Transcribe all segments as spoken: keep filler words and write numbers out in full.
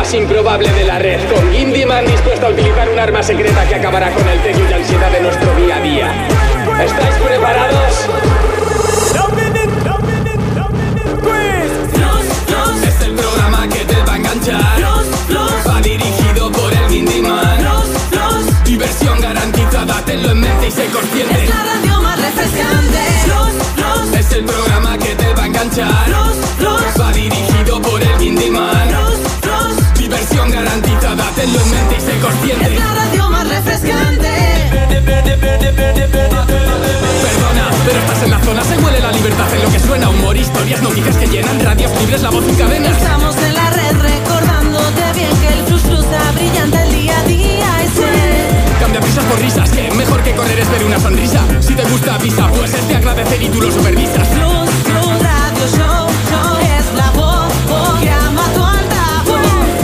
más improbable de la red, con Gindyman dispuesto a utilizar un arma secreta que acabará con el tedio y ansiedad de nuestro día a día. ¿Estáis preparados? Es el programa que te va a enganchar. Va dirigido por el Gindyman. Diversión garantizada, tenlo en mente y sé consciente. Es la radio más refrescante. Es el programa que te va a enganchar. Va dirigido por el Gindyman. Diversión garantizada, tenlo en mente y sé consciente. Es la radio más refrescante. Perdona, pero estás en la zona, se huele la libertad en lo que suena. Humor, historias, noticias que llenan, radios libres, la voz sin cadenas. Estamos en la red recordándote bien que el plus plus está brillante el día a día. Ese Cambia prisas por risas, que mejor que correr es ver una sonrisa. Si te gusta avisa, pues es de agradecer y tú lo supervisas. Plus Plus Radio Show, show es la voz, voz que ama tu altavoz.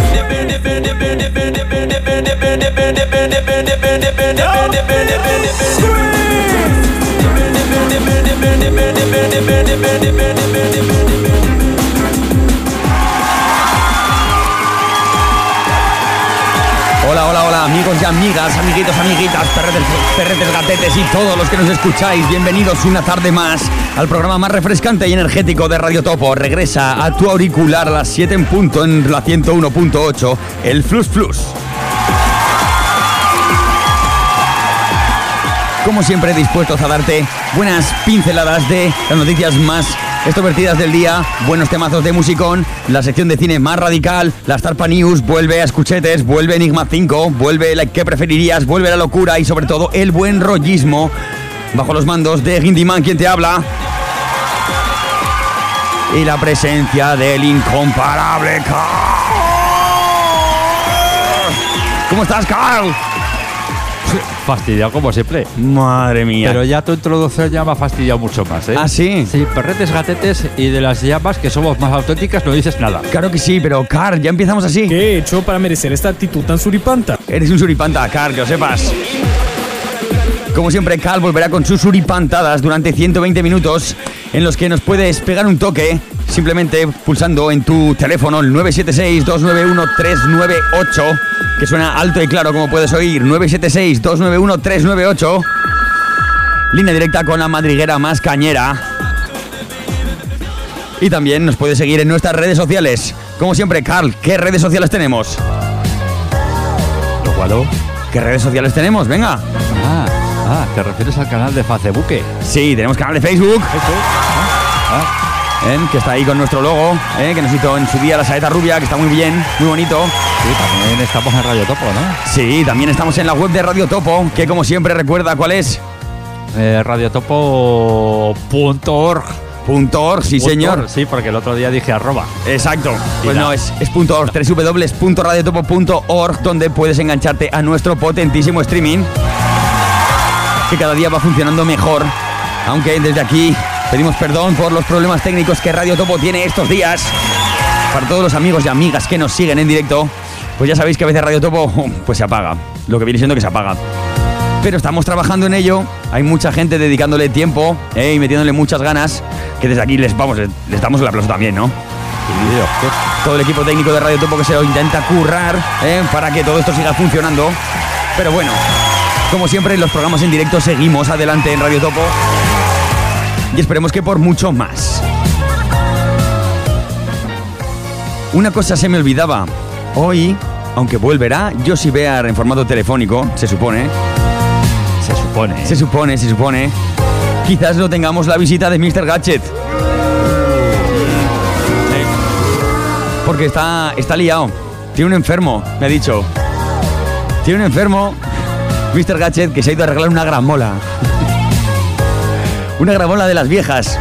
Hola, hola, hola, amigos y amigas, amiguitos, amiguitas, perretes, perretes, gatetes y todos los que nos escucháis. Bienvenidos una tarde más al programa más refrescante y energético de Radio Topo. Regresa a tu auricular a las siete en punto en la ciento uno punto ocho, el Flux Flux. Como siempre, dispuestos a darte buenas pinceladas de las noticias más extrovertidas del día, buenos temazos de musicón, la sección de cine más radical, la Starpa News, vuelve a Escuchetes, vuelve Enigma cinco, vuelve la que preferirías, vuelve la locura y sobre todo el buen rollismo bajo los mandos de Gindyman, quien te habla, y la presencia del incomparable Carl. ¿Cómo estás, Carl? Fastidiado como siempre. Madre mía. Pero ya tu introducción ya me ha fastidiado mucho más, ¿eh? ¿Ah, sí? Sí, perretes, gatetes y de las llamas que somos más auténticas no dices nada. Claro que sí, pero Carl, ya empezamos así. ¿Qué he hecho para merecer esta actitud tan suripanta? Eres un suripanta, Carl, que lo sepas. Como siempre, Carl volverá con sus suripantadas durante ciento veinte minutos en los que nos puedes pegar un toque simplemente pulsando en tu teléfono el nueve siete seis, dos nueve uno, tres nueve ocho, que suena alto y claro como puedes oír, nueve siete seis, dos nueve uno, tres nueve ocho. Línea directa con la madriguera más cañera. Y también nos puedes seguir en nuestras redes sociales. Como siempre, Carl, ¿qué redes sociales tenemos? ¿Lo cual? ¿Qué redes sociales tenemos? Venga. Ah, ah, ¿te refieres al canal de Facebook? Sí, tenemos canal de Facebook. Ah, ah. ¿Eh? Que está ahí con nuestro logo, ¿eh? Que nos hizo en su día la saeta rubia, que está muy bien, muy bonito. Sí, también estamos en Radio Topo, ¿no? Sí, también estamos en la web de Radio Topo, que como siempre recuerda cuál es. Eh, radiotopo punto org. Punto .org, sí, señor. Org, sí, porque el otro día dije arroba. Exacto. Pues no. no, es, es punto .org, doble u doble u doble u punto radiotopo punto org, donde puedes engancharte a nuestro potentísimo streaming, que cada día va funcionando mejor, aunque desde aquí pedimos perdón por los problemas técnicos que Radio Topo tiene estos días. Para todos los amigos y amigas que nos siguen en directo, pues ya sabéis que a veces Radio Topo pues se apaga, lo que viene siendo que se apaga. Pero estamos trabajando en ello, hay mucha gente dedicándole tiempo eh, y metiéndole muchas ganas, que desde aquí les, vamos, les damos el aplauso también, ¿no? Todo el equipo técnico de Radio Topo que se lo intenta currar eh, para que todo esto siga funcionando. Pero bueno, como siempre, los programas en directo seguimos adelante en Radio Topo. Y esperemos que por mucho más. Una cosa se me olvidaba. Hoy, aunque volverá Josie Bear en formato telefónico, se supone. Se supone. Se supone, se supone. Quizás no tengamos la visita de mister Gadget. Porque está, está liado. Tiene un enfermo, me ha dicho. Tiene un enfermo, mister Gadget, que se ha ido a arreglar una gramola. Una gramola de las viejas.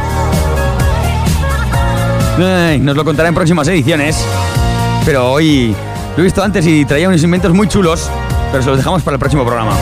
Ay, nos lo contará en próximas ediciones. Pero hoy lo he visto antes y traía unos inventos muy chulos, pero se los dejamos para el próximo programa.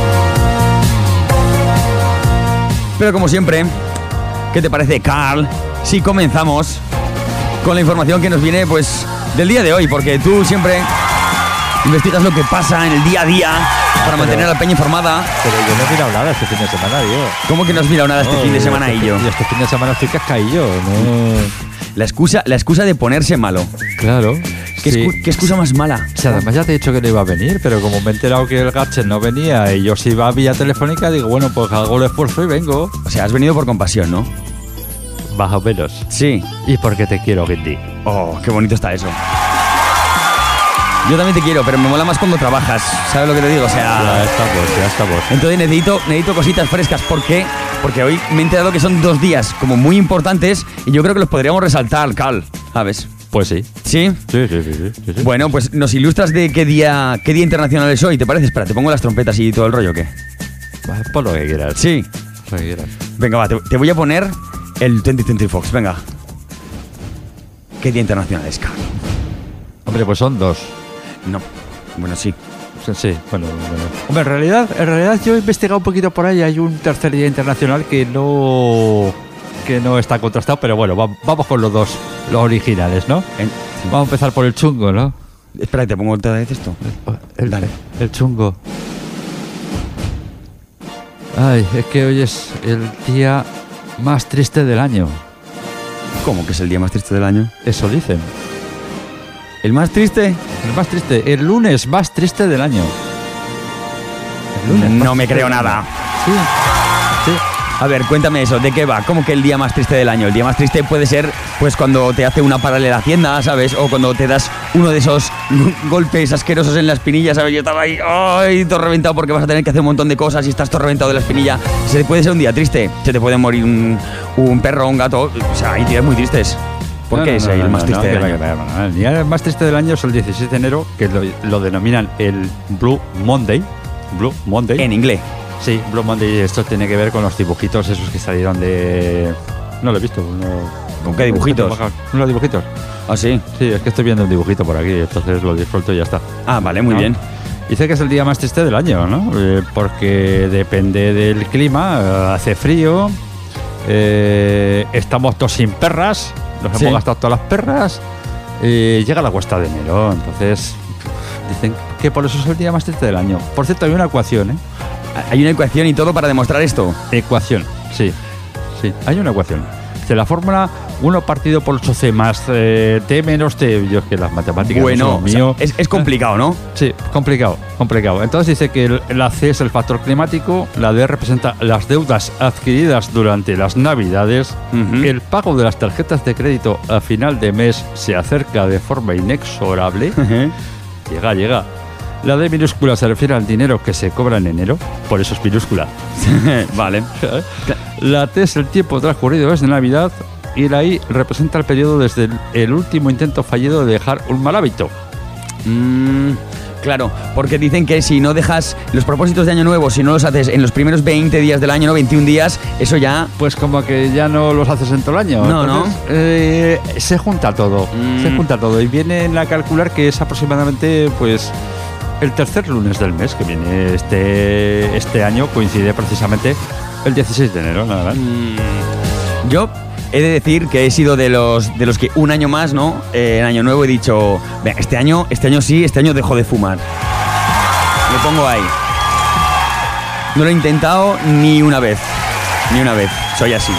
Pero como siempre, ¿qué te parece, Carl, si comenzamos con la información que nos viene pues del día de hoy? Porque tú siempre investigas lo que pasa en el día a día para mantener a la peña informada. Pero yo no he mirado nada este fin de semana, tío. ¿Cómo que no has mirado nada este no, fin de semana este, y yo? Y este fin de semana estoy cascaillo, no. La excusa, la excusa de ponerse malo. Claro. ¿Qué, Sí. excu- qué excusa más mala? O sea, además ya te he dicho que no iba a venir, pero como me he enterado que el gadget no venía y yo sí iba vía telefónica, digo, bueno, pues hago el esfuerzo y vengo. O sea, has venido por compasión, ¿no? Más o menos. Sí. Y porque te quiero, Guindy. Oh, qué bonito está eso. Yo también te quiero, pero me mola más cuando trabajas. ¿Sabes lo que te digo? O Ya sea... estamos, ya estamos. Entonces necesito, necesito cositas frescas. ¿Por qué? Porque hoy me he enterado que son dos días como muy importantes y yo creo que los podríamos resaltar, Cal. ¿Sabes? Pues sí. ¿Sí? Sí, sí, sí, sí, sí, sí. Bueno, pues nos ilustras de qué día, qué día internacional es hoy, ¿te parece? Espera, ¿te pongo las trompetas y todo el rollo o qué? Va, Por lo que quieras. Sí. Por lo que quieras. Venga, va, te, te voy a poner el veinte veinte Fox, venga. ¿Qué día internacional es, Cal? Hombre, pues son dos. No. Bueno, sí. Sí, sí, bueno, bueno. Hombre, en realidad, en realidad yo he investigado un poquito por ahí, hay un tercer día internacional que no que no está contrastado, pero bueno, va- vamos con los dos, los originales, ¿no? En- sí. Vamos a empezar por el chungo, ¿no? Espera, te pongo otra vez esto. El, Dale. el chungo. Ay, es que hoy es el día más triste del año. ¿Cómo que es el día más triste del año? Eso dicen. ¿El más triste? El más triste, el lunes más triste del año. El lunes más No me triste creo del año. nada. Sí, sí. A ver, cuéntame eso, ¿de qué va? ¿Cómo que el día más triste del año? El día más triste puede ser, pues, cuando te hace una paralela hacienda, ¿sabes? O cuando te das uno de esos golpes asquerosos en la espinilla, ¿sabes? Yo estaba ahí, ¡ay! Todo reventado porque vas a tener que hacer un montón de cosas y estás todo reventado de la espinilla. Se te puede ser un día triste. Se te puede morir un, un perro, un gato. O sea, hay días muy tristes. ¿Por No, qué no, es no, el no, más no, triste no, del que año? va, que va, que va. El día más triste del año es el dieciséis de enero, que lo, lo denominan el Blue Monday. Blue Monday. En inglés. Sí, Blue Monday. Esto tiene que ver con los dibujitos esos que salieron de... No lo he visto. No... ¿Con qué dibujitos? Unos dibujitos. ¿Ah, sí? Sí, es que estoy viendo un dibujito por aquí, entonces lo disfruto y ya está. Ah, vale, muy ¿No? bien. Dice que es el día más triste del año, ¿no? Eh, porque depende del clima, eh, hace frío, eh, estamos todos sin perras, nos Sí. hemos gastado todas las perras, eh, llega la cuesta de enero, entonces dicen que por eso es el día más triste del año. Por cierto, hay una ecuación, ¿eh? Hay una ecuación y todo para demostrar esto. Ecuación, sí, sí, hay una ecuación. Dice la fórmula uno partido por ocho ce más eh, T menos T. Yo es que las matemáticas Bueno, no son o lo sea, mío. es, es complicado, ¿no? Sí, complicado, complicado. Entonces dice que el- la C es el factor climático, la D representa las deudas adquiridas durante las Navidades, Ujú. el pago de las tarjetas de crédito a final de mes se acerca de forma inexorable. Llega, llega. La D minúscula se refiere al dinero que se cobra en enero, por eso es minúscula. Vale. La T es el tiempo transcurrido desde Navidad y la I representa el periodo desde el, el último intento fallido de dejar un mal hábito. Mm, claro, porque dicen que si no dejas los propósitos de año nuevo, si no los haces en los primeros veinte días del año, no veintiún días, eso ya... Pues como que ya no los haces en todo el año. No, Entonces, eh, se junta todo, Mm. se junta todo y viene a calcular que es aproximadamente, pues, el tercer lunes del mes que viene este este año coincide precisamente el dieciséis de enero, nada más. Mm, yo he de decir que he sido de los de los que un año más, ¿no? Eh, en año nuevo he dicho, "Venga, este año, este año sí, este año dejo de fumar. Lo pongo ahí. No lo he intentado ni una vez, ni una vez. Soy así.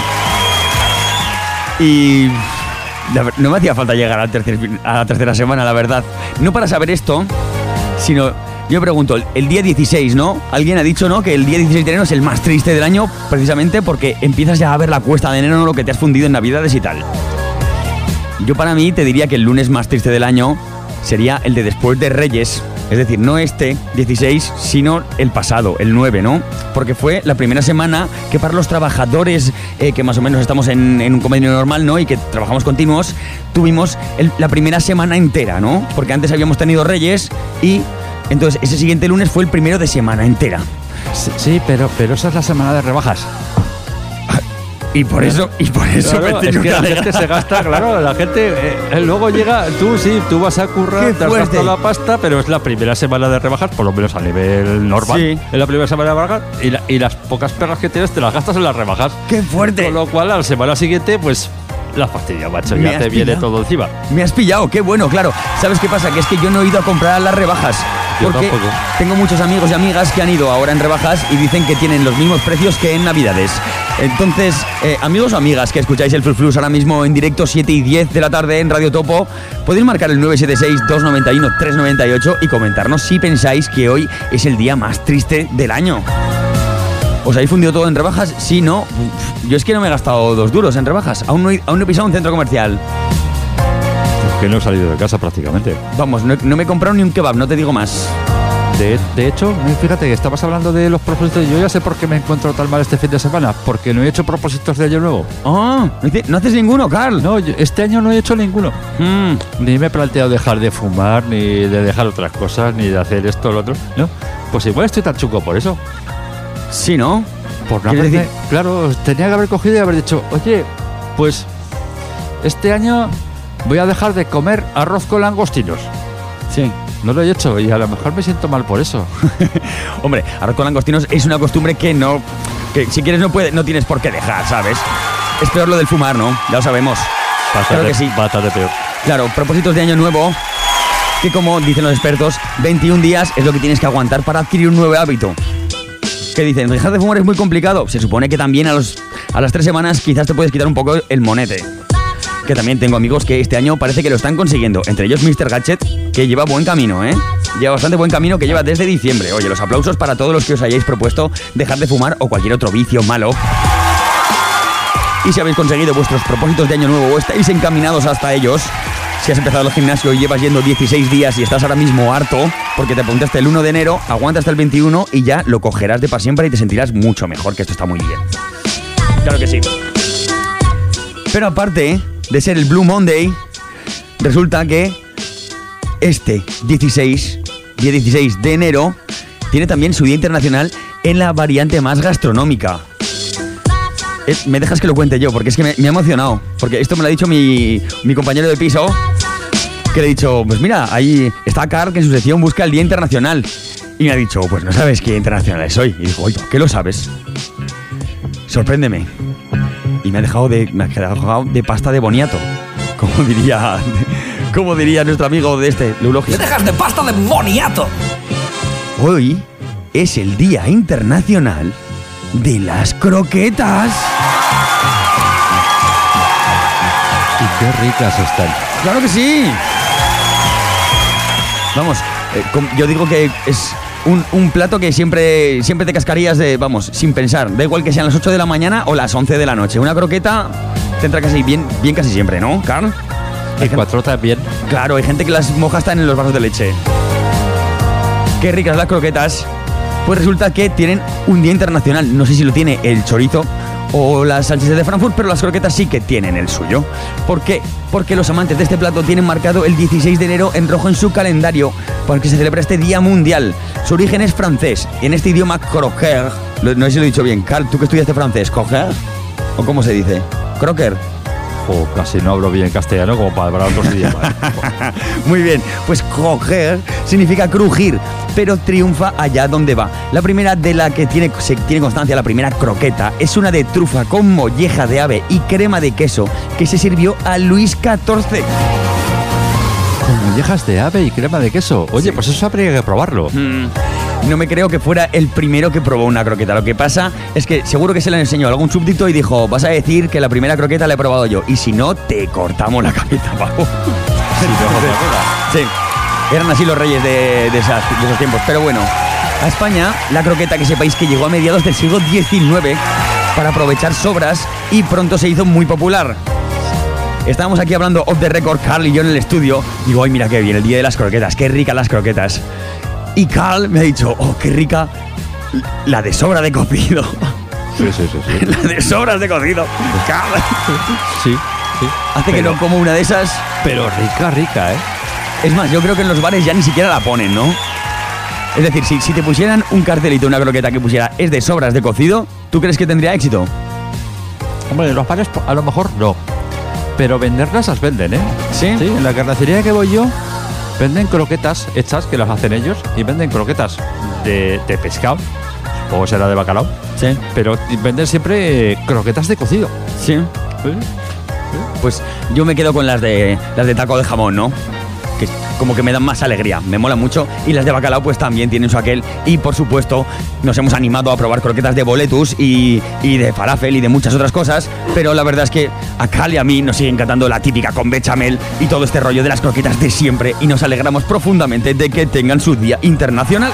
Y la ver- no me hacía falta llegar al tercer, a la tercera semana, la verdad. No para saber esto, sino yo me pregunto, el- el día dieciséis, ¿no? Alguien ha dicho, ¿no? Que el día dieciséis de enero es el más triste del año, precisamente porque empiezas ya a ver la cuesta de enero, ¿no? Lo que te has fundido en Navidades y tal. Yo para mí te diría que el lunes más triste del año sería el de después de Reyes. Es decir, no este dieciséis, sino el pasado, el nueve, ¿no? Porque fue la primera semana que para los trabajadores eh, que más o menos estamos en, en un convenio normal, ¿no? Y que trabajamos continuos, tuvimos el- la primera semana entera, ¿no? Porque antes habíamos tenido Reyes y entonces ese siguiente lunes fue el primero de semana entera. Sí, sí, pero, pero esa es la semana de rebajas. Y por eso, y por eso Claro, me es tengo que la alegar. gente se gasta, claro, la gente eh, eh, luego llega, tú sí, tú vas a currar, ¡Qué te has fuerte! gastado la pasta, pero es la primera semana de rebajas, por lo menos a nivel normal. Sí. Es la primera semana de rebajas y, la- y las pocas perras que tienes te las gastas en las rebajas. ¡Qué fuerte! Con lo cual, a la semana siguiente, pues, la fastidia, macho, Me ya has te viene pillado. todo encima. Me has pillado, qué bueno, claro. ¿Sabes qué pasa? Que es que yo no he ido a comprar a las rebajas. Yo porque tampoco. tengo muchos amigos y amigas que han ido ahora en rebajas y dicen que tienen los mismos precios que en Navidades. Entonces, eh, amigos o amigas que escucháis el Flux ahora mismo en directo siete y diez de la tarde en Radio Topo, podéis marcar el nueve siete seis, dos nueve uno, tres nueve ocho y comentarnos si pensáis que hoy es el día más triste del año. ¿Os habéis fundido todo en rebajas? Sí, no. Yo es que no me he gastado dos duros en rebajas. Aún no he, aún no he pisado un centro comercial. Que no he salido de casa prácticamente. Vamos, no, no me he comprado ni un kebab, no te digo más. De, de hecho, fíjate que estabas hablando de los propósitos. Yo ya sé por qué me encuentro tan mal este fin de semana. Porque no he hecho propósitos de año nuevo. Oh, ¿no, hice- no haces ninguno, Carl? No, yo- este año no he hecho ninguno. Mm, Ni me he planteado dejar de fumar, ni de dejar otras cosas, ni de hacer esto o lo otro. ¿No? Pues igual estoy tan chungo por eso. sí, ¿no? Por no ¿Quieres haberme- decir? Claro, tenía que haber cogido y haber dicho, oye, pues este año voy a dejar de comer arroz con langostinos. Sí. No lo he hecho y a lo mejor me siento mal por eso. Hombre, arroz con langostinos es una costumbre que no... que si quieres no, puede, no tienes por qué dejar, ¿sabes? Es peor lo del fumar, ¿no? Ya lo sabemos. Claro que sí. Bastante peor. Claro, propósitos de año nuevo, que como dicen los expertos, veintiún días es lo que tienes que aguantar para adquirir un nuevo hábito. ¿Qué dicen? Dejar de fumar es muy complicado. Se supone que también a, los, a las tres semanas quizás te puedes quitar un poco el monete. Que también tengo amigos que este año parece que lo están consiguiendo. Entre ellos mister Gadget, que lleva buen camino, ¿eh? Lleva bastante buen camino, que lleva desde diciembre. Oye, los aplausos para todos los que os hayáis propuesto dejar de fumar o cualquier otro vicio malo. Y si habéis conseguido vuestros propósitos de año nuevo o estáis encaminados hasta ellos, si has empezado el gimnasio y llevas yendo dieciséis días y estás ahora mismo harto porque te apuntaste el uno de enero, aguanta hasta el veintiuno y ya lo cogerás de para siempre y te sentirás mucho mejor, que esto está muy bien. Claro que sí. Pero aparte de ser el Blue Monday, resulta que este dieciséis, día dieciséis de enero, tiene también su Día Internacional en la variante más gastronómica. Es- me dejas que lo cuente yo, porque es que me, me ha emocionado. Porque esto me lo ha dicho mi, mi compañero de piso, que le he dicho, pues mira, ahí está Carl, que en su sección busca el Día Internacional. Y me ha dicho, pues no sabes qué internacional es hoy. Y digo, oye, ¿qué lo sabes? Sorpréndeme. Y me ha dejado de, me ha dejado de pasta de boniato. Como diría, como diría nuestro amigo de este, Eulogio. dejas de pasta de boniato! Hoy es el Día Internacional de las Croquetas. Y qué ricas están. ¡Claro que sí! Vamos, eh, com- yo digo que es un, un plato que siempre, siempre te cascarías de, vamos, sin pensar. Da igual que sean las ocho de la mañana o las once de la noche. Una croqueta te entra casi bien, bien casi siempre, ¿no, Carl? Y cuatro también. Claro, hay gente que las moja hasta en los vasos de leche. Qué ricas las croquetas. Pues resulta que tienen un día internacional. No sé si lo tiene el chorizo o las salchichas de Frankfurt, pero las croquetas sí que tienen el suyo. ¿Por qué? Porque los amantes de este plato tienen marcado el dieciséis de enero en rojo en su calendario, porque se celebra este día mundial. Su origen es francés. En este idioma croquer, lo- no sé si lo he dicho bien. Carl, ¿tú que estudiaste francés? ¿Croquer? ¿O cómo se dice? ¿Croquer? O casi no hablo bien castellano como para hablar otros idiomas. Muy bien, pues croquer significa crujir, pero triunfa allá donde va. La primera de la que tiene, se tiene constancia, la primera croqueta, es una de trufa con molleja de ave y crema de queso que se sirvió a Luis catorce. Con mollejas de ave y crema de queso. Oye, Sí. pues eso habría que probarlo. Mm, no me creo que fuera el primero que probó una croqueta. Lo que pasa es que seguro que se le enseñó a algún súbdito y dijo, vas a decir que la primera croqueta la he probado yo. Y si no, te cortamos la cabeza, pavo. Sí, eran así los reyes de, de, esas- de esos tiempos. Pero bueno, a España, la croqueta, que sepáis que llegó a mediados del siglo diecinueve para aprovechar sobras y pronto se hizo muy popular. Estábamos aquí hablando off the record, Carl y yo en el estudio. Digo, ay, mira qué bien, el día de las croquetas, qué ricas las croquetas. Y Carl me ha dicho, oh, qué rica la de sobra de cocido. Sí, sí, sí. sí. La de sobras de cocido. Carl. Sí, sí. Hace que Pero- no como una de esas. Pero rica, rica, ¿eh? Es más, yo creo que en los bares ya ni siquiera la ponen, ¿no? Es decir, si, si te pusieran un cartelito, una croqueta que pusiera es de sobras de cocido, ¿tú crees que tendría éxito? Hombre, en los bares a lo mejor no. Pero venderlas las venden, ¿eh? ¿Sí? Sí, en la carnicería que voy yo venden croquetas hechas, que las hacen ellos, y venden croquetas de, de pescado, o será de bacalao, Sí. pero venden siempre croquetas de cocido. Sí. Pues yo me quedo con las de las de taco de jamón, ¿no? que como que me dan más alegría, me mola mucho. Y las de bacalao pues también tienen su aquel. Y por supuesto nos hemos animado a probar croquetas de boletus y, y de falafel y de muchas otras cosas, pero la verdad es que a Cal y a mí nos sigue encantando la típica con bechamel y todo este rollo de las croquetas de siempre, y nos alegramos profundamente de que tengan su día internacional.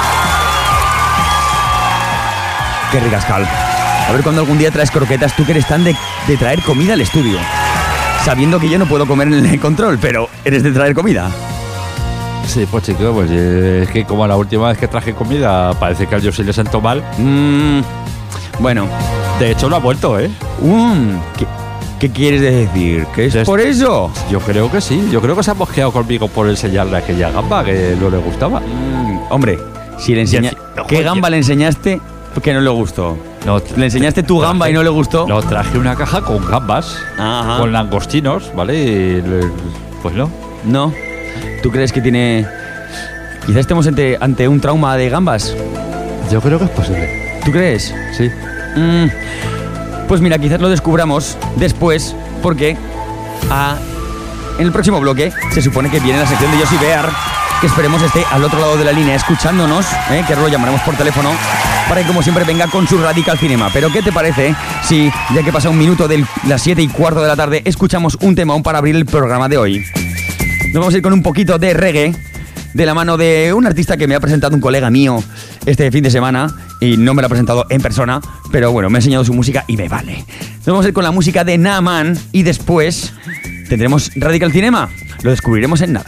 Qué ricas, Cal. A ver cuando algún día traes croquetas, tú que eres tan de, de traer comida al estudio, sabiendo que yo no puedo comer en el control, pero eres de traer comida. Sí, pues chico, pues eh, es que como la última vez que traje comida parece que a ellos sí les sentó mal. Mm, bueno. De hecho lo ha vuelto, ¿eh? Um, ¿qué, ¿Qué quieres decir? ¿Que es, es por eso? Yo creo que sí. Yo creo que se ha mosqueado conmigo por enseñarle aquella gamba que no le gustaba. Mm, hombre, si le enseña... No, ¿qué gamba le enseñaste que no le gustó? No, ¿Le enseñaste tu gamba traje, y no le gustó? No, traje una caja con gambas, Ajá. con langostinos, ¿vale? Y, pues no. No. ¿Tú crees que tiene...? Quizás estemos ante, ante un trauma de gambas. Yo creo que es posible. ¿Tú crees? Sí. Mm, pues mira, quizás lo descubramos después, porque a, en el próximo bloque se supone que viene la sección de Josie Bear, que esperemos esté al otro lado de la línea escuchándonos, ¿eh? Que ahora lo llamaremos por teléfono, para que como siempre venga con su Radical Cinema. Pero ¿qué te parece si, ya que pasa un minuto de las siete y cuarto de la tarde, escuchamos un temón para abrir el programa de hoy? Nos vamos a ir con un poquito de reggae, de la mano de un artista que me ha presentado un colega mío este fin de semana, y no me lo ha presentado en persona, pero bueno, me ha enseñado su música y me vale. Nos vamos a ir con la música de Naaman y después tendremos Radical Cinema. Lo descubriremos en nada.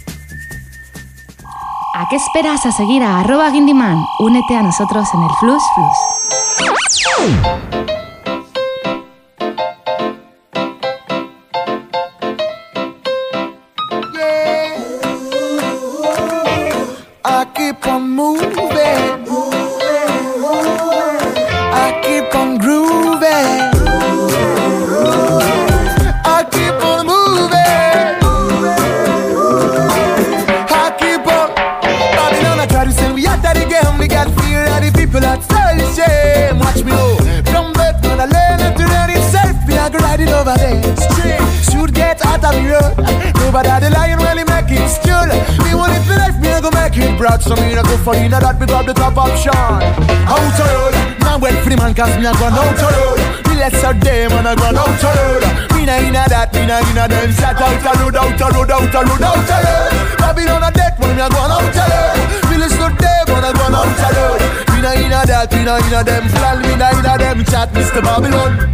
¿A qué esperas a seguir a arroba Guindyman? Únete a nosotros en el Flux Flux. So me a go for you, that we got the top option. Out of road, now wait for the man, cause me a gone out of road. We let's out them and I gone out of road. Me na inna that, me na inna them. Shut out of road, out of road, out of road, out of road. Babylon a death when me a gone out of road. We let's out them and I gone out of road. Me na inna that, me na inna them. Plan me na inna them. Chat Mister Babylon.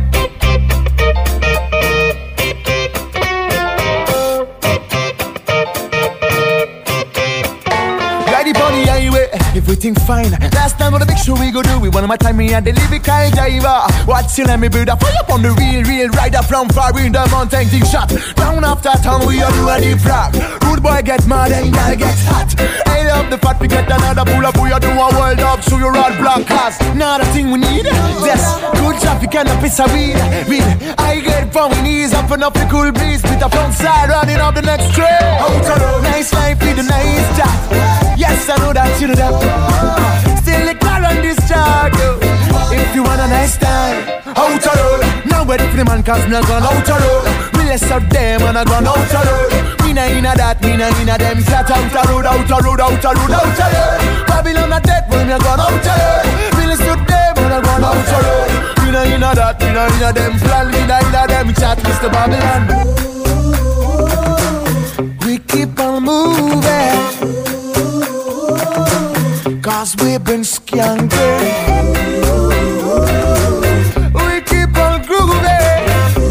Everything fine. Last time on the big show we go do. We one of my time me and the lyrical diver. What's in me build a fire up on the real, real rider from far in the mountain. Thing shot down after town. We all do a deep rock. Rude boy get mad and girl gets hot. I love the fact we get another pull up. We all do a world up. So you're all black cars. Not a thing we need. Yes, good traffic and a piece of weed. Weed. I get from we knees up and up the cool breeze. With the front side running up the next train. Nice life with a nice job. Yes, I know that you know that. Still the car on this chart, yo. If you want a nice time, out of road. Now wait for the man, cause me a gone out of road. We less of them and I gone out of road. Me na inna that, me na inna them. Flat out of road, out of road, out of road, out of road. Babylon a death when me a gone out of road. We less of them and I gone out of road. Me na inna that, me na inna them. Plan me na inna them. Chat Mister Babylon. We keep on moving, cause we've been skanking. We keep on grooving,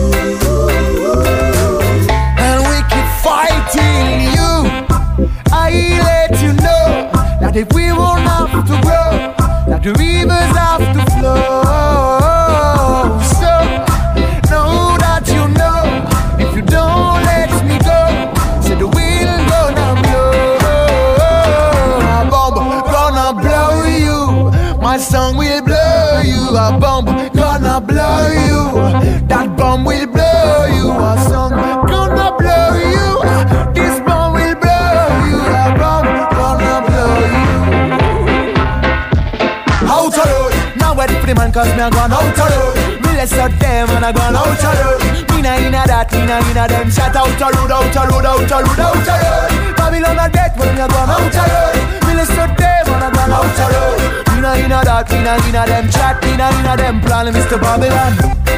and we keep fighting you. I let you know that if we won't have to grow, that the rivers have to flow. So know that you know, if you don't let me go, say the wind gonna blow. Blow you, my song will blow you. A bomb gonna blow you. That bomb will blow you. A song gonna blow you. This bomb will blow you. A bomb gonna blow you. Out of road, now wait for the man, cause me a gone out of road. Me less of them and I gone out of road. Me Inna inna that, inna inna them shot out a road, out a road, out a road, out a road. Babylon a death when you go out a road. Minister them on a go out a road. Inna inna that, inna inna them chat, inna inna them plan, Mister Babylon.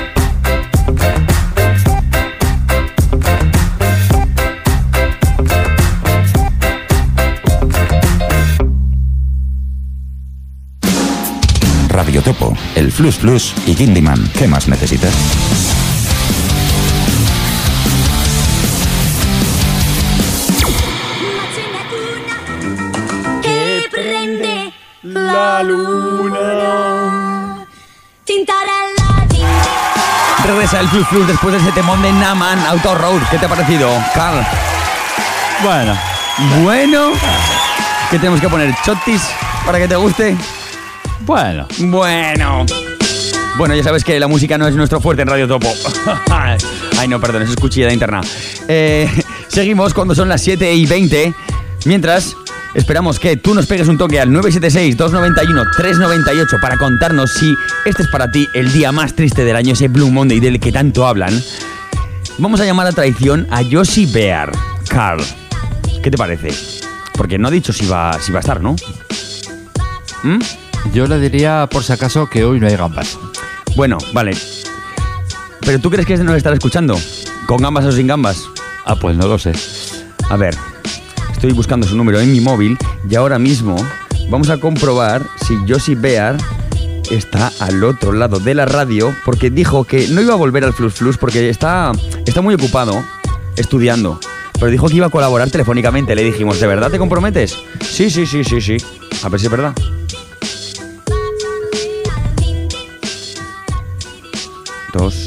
Radio Topo, el Flux Flux y Gindiman. ¿Qué más necesitas? Que prende la luna. Tintarella, tintarella. Regresa el Flux Flux después de ese temón de Naman, Auto Road. ¿Qué te ha parecido, Carl? Bueno. Bueno. ¿Qué tenemos que poner? ¿Chotis para que te guste? Bueno. Bueno. Bueno, ya sabes que la música no es nuestro fuerte en Radio Topo. Ay, no, perdón, eso es cuchillada interna. Eh, seguimos cuando son las siete y veinte. Mientras, esperamos que tú nos pegues un toque al nueve siete seis, dos nueve uno, tres nueve ocho para contarnos si este es para ti el día más triste del año, ese Blue Monday del que tanto hablan. Vamos a llamar a traición a Josie Bear. Carl, ¿qué te parece? Porque no ha dicho si va, si va a estar, ¿no? ¿Mm? Yo le diría, por si acaso, que hoy no hay gambas. Bueno, vale. ¿Pero tú crees que nos estará escuchando? ¿Con gambas o sin gambas? Ah, pues no lo sé. A ver, estoy buscando su número en mi móvil y ahora mismo vamos a comprobar si Josie Bear está al otro lado de la radio, porque dijo que no iba a volver al Flux Flux porque está, está muy ocupado estudiando. Pero dijo que iba a colaborar telefónicamente. Le dijimos, ¿de verdad te comprometes? Sí, sí, sí, sí, sí. A ver si es verdad. Dos.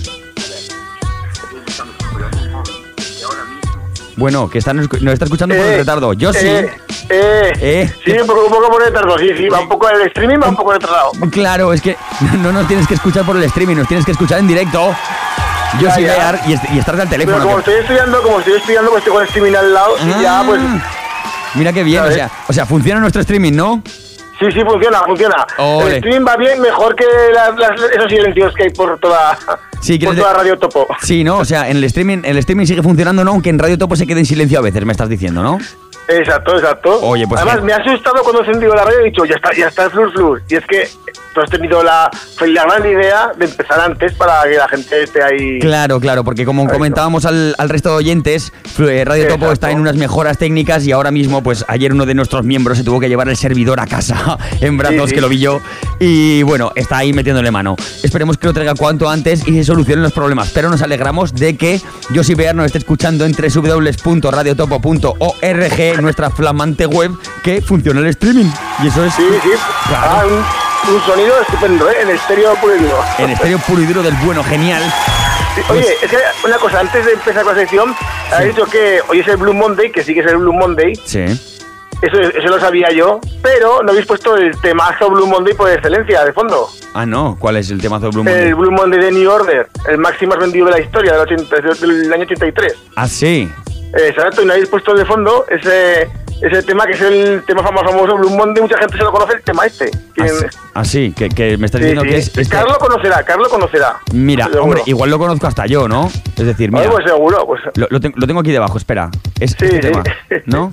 Bueno, que están, nos está escuchando eh, por el retardo. Yo sí. Eh, eh, eh. Sí, un poco, un poco por retardo, sí, sí. Va un poco el streaming, va un poco retrasado. Claro, es que no nos tienes que escuchar por el streaming, nos tienes que escuchar en directo. Yo sí Bear y, est y estar al teléfono. Pero como que... estoy estudiando, como estoy estudiando, pues estoy con el streaming al lado ah, y ya, pues. Mira qué bien, o sea, o sea, funciona nuestro streaming, ¿no? Sí, sí, funciona, funciona. Ole. El streaming va bien, mejor que las, las, esos silencios que hay por toda, sí, por toda Radio Topo. Sí, ¿no? O sea, en el streaming, el streaming sigue funcionando, ¿no? Aunque en Radio Topo se quede en silencio a veces, me estás diciendo, ¿no? Exacto, exacto. Oye, pues además, que... me ha asustado cuando he encendido la radio y he dicho, ya está, ya está el Flux Flux. Y es que tú has tenido la, la gran idea de empezar antes para que la gente esté ahí. Claro, claro, porque como ahí comentábamos al, al resto de oyentes, Radio Exacto. Topo está en unas mejoras técnicas y ahora mismo, pues ayer uno de nuestros miembros se tuvo que llevar el servidor a casa en brazos, sí, sí. que lo vi yo. Y bueno, está ahí metiéndole mano. Esperemos que lo traiga cuanto antes y se solucionen los problemas. Pero nos alegramos de que Josie Bear nos esté escuchando en doble u doble u doble u punto radio topo punto org, nuestra flamante web, que funciona el streaming. Y eso es... Sí, sí. Claro. Ah, un, un sonido estupendo, ¿eh? En estéreo puro y duro. En estéreo puro y duro del bueno, genial. Sí, oye, pues... es que una cosa, antes de empezar con la sección, sí. has dicho que hoy es el Blue Monday, que sí que es el Blue Monday. Sí. Eso, eso lo sabía yo, pero no habéis puesto el temazo Blue Monday por excelencia, de fondo. Ah, no, ¿cuál es el temazo Blue Monday? El Blue Monday de New Order, el máximo más vendido de la historia del, ochenta, del año ochenta y tres. Ah, sí. Exacto, y no habéis puesto de fondo ese... Ese tema que es el tema famoso, famoso Blue Monday, mucha gente se lo conoce el tema este. ¿Así? Ah, sí, que, que me estás sí, diciendo sí. que es... Este... Carlos conocerá, Carlos conocerá. Mira, hombre, igual lo conozco hasta yo, ¿no? Es decir, mira... Ay, pues seguro, pues... Lo, lo, te, lo tengo aquí debajo, espera. Es sí, este sí. tema, ¿no?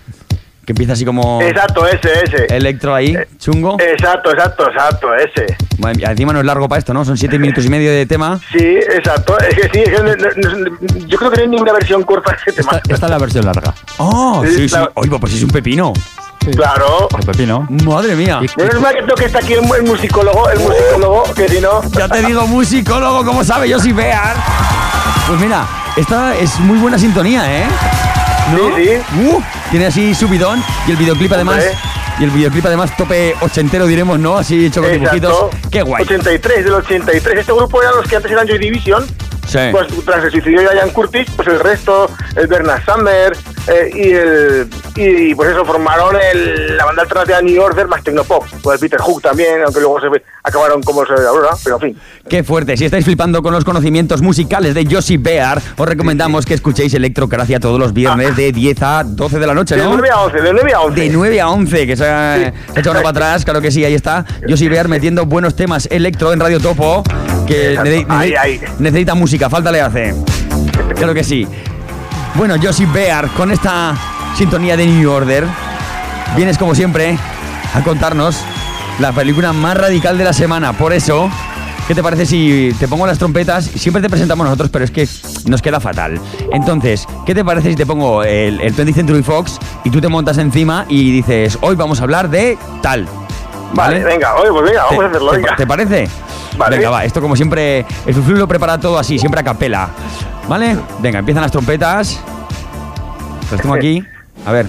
Que empieza así como... Exacto, ese, ese. Electro ahí, chungo. Exacto, exacto, exacto, ese. Bueno, encima no es largo para esto, ¿no? Son siete minutos y medio de tema. Sí, exacto. Es que sí, es que no, no, no, yo creo que no hay ninguna versión corta de ese tema. Esta, esta es la versión larga. Oh, sí, sí. sí. Oye, pues es un pepino. Sí. Claro. El pepino. Madre mía. Menos mal que, que está aquí el, el musicólogo, el musicólogo, que si no... Ya te digo, musicólogo, ¿cómo sabe? Yo sí Bear. Pues mira, esta es muy buena sintonía, ¿eh? ¿No? Sí, sí. Uh, tiene así subidón y el videoclip además... Hombre. Y el videoclip además tope ochentero, diremos, ¿no? Así hecho con dibujitos. Qué guay. ochenta y tres, del ochenta y tres. Este grupo eran los que antes eran Joy Division. Sí. Pues tras el suicidio de Ian Curtis, pues el resto, el Bernard Sumner, Eh, y, el, y pues eso, formaron el, la banda alternativa New Order más Tecnopop, con el Peter Hook también, aunque luego se acabaron como se ve ahora, pero en fin. Qué fuerte. Si estáis flipando con los conocimientos musicales de Josie Bear, os recomendamos que escuchéis Electrocracia todos los viernes ah. de diez a doce de la noche, ¿no? De nueve a once, de nueve a once. De nueve a once, que se ha, sí. se ha echado uno para atrás, claro que sí, ahí está. Josie Bear metiendo buenos temas electro en Radio Topo, que ne- ahí, ahí. necesita música, falta le hace. Claro que sí. Bueno, Josie Bear, con esta sintonía de New Order, vienes como siempre a contarnos la película más radical de la semana. Por eso, ¿qué te parece si te pongo las trompetas? Siempre te presentamos nosotros, pero es que nos queda fatal. Entonces, ¿qué te parece si te pongo el, el twentieth Century Fox y tú te montas encima y dices, hoy vamos a hablar de tal? Vale, vale venga, oye, pues venga, vamos ¿Te, a hacerlo, te, venga. ¿Te parece? Vale. Venga, va, esto como siempre, el Fluflu lo prepara todo así, siempre a capela. ¿Vale? Venga, empiezan las trompetas. Las tengo aquí. A ver.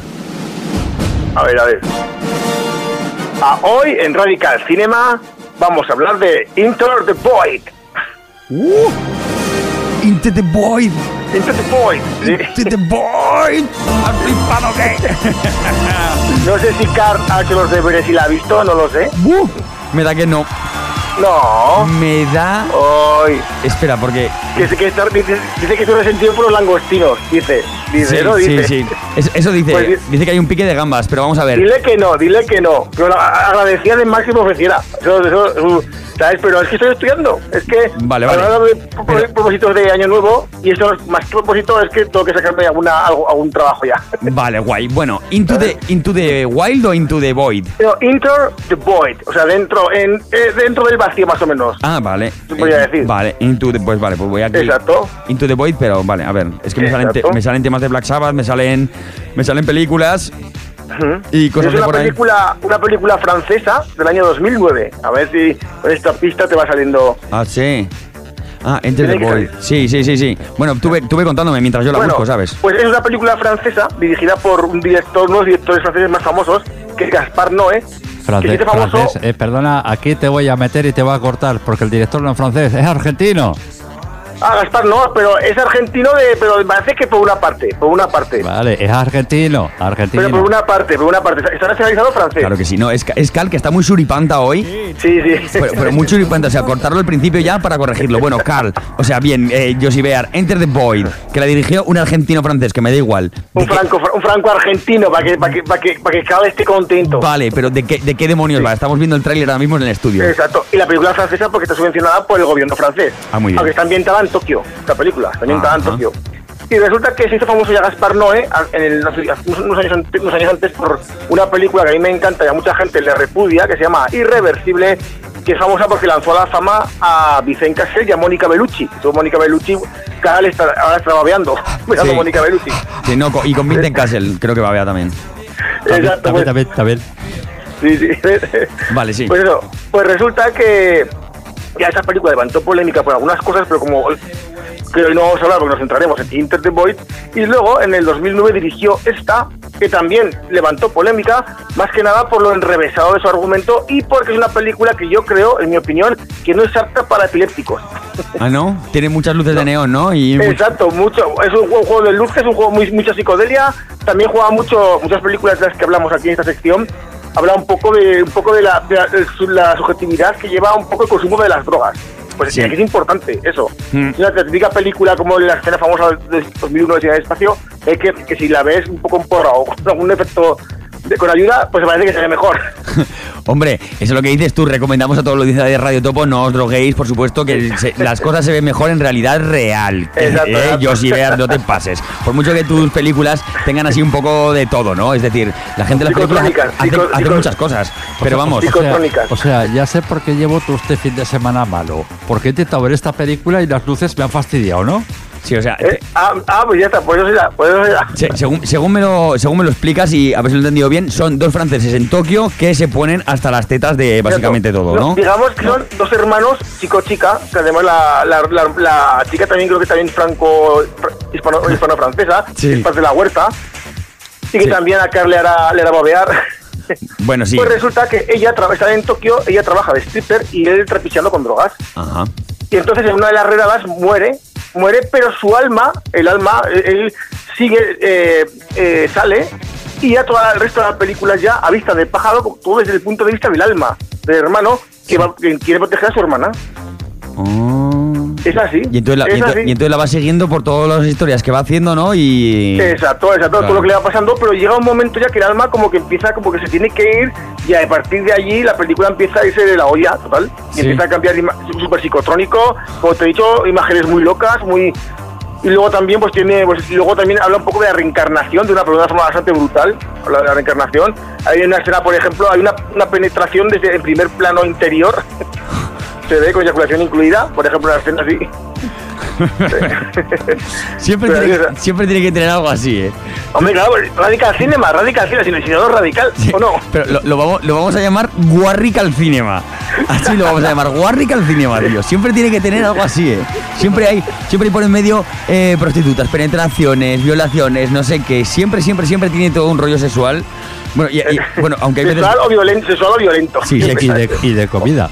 A ver, a ver. A hoy en Radical Cinema vamos a hablar de Into the Void. Uh, Into the Void. Into the Void. Into the Void. ¿Has flipado qué? No sé si Carl ha hecho los deberes y la ha visto, no lo sé. Uh, me da que no. No. Me da... Hoy. Espera, porque... Que, que está, dice, dice que estoy resentido por los langostinos, dice. Dice, sí, ¿no? Dice. Sí, sí. Es, eso dice. Pues, dice que hay un pique de gambas, pero vamos a ver. Dile que no, dile que no. Pero la, agradecía de máximo ofreciera. Eso, eso, eso, ¿sabes? Pero es que estoy estudiando. Es que... Vale, vale. Hablando de pero, propósitos de año nuevo, y eso más propósito es que tengo que sacarme alguna, algo, algún trabajo ya. Vale, guay. Bueno, ¿into the, into the Wild o Into the Void? No, Enter the Void. O sea, dentro, en, eh, dentro del vacío más o menos. Ah, vale. Voy a decir. Vale, Into the... Pues vale, pues voy aquí. Exacto. Into the Void, pero vale, a ver. Es que me salen, te, me salen temas de Black Sabbath, me salen, me salen películas... Uh-huh. Y cosas es una de por película, ahí. una película francesa del año dos mil nueve. A ver si con esta pista te va saliendo. Ah, sí. Ah, Enter the Void. Sí, sí, sí, sí. Bueno, tuve, tuve contándome mientras yo la bueno, busco, ¿sabes? Pues es una película francesa dirigida por un director, uno de los directores franceses más famosos, que es Gaspar Noé. Francés, que famoso... francés. Eh, perdona, aquí te voy a meter y te voy a cortar, porque el director no es francés, es argentino. Ah, Gaspar no, pero es argentino, de, pero me parece que por una parte, por una parte. Vale, es argentino, argentino. Pero por una parte, por una parte. Está nacionalizado francés. Claro que sí, no, es, es Cal, que está muy suripanta hoy. Sí, sí. Pero, pero muy suripanta, o sea, cortarlo al principio ya para corregirlo. Bueno, Carl, o sea, bien, eh, Josie Bear, Enter the Void, que la dirigió un argentino-francés, que me da igual. Un franco, un franco argentino, para que, para que, para que, para que Carl esté contento. Vale, pero ¿de qué, de qué demonios sí. va? Estamos viendo el tráiler ahora mismo en el estudio. Exacto, y la película francesa porque está subvencionada por el gobierno francés. Ah, muy bien. Aunque está ambientada en Tokio, esta película, está ambientada en Tokio. Y resulta que se hizo famoso ya Gaspar Noé en el, unos, años antes, unos años antes por una película que a mí me encanta y a mucha gente le repudia, que se llama Irreversible, que es famosa porque lanzó a la fama a Vicente Cassel y a Mónica Bellucci. Entonces, Mónica Bellucci cada está, ahora está babeando, mirando sí. a Mónica Bellucci. Sí, no, y con Vincent Cassel creo que babea también. Exacto. También, también, también. Sí, sí. Vale, sí. Pues eso, pues resulta que ya esta película levantó polémica por algunas cosas, pero como que hoy no vamos a hablar porque nos centraremos en Enter the Void, y luego en el dos mil nueve dirigió esta, que también levantó polémica, más que nada por lo enrevesado de su argumento y porque es una película que yo creo, en mi opinión, que no es apta para epilépticos. Ah, ¿no? Tiene muchas luces no. de neón, ¿no? Y exacto, mucho, es un juego, un juego de luces, un juego muy mucha psicodelia, también juega mucho, muchas películas de las que hablamos aquí en esta sección, habla un poco de un poco de la, de la, de la subjetividad que lleva un poco el consumo de las drogas. Pues sí. Es importante eso. Mm. Una típica película como la escena famosa de dos mil uno de Cine del Espacio, es que, que si la ves un poco en porra o con algún efecto de, con ayuda, pues parece que se ve mejor. Hombre, eso es lo que dices tú. Recomendamos a todos los de Radio Topo, no os droguéis, por supuesto, que se, las cosas se ven mejor en realidad real. Exacto, eh, exacto. Josie Bear, no te pases. Por mucho que tus películas tengan así un poco de todo, ¿no? Es decir, la gente de las películas hace, psico, hace psico, muchas cosas. Pero vamos. O sea, o sea, ya sé por qué llevo todo este fin de semana malo. Porque he intentado ver esta película y las luces me han fastidiado, ¿no? Sí, o sea... Eh, ah, ah, pues ya está, pues eso será, pues eso será. Se, según, según, me lo, según me lo explicas y a ver si lo he entendido bien, son dos franceses en Tokio que se ponen hasta las tetas de básicamente todo, ¿no? Digamos que son dos hermanos chico-chica, que además la, la, la, la chica también creo que también franco hispano, hispano-francesa, sí. Es parte de la huerta, y que sí. También a Carl le hará, le hará babear. Bueno, sí. Pues resulta que ella está en Tokio, ella trabaja de stripper y él trapicheando con drogas. Ajá. Y entonces en una de las redadas muere, muere, pero su alma, el alma, él sigue, eh, eh, sale, y ya todo el resto de las películas ya a vista de pájaro, todo desde el punto de vista del alma, del hermano que, va, que quiere proteger a su hermana. Oh. Es así. Y entonces, la, es y, entonces, así. y entonces la va siguiendo por todas las historias que va haciendo, ¿no? Y... Exacto, exacto, Claro. todo lo que le va pasando, pero llega un momento ya que el alma como que empieza, como que se tiene que ir, y a partir de allí la película empieza a irse de la olla, total, y Sí. empieza a cambiar, ima- súper psicotrónico, como te he dicho, imágenes muy locas, muy... Y luego también, pues tiene, pues y luego también habla un poco de la reencarnación, de una, de una forma bastante brutal, habla de la reencarnación. Hay una escena, por ejemplo, hay una, una penetración desde el primer plano interior, se ve con eyaculación incluida, por ejemplo, una escena así. siempre, Pero tiene, esa- siempre tiene que tener algo así, ¿eh? Hombre, claro, Radical Cinema, Radical Cinema, sin el diseñador radical, ¿o no? Pero lo, lo vamos, lo vamos a llamar Guarrical Cinema. Así lo vamos a llamar, Guarrical Cinema, tío. Siempre tiene que tener algo así, ¿eh? Siempre hay, siempre hay por en medio eh, prostitutas, penetraciones, violaciones, no sé qué. Siempre, siempre, siempre tiene todo un rollo sexual. Bueno, y, y- bueno aunque hay veces... Sexual o violento, sexual o violento. Sí, Y, Siempre y está de, eso. y de comida.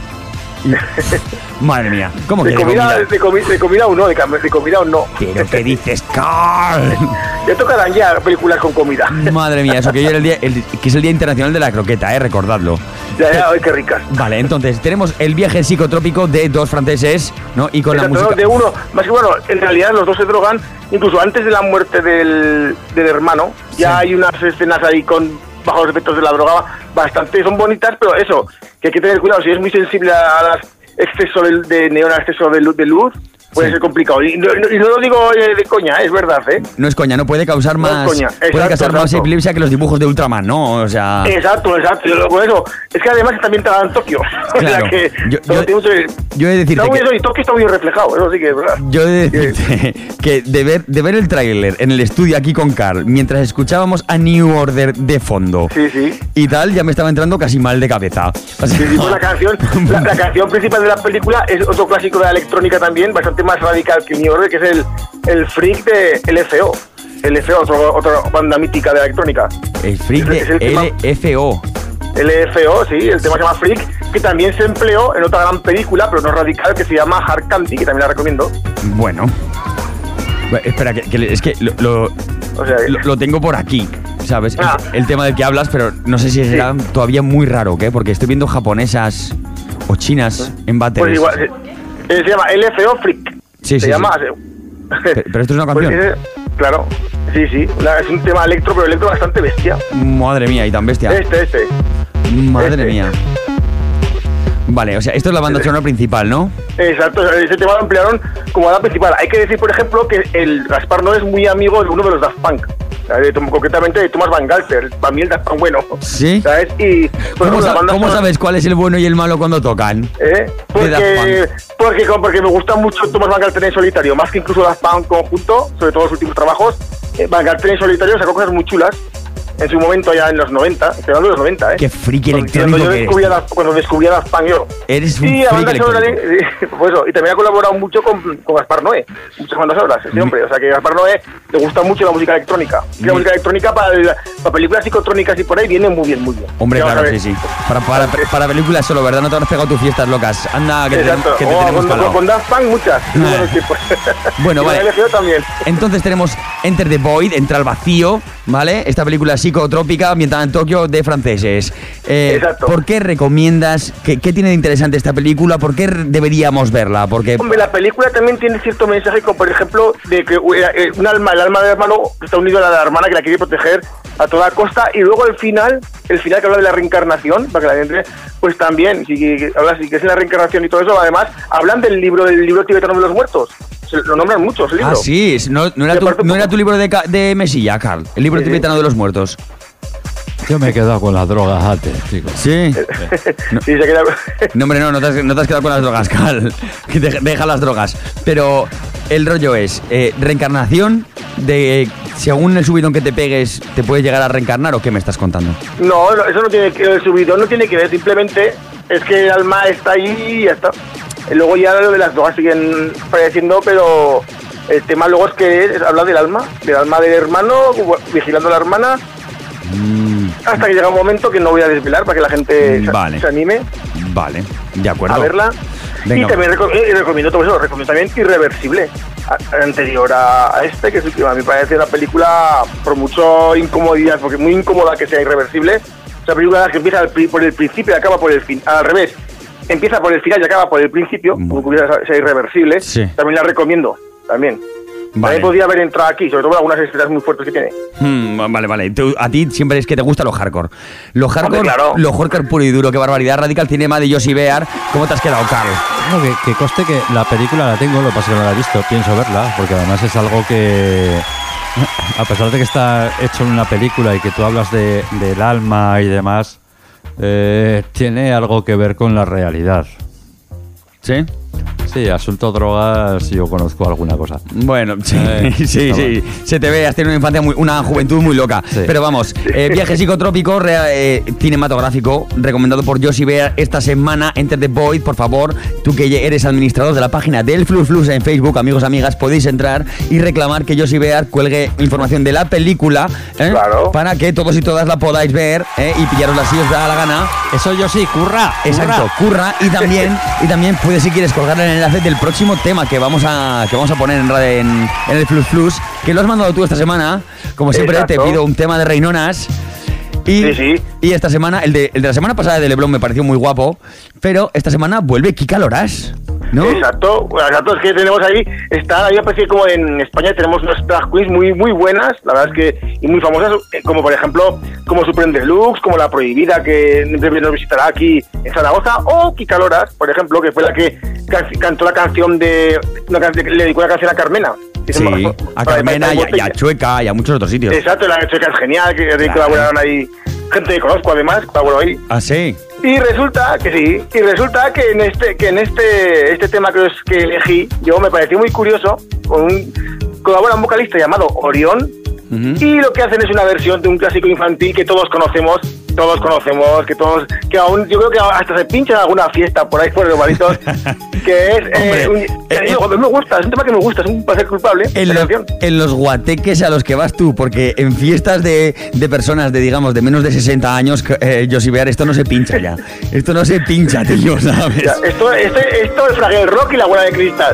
Madre mía, ¿cómo que de de comida, comida? de, comi- de comida o no, de, cam- de comida o no. ¿Pero qué dices, Carl? Ya tocarán ya películas con comida. Madre mía, eso que hoy era el día, el- que es el Día Internacional de la Croqueta, eh, recordadlo. Ya, ya, ay, qué ricas. Vale, entonces tenemos el viaje psicotrópico de dos franceses, ¿no? Y con Exacto, la música. de uno, más que bueno, en realidad los dos se drogan, incluso antes de la muerte del, del hermano, ya Sí. hay unas escenas ahí con bajo los efectos de la droga bastante, son bonitas, pero eso, que hay que tener cuidado, si es muy sensible a las exceso de, de neón, a exceso de luz, de luz puede Sí. ser complicado. Y no, y no lo digo eh, de coña, es verdad, ¿eh? No es coña, no puede causar No es más. coña, puede exacto, causar más exacto. epilepsia que los dibujos de Ultraman, ¿no? O sea. Exacto, exacto. Yo lo- con eso. Es que además está ambientada en Tokio. Claro. O sea que Yo- todo yo- tiene mucho- yo he de decirte está muy que- eso, y Tokio está muy reflejado, eso sí que es verdad. Yo he de decirte que de ver, de ver el tráiler en el estudio aquí con Carl, mientras escuchábamos a New Order de fondo Sí, sí. y tal, ya me estaba entrando casi mal de cabeza. O sea, Sí, sí, pues la canción, la, la canción principal de la película es otro clásico de la electrónica también, bastante más radical que New Order, que es el, el Freak de L F O. L F O, otro- otra banda mítica de la electrónica. el freak es el de tema- L F O. L F O, sí, el tema se llama Freak, que también se empleó en otra gran película, pero no radical, que se llama Hard Candy, que también la recomiendo. Bueno. Bueno, espera, que, que le- es que lo, lo, O sea, lo- lo tengo por aquí, ¿sabes? El- Ah. El, tema del que hablas, pero no sé si será todavía muy raro, ¿qué? Porque estoy viendo japonesas o chinas en pues baterías. igual, se, eh, se llama L F O Freak. Sí, se sí, llama... Pe- pero esto es una Pues canción. ese- claro, sí, sí, una- es un tema electro, pero electro bastante bestia. Madre mía, y tan bestia. Este, este. Madre este. mía. Vale, o sea, esto es la banda Este. sonora principal, ¿no? Exacto, ese tema lo emplearon como banda principal. Hay que decir, por ejemplo, que el Gaspar no es muy amigo de uno de los Daft Punk. ¿Sabes? De- concretamente de Thomas Van Galter, para mí el Daft Punk bueno. ¿Sí? ¿Sabes? Y por ¿Cómo, ejemplo, sa- la banda cómo sonora- sabes cuál es el bueno y el malo cuando tocan? ¿Eh? de Daft Porque, porque, porque me gusta mucho Thomas Van Galter en solitario, más que incluso Daft Punk conjunto, sobre todo los últimos trabajos. Eh, Van Galter en solitario sacó cosas muy chulas en su momento, ya en los noventa, estoy hablando de los noventa, ¿eh? Qué friki Cuando- electrónico cuando yo que descubrí a eres. Daft- Cuando descubrí a Daft Punk yo. Eres un Sí, la friki banda sonora, electrónico. sí, pues eso, y también ha colaborado mucho con, con Gaspar Noé, muchas bandas sonoras, ese Mm. hombre, o sea que a Gaspar Noé le gusta mucho la música electrónica, y la Mm. música electrónica para, el- para películas psicotrónicas y por ahí viene muy bien, muy bien. Hombre, Ya vas claro, a ver. sí, sí. Para, para, para películas solo, ¿verdad? No te habrás pegado tus fiestas locas. Anda, que te, Exacto, que te Oh, tenemos con, calado. con Daft Punk muchas, en Ah. buenos tiempos. Bueno, Y con vale. L F O también. Entonces tenemos Enter the Void, Entra al Vacío, ¿vale? Esta película psicotrópica ambientada en Tokio de franceses. Eh, Exacto. ¿Por qué recomiendas? ¿Qué, qué tiene de interesante esta película? ¿Por qué deberíamos verla? Porque... Hombre, la película también tiene cierto mensaje, como por ejemplo, de que eh, un alma, el alma del hermano está unido a la de la hermana que la quiere proteger a toda costa, y luego el final, el final que habla de la reencarnación, para que la gente, pues también, si que- habla si que es la reencarnación y todo eso, además, hablan del libro, del libro tibetano de los muertos. Se lo nombran mucho, ese libro. Ah, sí, es- no, no era, Y tu, aparte un no era poco- tu libro de, ca- de Mesilla, Carl. El libro Sí, sí. tibetano de los muertos. Yo me he quedado con las drogas antes, chicos. Sí. No. Sí, se queda... No, hombre, no, no te has, no te has quedado con las drogas, Carl. Que te- Deja las drogas. Pero el rollo es, eh, reencarnación de... Según el subidón que te pegues, ¿te puedes llegar a reencarnar o qué me estás contando? No, no, eso no tiene que el subidón no tiene que ver, simplemente es que el alma está ahí y ya está. Y luego ya lo de las drogas siguen falleciendo, pero el tema luego es que es, habla del alma, del alma del hermano, vigilando a la hermana, Mm, hasta que llega un momento que no voy a desvelar para que la gente se- Vale. se anime vale, de acuerdo. a verla. Venga. Y también reco- y recomiendo todo eso, recomiendo también Irreversible, a- anterior a, a este, que es que a mí me parece una película, por mucho incomodidad, porque muy incómoda que sea Irreversible, es una película que empieza al pri- por el principio y acaba por el fin, al revés, empieza por el final y acaba por el principio, como que sea Irreversible, Sí. también la recomiendo, también. Vale. También podría haber entrado aquí, sobre todo por algunas escenas muy fuertes que tiene. Hmm, vale, vale. Tú- a ti siempre es que te gusta lo hardcore. Lo hardcore, Hombre, claro. lo hardcore puro y duro. Qué barbaridad. Radical Cinema de Josie Bear. ¿Cómo te has quedado, Carl? No, que, que conste que la película la tengo, lo que pasa es que no la he visto. Pienso verla, porque además es algo que, a pesar de que está hecho en una película y que tú hablas de, del alma y demás, eh, tiene algo que ver con la realidad. ¿Sí? Sí, asunto drogas, yo conozco alguna cosa. Bueno, sí, Eh, sí, está sí. bien. Se te ve, has tenido una infancia, muy, una juventud muy loca. Sí. Pero vamos, eh, viaje psicotrópico rea- eh, cinematográfico recomendado por Josie Bear esta semana. Enter the Void, por favor. Tú que eres administrador de la página del Flux Flux en Facebook, amigos, amigas, podéis entrar y reclamar que Josie Bear cuelgue información de la película, ¿eh? Claro. Para que todos y todas la podáis ver, ¿eh? Y pillarosla si os da la gana. Eso yo sí, curra. Exacto, curra. Y también, y también puedes, si quieres, colgar el enlace del próximo tema que vamos a, que vamos a poner en, radio- en, en el Flux Flux, que lo has mandado tú esta semana. Como siempre, Exacto. te pido un tema de Reinonas. Y, Sí, sí. y esta semana, el de, el de la semana pasada de Leblon me pareció muy guapo, pero esta semana vuelve Kika Loras, ¿no? Exacto, bueno, exacto, es que tenemos ahí, está, a mí me parece que como en España tenemos unas drag queens muy muy buenas, la verdad es que, y muy famosas, eh, como por ejemplo, como Supreme Deluxe, como La Prohibida, que en breve nos visitará aquí en Zaragoza, o Kika Loras, por ejemplo, que fue la que can- cantó la canción de, una can- le dedicó la canción a Carmena. que se Sí, llama- a para- Carmena para- y a, y a Chueca y a muchos otros sitios. Exacto, la chica es genial, que Claro. colaboraron ahí, gente que conozco además, colaboró ahí. Ah, sí. Y resulta que sí, y resulta que en este que en este este tema que, es, que elegí, yo me pareció muy curioso, con un, colabora un vocalista llamado Orión, Ujú. y lo que hacen es una versión de un clásico infantil que todos conocemos, todos conocemos, que todos, que aún, yo creo que hasta se pincha en alguna fiesta por ahí por los baritos, que es, Hombre, eh, un, eh, eh, digo, me gusta, es un tema que me gusta, es un placer culpable, En, esta lo- canción. en los guateques a los que vas tú, porque en fiestas de, de personas de, digamos, de menos de sesenta años, eh, Josie Bear, esto no se pincha ya. Esto no se pincha, tío, ¿sabes? Ya, esto, este, esto es Fraggle Rock y la bola de cristal.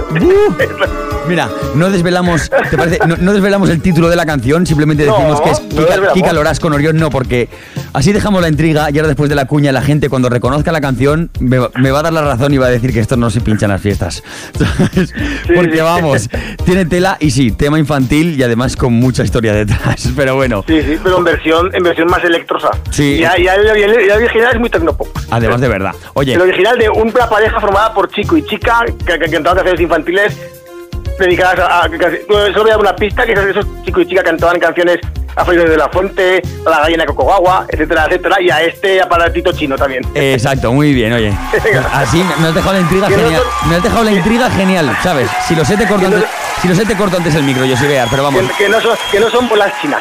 Mira, no desvelamos, ¿te parece? No, no desvelamos el título de la canción, simplemente No, decimos que es no Kika, desvelamos. Kika Loras con Orión, no, porque así dejamos la intriga y ahora después de la cuña la gente cuando reconozca la canción me, va- me va a dar la razón y va a decir que esto no se pincha en las fiestas. ¿Sabes? Porque sí. vamos, tiene tela y sí, tema infantil y además con mucha historia detrás, pero bueno. Sí, sí, pero en versión, en versión más electrosa. Sí. Ya, ya, el, el- el original es muy tecnopop. Además de verdad. Oye, El original de una pareja formada por chico y chica que, que cantaban canciones infantiles dedicadas a... a- que- que- solo voy a dar una pista, que esos, esos chicos y chicas cantaban canciones a Felices de la Fuente, a la gallina Cocoguagua, etcétera, etcétera, y a este aparatito chino también. exacto, muy bien, oye. Así me me has dejado la intriga Que no genial. son- Me has dejado la intriga genial, ¿sabes? Si lo sé te corto Que no- antes, si lo sé te corto antes el micro, yo soy Bear, pero vamos. Que, que no son, que no son bolas chinas.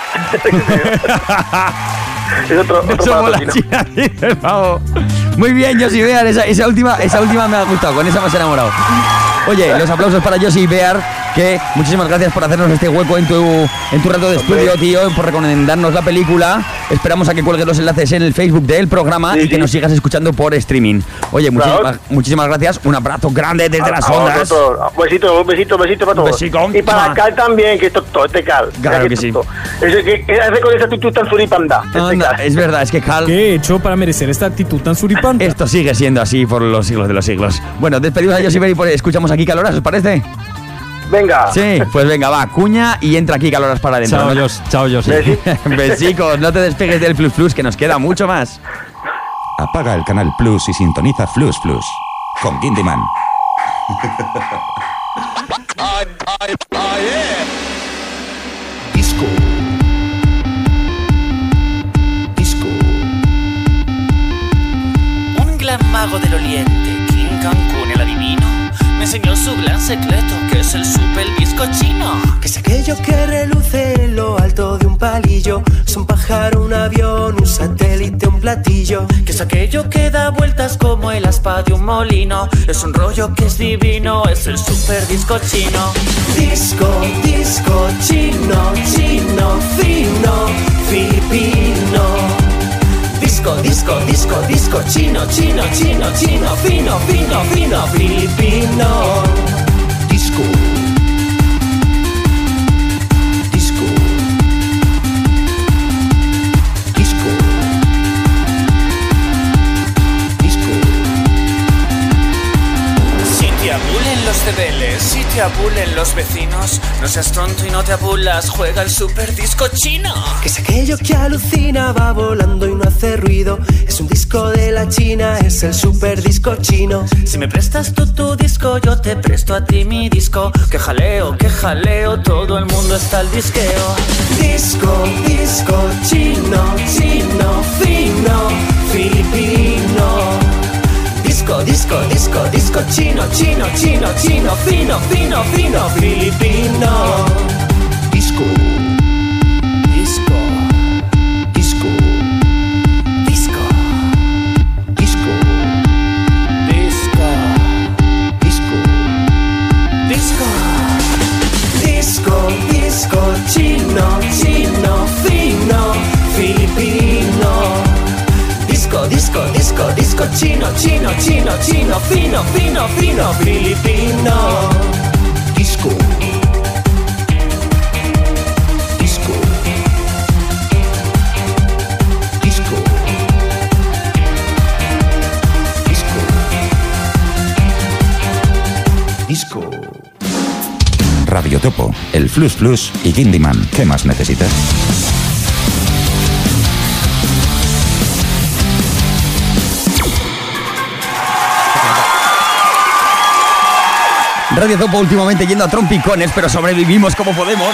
Es otro, otro Somos aparato la chino. China, dice el pavo. Muy bien, Josie Bear, esa, esa última, esa última me ha gustado, con esa me has enamorado. Oye, los aplausos para Josie Bear, que muchísimas gracias por hacernos este hueco en tu, en tu rato de estudio, tío, por recomendarnos la película. Esperamos a que cuelgues los enlaces en el Facebook del programa Sí, y que sí. nos sigas escuchando por streaming. Oye, muchísimas, Claro. muchísimas gracias, un abrazo grande desde A- las a ondas. vosotros. Un besito, un besito, un besito para todos. Besico. Y para Mua. Cal también, que esto todo, este Cal. Claro Mira que sí. tonto. Ese que, que hace con esa actitud tan suripanda. Este Anda, Cal. es verdad, es que Cal... ¿Qué he hecho para merecer esta actitud tan suripanta? Esto sigue siendo así por los siglos de los siglos. Bueno, despedimos a Josie Bear y por- escuchamos aquí Caloras, ¿os parece? Venga. Sí, pues venga, va, cuña y entra aquí Caloras para adentro. Chao, ¿no? Jos, chao, Josie. Besi- Besicos, no te despegues del Flux Flux, que nos queda mucho más. Apaga el canal Plus y sintoniza Flux Flux con Gindiman. Disco. Disco. Un gran mago del oriente, King Cancún el adivino, me enseñó su gran secreto, que es el super disco chino. Que es aquello que reluce en lo alto de un palillo. Es un pájaro, un avión, un satélite, un platillo. Que es aquello que da vueltas como el aspa de un molino. Es un rollo que es divino, es el super disco chino. Disco, disco, chino, chino, fino, filipino. Disco, disco, disco, disco, chino, chino, chino, chino, fino, fino, fino, filipino. Disco. Disco. Disco. Disco. Si te abulen los debeles, si te abulen los vecinos, no seas tonto y no te abulas, juega el super disco chino. Que es aquello que alucina, va volando y no hace ruido. Es un disco de la China, es el super disco chino. Si me prestas tú tu disco, yo te presto a ti mi disco. Que jaleo, que jaleo, todo el mundo está al disqueo. Disco, disco, chino, chino, fino, filipino. Disco, disco, disco, disco, chino, chino, chino, chino, fino, fino, fino, filipino. Disco. Disco. Disco. Disco. Disco. Disco. Disco. Disco. Disco, disco, chino, chino, fino, filipino. Disco, disco, disco, disco, chino, chino, chino, chino, fino, fino, fino, filipino. Disco. Disco. Disco. Disco. Disco. Radio Topo, el Flux Flux y Kindyman. ¿Qué más necesitas? Radio Topo últimamente yendo a trompicones, pero sobrevivimos como podemos.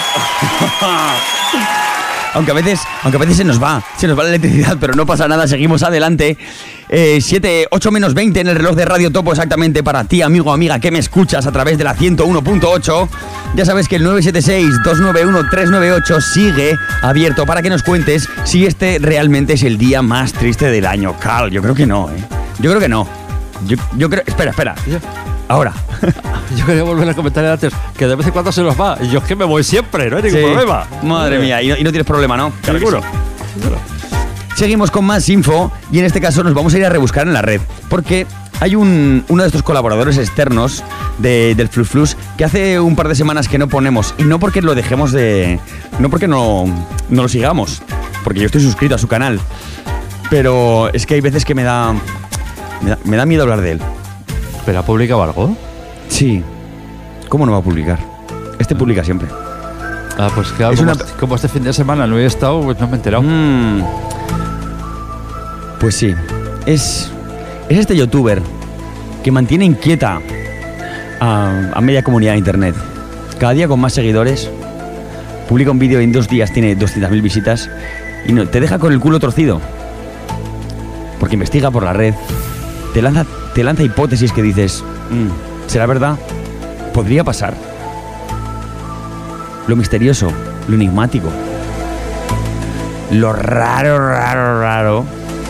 Aunque a veces, aunque a veces se nos va, se nos va la electricidad, pero no pasa nada, seguimos adelante. Eh, siete, ocho menos veinte en el reloj de Radio Topo, exactamente para ti, amigo o amiga, que me escuchas a través de la ciento uno punto ocho. Ya sabes que el nueve siete seis, dos nueve uno, tres nueve ocho sigue abierto para que nos cuentes si este realmente es el día más triste del año. Cal, yo creo que no, ¿eh? Yo creo que no. Yo, yo creo... Espera, espera. Ahora. Yo quería volver a comentar antes que de vez en cuando se nos va. Y yo es que me voy siempre, no hay ningún Sí. problema. Madre mía, y no, y no tienes problema, ¿no? Claro que Seguro. sí. Seguimos con más info y en este caso nos vamos a ir a rebuscar en la red. Porque hay un, uno de estos colaboradores externos de, del Flux Flux que hace un par de semanas que no ponemos. Y no porque lo dejemos de... No porque no, no lo sigamos. Porque yo estoy suscrito a su canal. Pero es que hay veces que me da... Me da, me da miedo hablar de él. ¿Pero ha publicado algo? Sí. ¿Cómo no va a publicar? Este publica siempre. Ah, pues claro, Es como, una- este, como este fin de semana no he estado, pues no me he enterado. Mm. Pues sí. Es, es este youtuber que mantiene inquieta a, a media comunidad de internet. Cada día con más seguidores. Publica un vídeo y en dos días tiene doscientas mil visitas. Y no, te deja con el culo torcido. Porque investiga por la red. Te lanza, te lanza hipótesis que dices, "Mm, ¿será verdad? ¿Podría pasar?". Lo misterioso, lo enigmático, lo raro, raro, raro,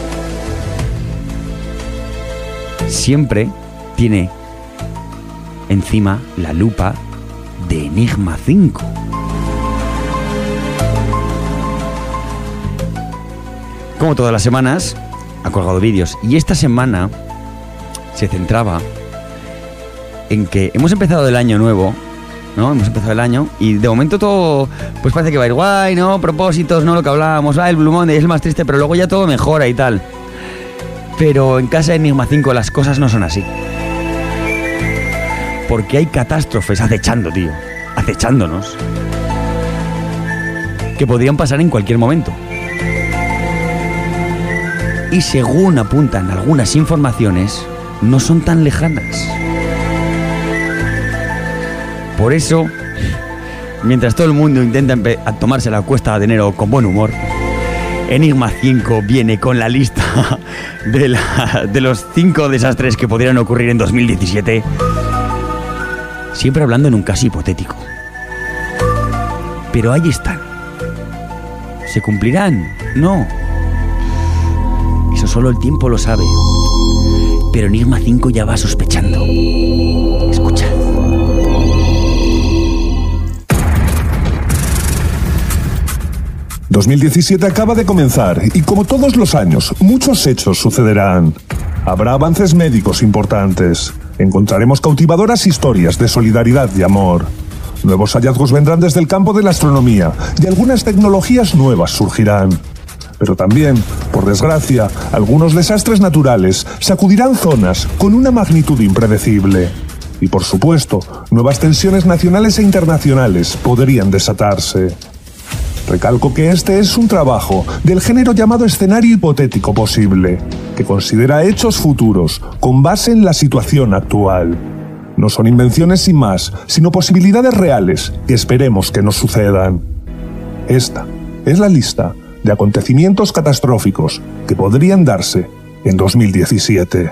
siempre tiene encima la lupa de Enigma cinco. Como todas las semanas, ha colgado vídeos. Y esta semana se centraba en que hemos empezado el año nuevo, ¿no? Hemos empezado el año y de momento todo, pues parece que va a ir guay, ¿no? Propósitos, ¿no? Lo que hablábamos, ah, el Blue Monday es el más triste, pero luego ya todo mejora y tal. Pero en casa de Enigma cinco las cosas no son así. Porque hay catástrofes acechando, tío. Acechándonos. Que podrían pasar en cualquier momento. Y según apuntan algunas informaciones, no son tan lejanas. Por eso, mientras todo el mundo intenta empe- a tomarse la cuesta de enero con buen humor, Enigma cinco viene con la lista de, la- de los cinco desastres que podrían ocurrir en dos mil diecisiete, siempre hablando en un caso hipotético. Pero ahí están. ¿Se cumplirán? No. Eso solo el tiempo lo sabe. Pero Enigma cinco ya va sospechando. Escucha. dos mil diecisiete acaba de comenzar y como todos los años, muchos hechos sucederán. Habrá avances médicos importantes. Encontraremos cautivadoras historias de solidaridad y amor. Nuevos hallazgos vendrán desde el campo de la astronomía y algunas tecnologías nuevas surgirán. Pero también, por desgracia, algunos desastres naturales sacudirán zonas con una magnitud impredecible. Y por supuesto, nuevas tensiones nacionales e internacionales podrían desatarse. Recalco que este es un trabajo del género llamado escenario hipotético posible, que considera hechos futuros con base en la situación actual. No son invenciones sin más, sino posibilidades reales que esperemos que nos sucedan. Esta es la lista de acontecimientos catastróficos que podrían darse en dos mil diecisiete.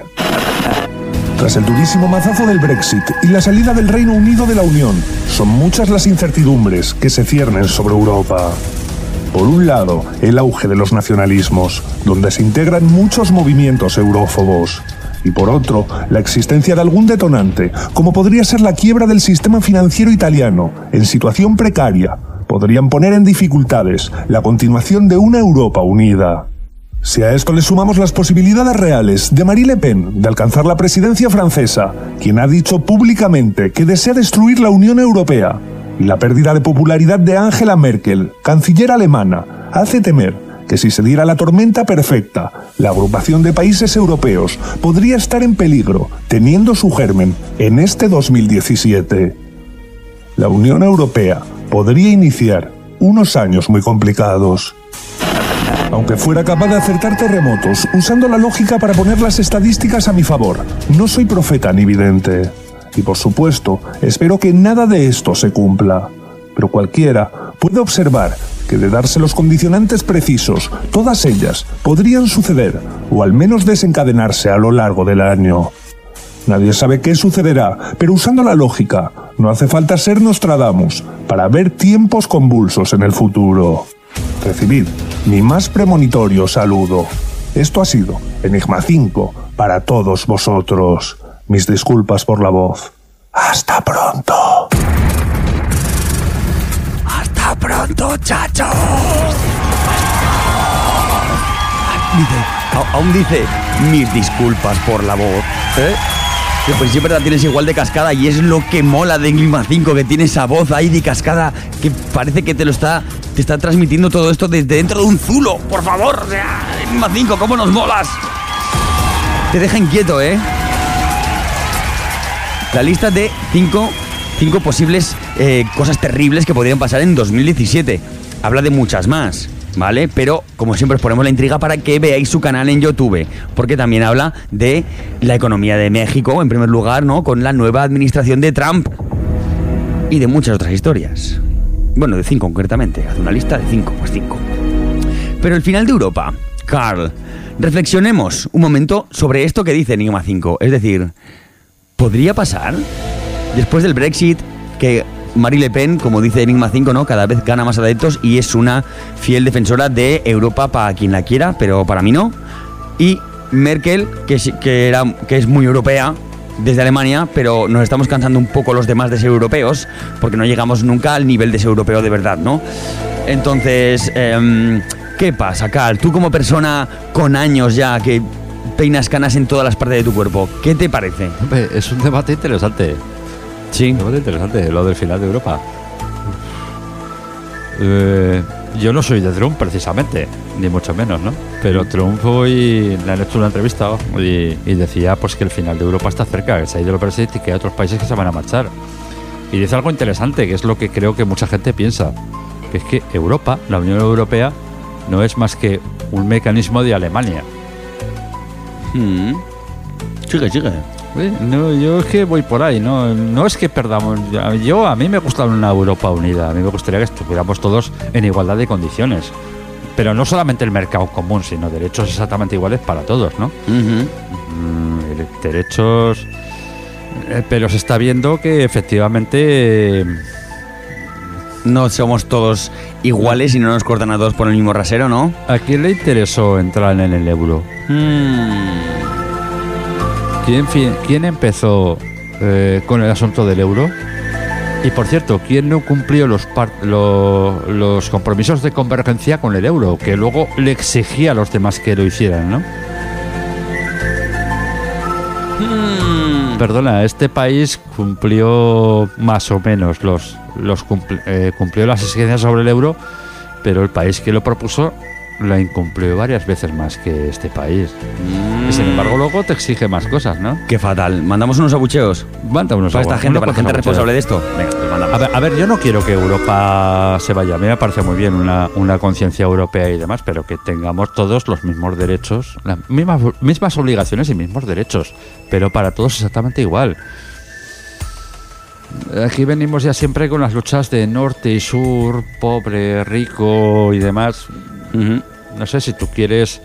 Tras el durísimo mazazo del Brexit y la salida del Reino Unido de la Unión, son muchas las incertidumbres que se ciernen sobre Europa. Por un lado, el auge de los nacionalismos, donde se integran muchos movimientos eurófobos. Y por otro, la existencia de algún detonante, como podría ser la quiebra del sistema financiero italiano, en situación precaria, podrían poner en dificultades la continuación de una Europa unida. Si a esto le sumamos las posibilidades reales de Marine Le Pen de alcanzar la presidencia francesa, quien ha dicho públicamente que desea destruir la Unión Europea, y la pérdida de popularidad de Angela Merkel, canciller alemana, hace temer que si se diera la tormenta perfecta, la agrupación de países europeos podría estar en peligro, teniendo su germen en este dos mil diecisiete. La Unión Europea podría iniciar unos años muy complicados. Aunque fuera capaz de acertar terremotos, usando la lógica para poner las estadísticas a mi favor, no soy profeta ni vidente. Y por supuesto, espero que nada de esto se cumpla. Pero cualquiera puede observar que de darse los condicionantes precisos, todas ellas podrían suceder, o al menos desencadenarse a lo largo del año. Nadie sabe qué sucederá, pero usando la lógica, no hace falta ser Nostradamus para ver tiempos convulsos en el futuro. Recibid mi más premonitorio saludo. Esto ha sido Enigma cinco para todos vosotros. Mis disculpas por la voz. ¡Hasta pronto! ¡Hasta pronto, chachos! Dice, aún dice, mis disculpas por la voz. ¿Eh? Pues siempre la tienes igual de cascada y es lo que mola de Enigma cinco, que tiene esa voz ahí de cascada que parece que te lo está te está transmitiendo todo esto desde dentro de un zulo. Por favor, o sea, Enigma cinco, ¿cómo nos molas? Te deja inquieto, ¿eh? La lista de cinco, cinco posibles eh, cosas terribles que podrían pasar en dos mil diecisiete. Habla de muchas más, ¿vale? Pero, como siempre, os ponemos la intriga para que veáis su canal en YouTube, porque también habla de la economía de México, en primer lugar, ¿no? Con la nueva administración de Trump y de muchas otras historias. Bueno, de cinco concretamente, hace una lista de cinco, pues cinco. Pero el final de Europa, Carl, reflexionemos un momento sobre esto que dice Enigma cinco, es decir, ¿podría pasar? Después del Brexit, que Marine Le Pen, como dice Enigma cinco, ¿no? Cada vez gana más adeptos y es una fiel defensora de Europa para quien la quiera, pero para mí no. Y Merkel, que es, que era, que es muy europea desde Alemania, pero nos estamos cansando un poco los demás de ser europeos, porque no llegamos nunca al nivel de ser europeo de verdad, ¿no? Entonces, eh, ¿qué pasa, Carl? Tú como persona con años ya, que peinas canas en todas las partes de tu cuerpo, ¿qué te parece? Hombre, es un debate interesante. Sí. Un debate interesante, lo del final de Europa. Eh, yo no soy de Trump, precisamente, ni mucho menos, ¿no? Pero Trump hoy le han hecho una entrevista y, y decía pues que el final de Europa está cerca, que se ha ido el Brexit y que hay otros países que se van a marchar. Y dice algo interesante, que es lo que creo que mucha gente piensa, que es que Europa, la Unión Europea, no es más que un mecanismo de Alemania. Hmm. Sigue, sigue. No, yo es que voy por ahí, no, no es que perdamos. Yo, a mí me gusta una Europa unida, a mí me gustaría que estuviéramos todos en igualdad de condiciones, pero no solamente el mercado común, sino derechos exactamente iguales para todos, ¿no? Uh-huh. Mm, derechos, eh, pero se está viendo que efectivamente eh, no somos todos iguales y no nos cortan a todos por el mismo rasero, ¿no? ¿A quién le interesó entrar en el euro? Hmm. ¿Quién, ¿Quién empezó eh, con el asunto del euro? Y por cierto, ¿quién no cumplió los, par- lo- los compromisos de convergencia con el euro? Que luego le exigía a los demás que lo hicieran, ¿no? Hmm. Perdona, este país cumplió más o menos los, los cumpl- eh, cumplió las exigencias sobre el euro, pero el país que lo propuso la incumplió varias veces más que este país. Mm. Y sin embargo luego te exige más cosas, ¿no? Qué fatal. ¿Mandamos unos abucheos? Manda unos para esta abu- gente, unos para la gente abucheos. responsable de esto. Venga, pues mandamos. A ver, a ver, yo no quiero que Europa se vaya. A mí me parece muy bien una, una conciencia europea y demás, pero que tengamos todos los mismos derechos, las mismas, mismas obligaciones y mismos derechos, pero para todos exactamente igual. Aquí venimos ya siempre con las luchas de norte y sur, pobre, rico y demás. Uh-huh. No sé, si tú quieres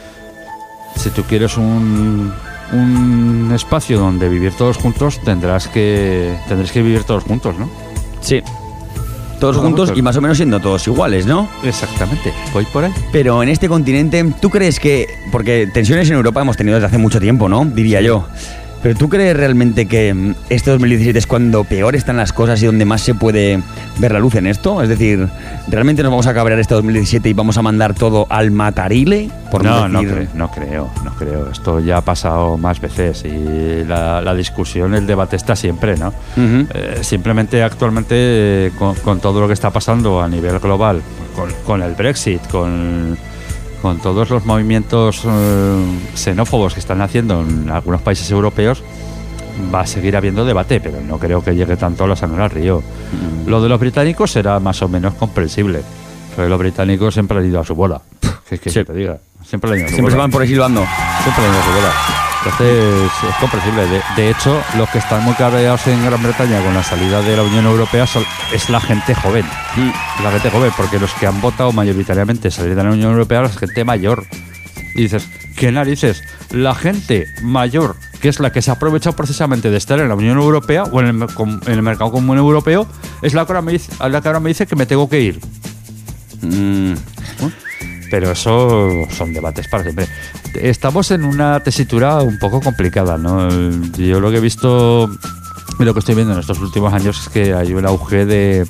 si tú quieres un, un espacio donde vivir todos juntos, tendrás que tendrás que vivir todos juntos, ¿no? Sí. Todos juntos y más o menos siendo todos iguales, ¿no? Exactamente. Voy por ahí. Pero en este continente, ¿tú crees que...? Porque tensiones en Europa hemos tenido desde hace mucho tiempo, ¿no? Diría yo. ¿Pero tú crees realmente que este dos mil diecisiete es cuando peor están las cosas y donde más se puede ver la luz en esto? Es decir, ¿realmente nos vamos a cabrear este dos mil diecisiete y vamos a mandar todo al matarile? Por no, no, no, decir... cre- no creo, no creo. Esto ya ha pasado más veces y la, la discusión, el debate está siempre, ¿no? Uh-huh. Eh, simplemente actualmente eh, con, con todo lo que está pasando a nivel global, con, con el Brexit, con... con todos los movimientos eh, xenófobos que están haciendo en algunos países europeos, va a seguir habiendo debate, pero no creo que llegue tanto a la sangre al río. Mm. Lo de los británicos será más o menos comprensible, porque los británicos siempre han ido a su bola. ¿Qué que sí. te diga? Siempre han ido a su Siempre bola. se van por ahí silbando. Siempre han ido a su bola. Entonces es comprensible. De, de hecho, los que están muy cabreados en Gran Bretaña con la salida de la Unión Europea son, es la gente joven. Mm. La gente joven, porque los que han votado mayoritariamente salir de la Unión Europea es la gente mayor. Y dices, ¿qué narices? La gente mayor, que es la que se ha aprovechado precisamente de estar en la Unión Europea o en el, en el mercado común europeo, es la que ahora me dice, la que, ahora me dice que me tengo que ir. Mm. ¿Eh? Pero eso son debates para siempre. Estamos en una tesitura un poco complicada, ¿no? Yo lo que he visto y lo que estoy viendo en estos últimos años es que hay un auge de...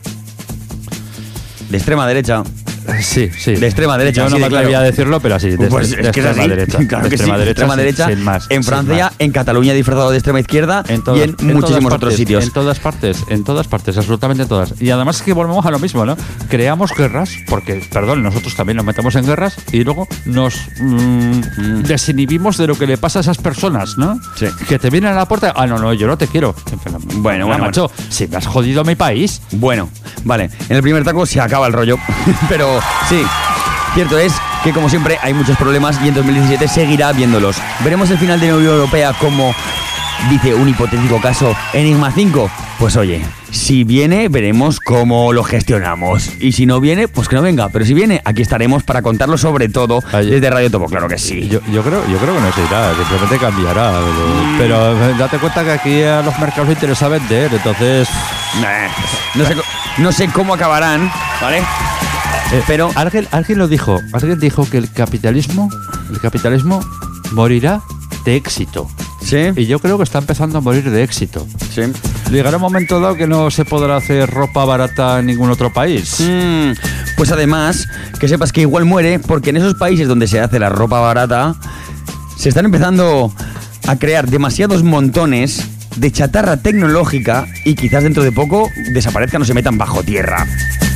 de extrema derecha. Sí, sí. De extrema derecha. Yo no sí, me atrevería a decirlo, pero sí, de, pues de, es de que extrema así, derecha. Claro de que extrema sí, derecha, extrema sin, derecha. sin más. En Francia, más. en Cataluña disfrazado de extrema izquierda en todas, y en, en muchísimos partes, otros sitios. En todas partes, en todas partes, absolutamente en todas. Y además es que volvemos a lo mismo, ¿no? Creamos guerras, porque, perdón, nosotros también nos metemos en guerras y luego nos mmm, mm. desinhibimos de lo que le pasa a esas personas, ¿no? Sí. Que te vienen a la puerta, ah, no, no, yo no te quiero. Bueno, bueno, macho, bueno. si me has jodido mi país. Bueno, vale, en el primer taco se acaba el rollo, pero sí. Cierto es que, como siempre, hay muchos problemas y en dos mil diecisiete seguirá habiéndolos. Veremos el final de la Unión Europea como, dice un hipotético caso, Enigma cinco. Pues oye, si viene, veremos cómo lo gestionamos. Y si no viene, pues que no venga. Pero si viene, aquí estaremos para contarlo sobre todo desde Radio Topo. Claro que sí. Yo, yo, creo, yo creo que no se irá, simplemente cambiará. Pero, mm. pero date cuenta que aquí a los mercados les interesa vender, entonces... No sé, no sé cómo acabarán, ¿vale? Eh, pero alguien, alguien lo dijo, alguien dijo que el capitalismo, el capitalismo morirá de éxito. Sí. Y yo creo que está empezando a morir de éxito. Sí. Llegará un momento dado que no se podrá hacer ropa barata en ningún otro país. Mm, pues además, que sepas que igual muere porque en esos países donde se hace la ropa barata se están empezando a crear demasiados montones de chatarra tecnológica y quizás dentro de poco desaparezcan o se metan bajo tierra.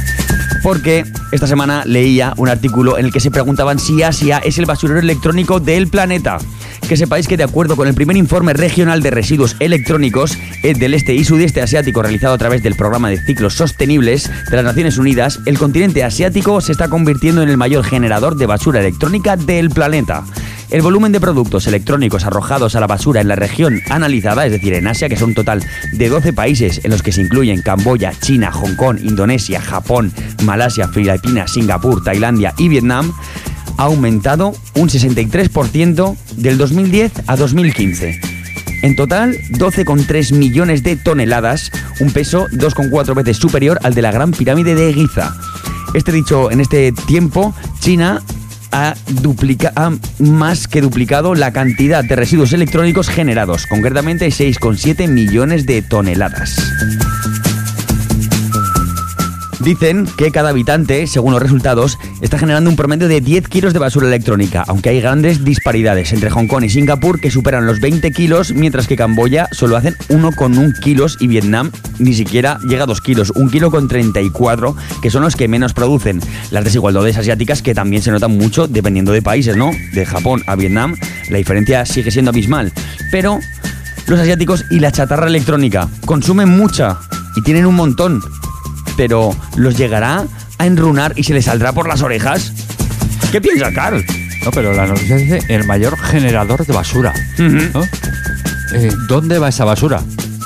Porque esta semana leía un artículo en el que se preguntaban si Asia es el basurero electrónico del planeta. Que sepáis que, de acuerdo con el primer informe regional de residuos electrónicos del este y sudeste asiático realizado a través del programa de ciclos sostenibles de las Naciones Unidas, el continente asiático se está convirtiendo en el mayor generador de basura electrónica del planeta. El volumen de productos electrónicos arrojados a la basura en la región analizada, es decir, en Asia, que son un total de doce países en los que se incluyen Camboya, China, Hong Kong, Indonesia, Japón, Malasia, Filipinas, Singapur, Tailandia y Vietnam, ha aumentado un sesenta y tres por ciento del dos mil diez a dos mil quince. En total, doce coma tres millones de toneladas, un peso dos coma cuatro veces superior al de la Gran Pirámide de Giza. Este dicho, en este tiempo, China ha, duplica, ha más que duplicado la cantidad de residuos electrónicos generados, concretamente seis coma siete millones de toneladas. Dicen que cada habitante, según los resultados, está generando un promedio de diez kilos de basura electrónica, aunque hay grandes disparidades entre Hong Kong y Singapur, que superan los veinte kilos, mientras que Camboya solo hacen uno coma uno kilos y Vietnam ni siquiera llega a dos kilos, un kilo con treinta y cuatro, que son los que menos producen. Las desigualdades asiáticas que también se notan mucho dependiendo de países, ¿no? De Japón a Vietnam la diferencia sigue siendo abismal, pero los asiáticos y la chatarra electrónica consumen mucha y tienen un montón, pero ¿los llegará a enrunar y se les saldrá por las orejas? ¿Qué piensa, Carl? No, pero la noticia dice el mayor generador de basura. Uh-huh. ¿No? Eh, ¿Dónde va esa basura?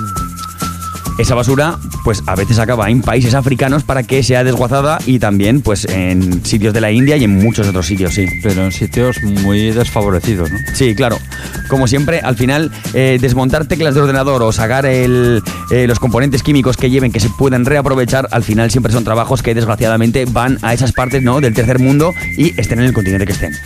Esa basura, pues a veces acaba en países africanos para que sea desguazada y también, pues, en sitios de la India y en muchos otros sitios, sí. Pero en sitios muy desfavorecidos, ¿no? Sí, claro. Como siempre, al final, eh, desmontar teclas de ordenador o sacar el, eh, los componentes químicos que lleven que se puedan reaprovechar, al final siempre son trabajos que desgraciadamente van a esas partes, ¿no?, del tercer mundo y estén en el continente que estén.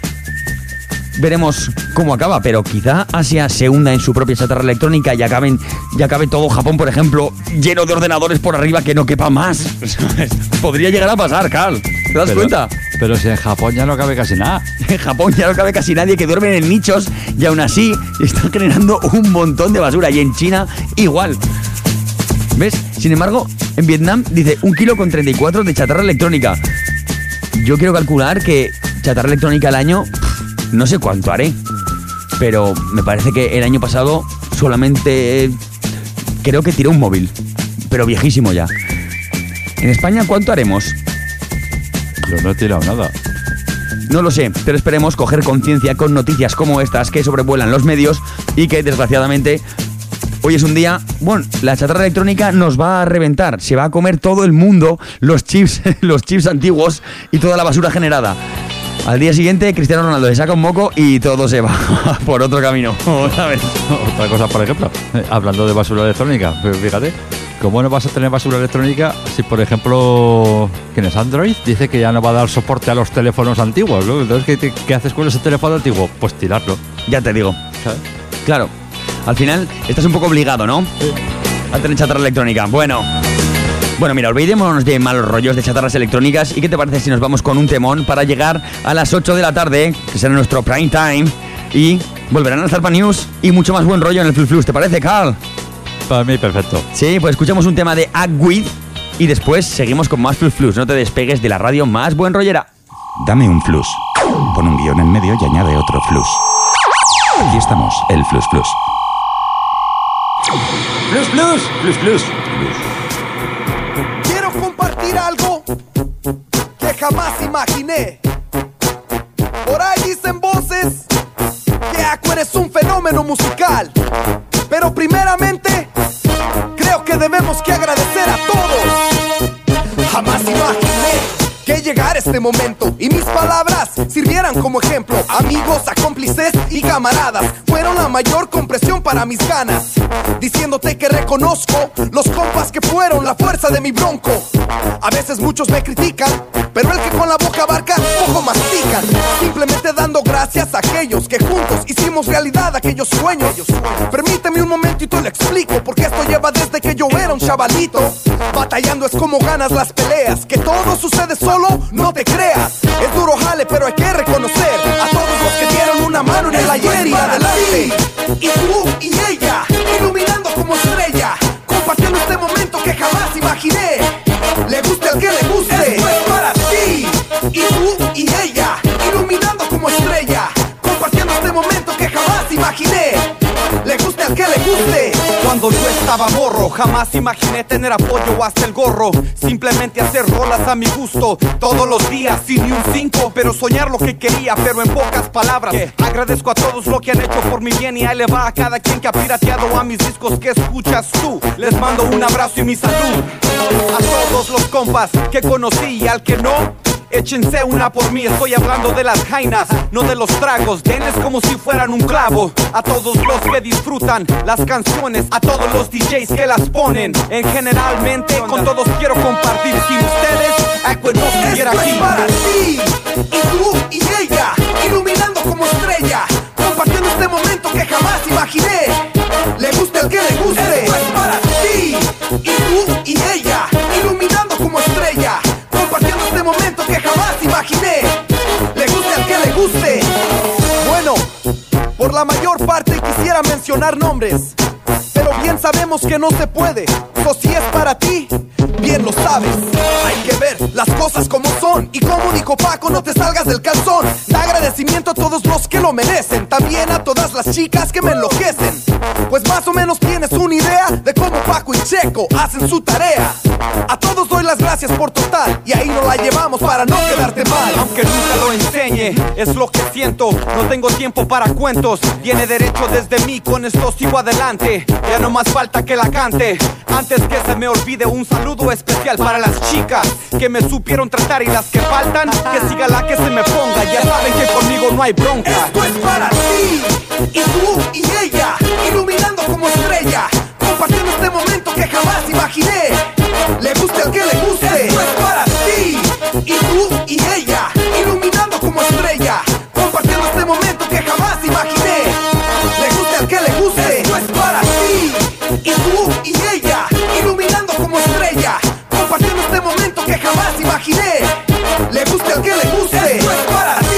Veremos cómo acaba, pero quizá Asia se hunda en su propia chatarra electrónica y acaben, y acabe todo Japón, por ejemplo, lleno de ordenadores por arriba que no quepa más. Podría llegar a pasar, Carl. ¿Te das pero, cuenta? Pero si en Japón ya no cabe casi nada. En Japón ya no cabe casi nadie, que duermen en nichos y aún así están generando un montón de basura. Y en China igual. ¿Ves? Sin embargo, en Vietnam dice un kilo con treinta y cuatro de chatarra electrónica. Yo quiero calcular que chatarra electrónica al año... No sé cuánto haré, pero me parece que el año pasado solamente eh, creo que tiré un móvil, pero viejísimo ya. ¿En España cuánto haremos? Yo no he tirado nada. No lo sé, pero esperemos coger conciencia con noticias como estas que sobrevuelan los medios y que desgraciadamente hoy es un día, bueno, la chatarra electrónica nos va a reventar, se va a comer todo el mundo los chips, los chips antiguos y toda la basura generada. Al día siguiente, Cristiano Ronaldo le saca un moco y todo se va por otro camino. ¿Sabes? Otra cosa, por ejemplo, eh, hablando de basura electrónica, fíjate, ¿cómo no vas a tener basura electrónica si, por ejemplo, ¿quién es Android? Dice que ya no va a dar soporte a los teléfonos antiguos, ¿no? Entonces, ¿qué, qué haces con ese teléfono antiguo? Pues tirarlo. Ya te digo. ¿Sabes? Claro. Al final, estás un poco obligado, ¿no? Sí. A tener chatarra electrónica. Bueno... Bueno, mira, olvidémonos de malos rollos de chatarras electrónicas. ¿Y qué te parece si nos vamos con un temón para llegar a las ocho de la tarde, que será nuestro prime time, y volverán a Zarpa News y mucho más buen rollo en el Flux Flux? ¿Te parece, Carl? Para mí, perfecto. Sí, pues escuchamos un tema de Agweed y después seguimos con más Flux Flux. No te despegues de la radio más buen rollera. Dame un flux. Pon un guión en medio y añade otro flux. Aquí estamos, el Flux Flux. Flux Flux. Flux Flux. Quiero compartir algo que jamás imaginé. Por ahí dicen voces que Aqua es un fenómeno musical, pero primeramente creo que debemos que agradecer a todos. Jamás imaginé que llegara este momento y mis palabras sirvieran como ejemplo. Amigos, cómplices y camaradas fueron la mayor compresión para mis ganas, diciéndote que reconozco los compas que fueron la fuerza de mi bronco. A veces muchos me critican, pero el que con la boca abarca, poco mastican. Simplemente dando gracias a aquellos que juntos hicimos realidad aquellos sueños. Permíteme un momento y te lo explico, porque esto lleva desde que yo era un chavalito. Batallando es como ganas las peleas, que todo sucede solo, no te creas. Es duro jale, pero hay que reconocer a todos los que dieron una mano en el ayer y adelante. Y tú y ella, iluminando como estrella, compartiendo este momento que jamás imaginé. Le guste al que le guste, esto es para ti. Y tú y ella, iluminando como estrella, compartiendo este momento que jamás imaginé. Le guste al que le guste. Cuando yo estaba morro, jamás imaginé tener apoyo hasta el gorro. Simplemente hacer rolas a mi gusto, todos los días sin ni un cinco. Pero soñar lo que quería, pero en pocas palabras. Yeah. Agradezco a todos lo que han hecho por mi bien, y ahí le va a cada quien que ha pirateado a mis discos que escuchas tú. Les mando un abrazo y mi salud. A todos los compas que conocí y al que no, échense una por mí, estoy hablando de las jainas, no de los tragos. Denles como si fueran un clavo. A todos los que disfrutan las canciones, a todos los D Js que las ponen. En generalmente con todos quiero compartir. Sin ustedes, Aqua no estuviera aquí. Es para ti, y tú y ella, iluminando como estrella, compartiendo este momento que jamás imaginé. Le guste al que le guste. Esto es para ti, y tú y ella, iluminando como estrella, la mayor parte quisiera mencionar nombres, pero bien sabemos que no se puede. So si es para ti, bien lo sabes. Hay que ver las cosas como son, y como dijo Paco, no te salgas del calzón. Da agradecimiento a todos los que lo merecen, también a todas las chicas que me enloquecen. Pues más o menos tienes una idea de cómo Paco y Checo hacen su tarea. A todos doy las gracias por total, y ahí nos la llevamos para no quedarte mal. Aunque nunca lo enseñe, es lo que siento. No tengo tiempo para cuentos, viene derecho desde mí, con esto sigo adelante. Ya no más falta que la cante. Antes que se me olvide, un saludo especial para las chicas que me supieron tratar, y las que faltan, que siga la que se me ponga. Ya saben que conmigo no hay bronca. Esto es para ti, y tú y ella, iluminando como estrella, compartiendo este momento que jamás imaginé. Le guste al que le guste. Esto es para ti, y tú y ella, iluminando como estrella, compartiendo este momento que jamás imaginé. Le guste al que le guste. Esto es para ti, y tú y ella, iluminando como estrella, compartiendo este momento que jamás imaginé. Le guste al que le guste. Esto es para ti.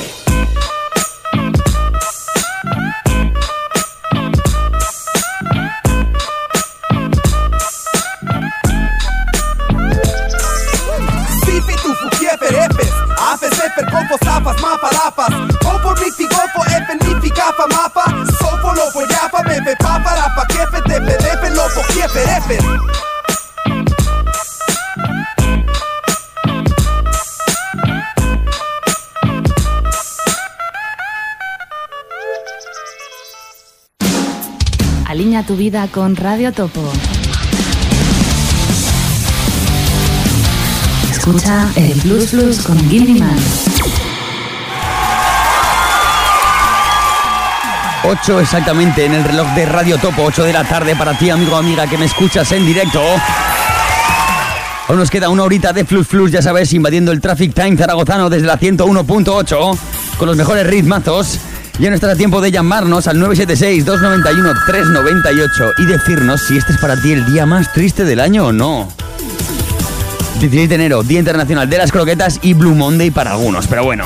Sefer, kofo, zafas, mapa, lapas. Kofo, rifi, gofo, efen, lifi, gafa, mapa. Sofo, lopo, yafa, mefe, papa, rapa, kefe, tefe, defe, lopo, kiefe, efen. Alinea tu vida con Radio Topo. Escucha el Blues Blues con Guindy Man. ocho exactamente en el reloj de Radio Topo, ocho de la tarde para ti, amigo o amiga que me escuchas en directo. Aún nos queda una horita de Flux Flux, ya sabes, invadiendo el Traffic Time zaragozano desde la ciento uno punto ocho con los mejores ritmazos. Ya no estará tiempo de llamarnos al nueve siete seis, dos nueve uno, tres nueve ocho y decirnos si este es para ti el día más triste del año o no. dieciséis de enero, Día Internacional de las Croquetas y Blue Monday para algunos, pero bueno.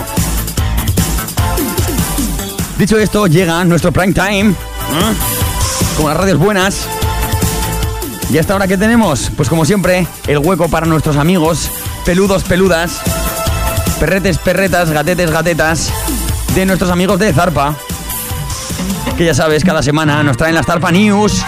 Dicho esto, llega nuestro prime time, ¿eh? Como las radios buenas. ¿Y hasta ahora qué tenemos? Pues como siempre, el hueco para nuestros amigos peludos, peludas, perretes, perretas, gatetes, gatetas, de nuestros amigos de Zarpa, que ya sabes, cada semana nos traen las Zarpa News,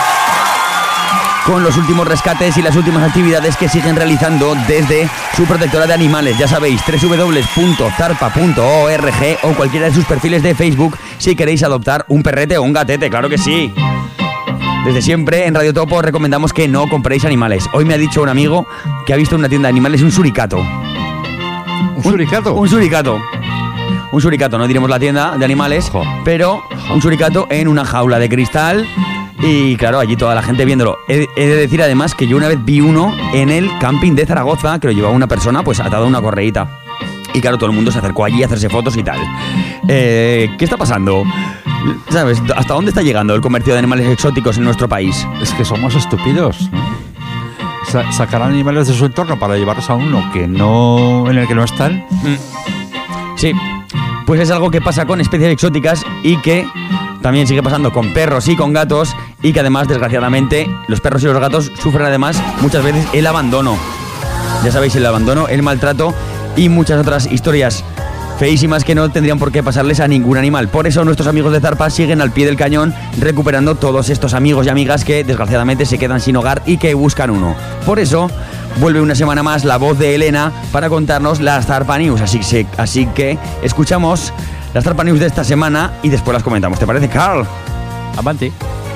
con los últimos rescates y las últimas actividades que siguen realizando desde su protectora de animales. Ya sabéis, doble u doble u doble u punto zarpa punto org o cualquiera de sus perfiles de Facebook si queréis adoptar un perrete o un gatete, claro que sí. Desde siempre en Radio Topo recomendamos que no compréis animales. Hoy me ha dicho un amigo que ha visto en una tienda de animales un suricato. ¿Un suricato? Un, un suricato. Un suricato, no diremos la tienda de animales, jo. pero un suricato en una jaula de cristal. Y claro, allí toda la gente viéndolo. He, he de decir además que yo una vez vi uno en el camping de Zaragoza, que lo llevaba una persona pues atado a una correíta. Y claro, todo el mundo se acercó allí a hacerse fotos y tal. Eh, ¿Qué está pasando? ¿Sabes? ¿Hasta dónde está llegando el comercio de animales exóticos en nuestro país? Es que somos estúpidos, ¿no? Sa- sacar animales de su entorno para llevarlos a uno que no, en el que no están. Mm. Sí, pues es algo que pasa con especies exóticas y que también sigue pasando con perros y con gatos, y que además, desgraciadamente, los perros y los gatos sufren además muchas veces el abandono. Ya sabéis, el abandono, el maltrato y muchas otras historias feísimas que no tendrían por qué pasarles a ningún animal. Por eso nuestros amigos de Zarpa siguen al pie del cañón recuperando todos estos amigos y amigas que desgraciadamente se quedan sin hogar y que buscan uno. Por eso vuelve una semana más la voz de Elena para contarnos las Zarpa News. Así, así que escuchamos las Zarpa News de esta semana y después las comentamos. ¿Te parece, Carl? Avante.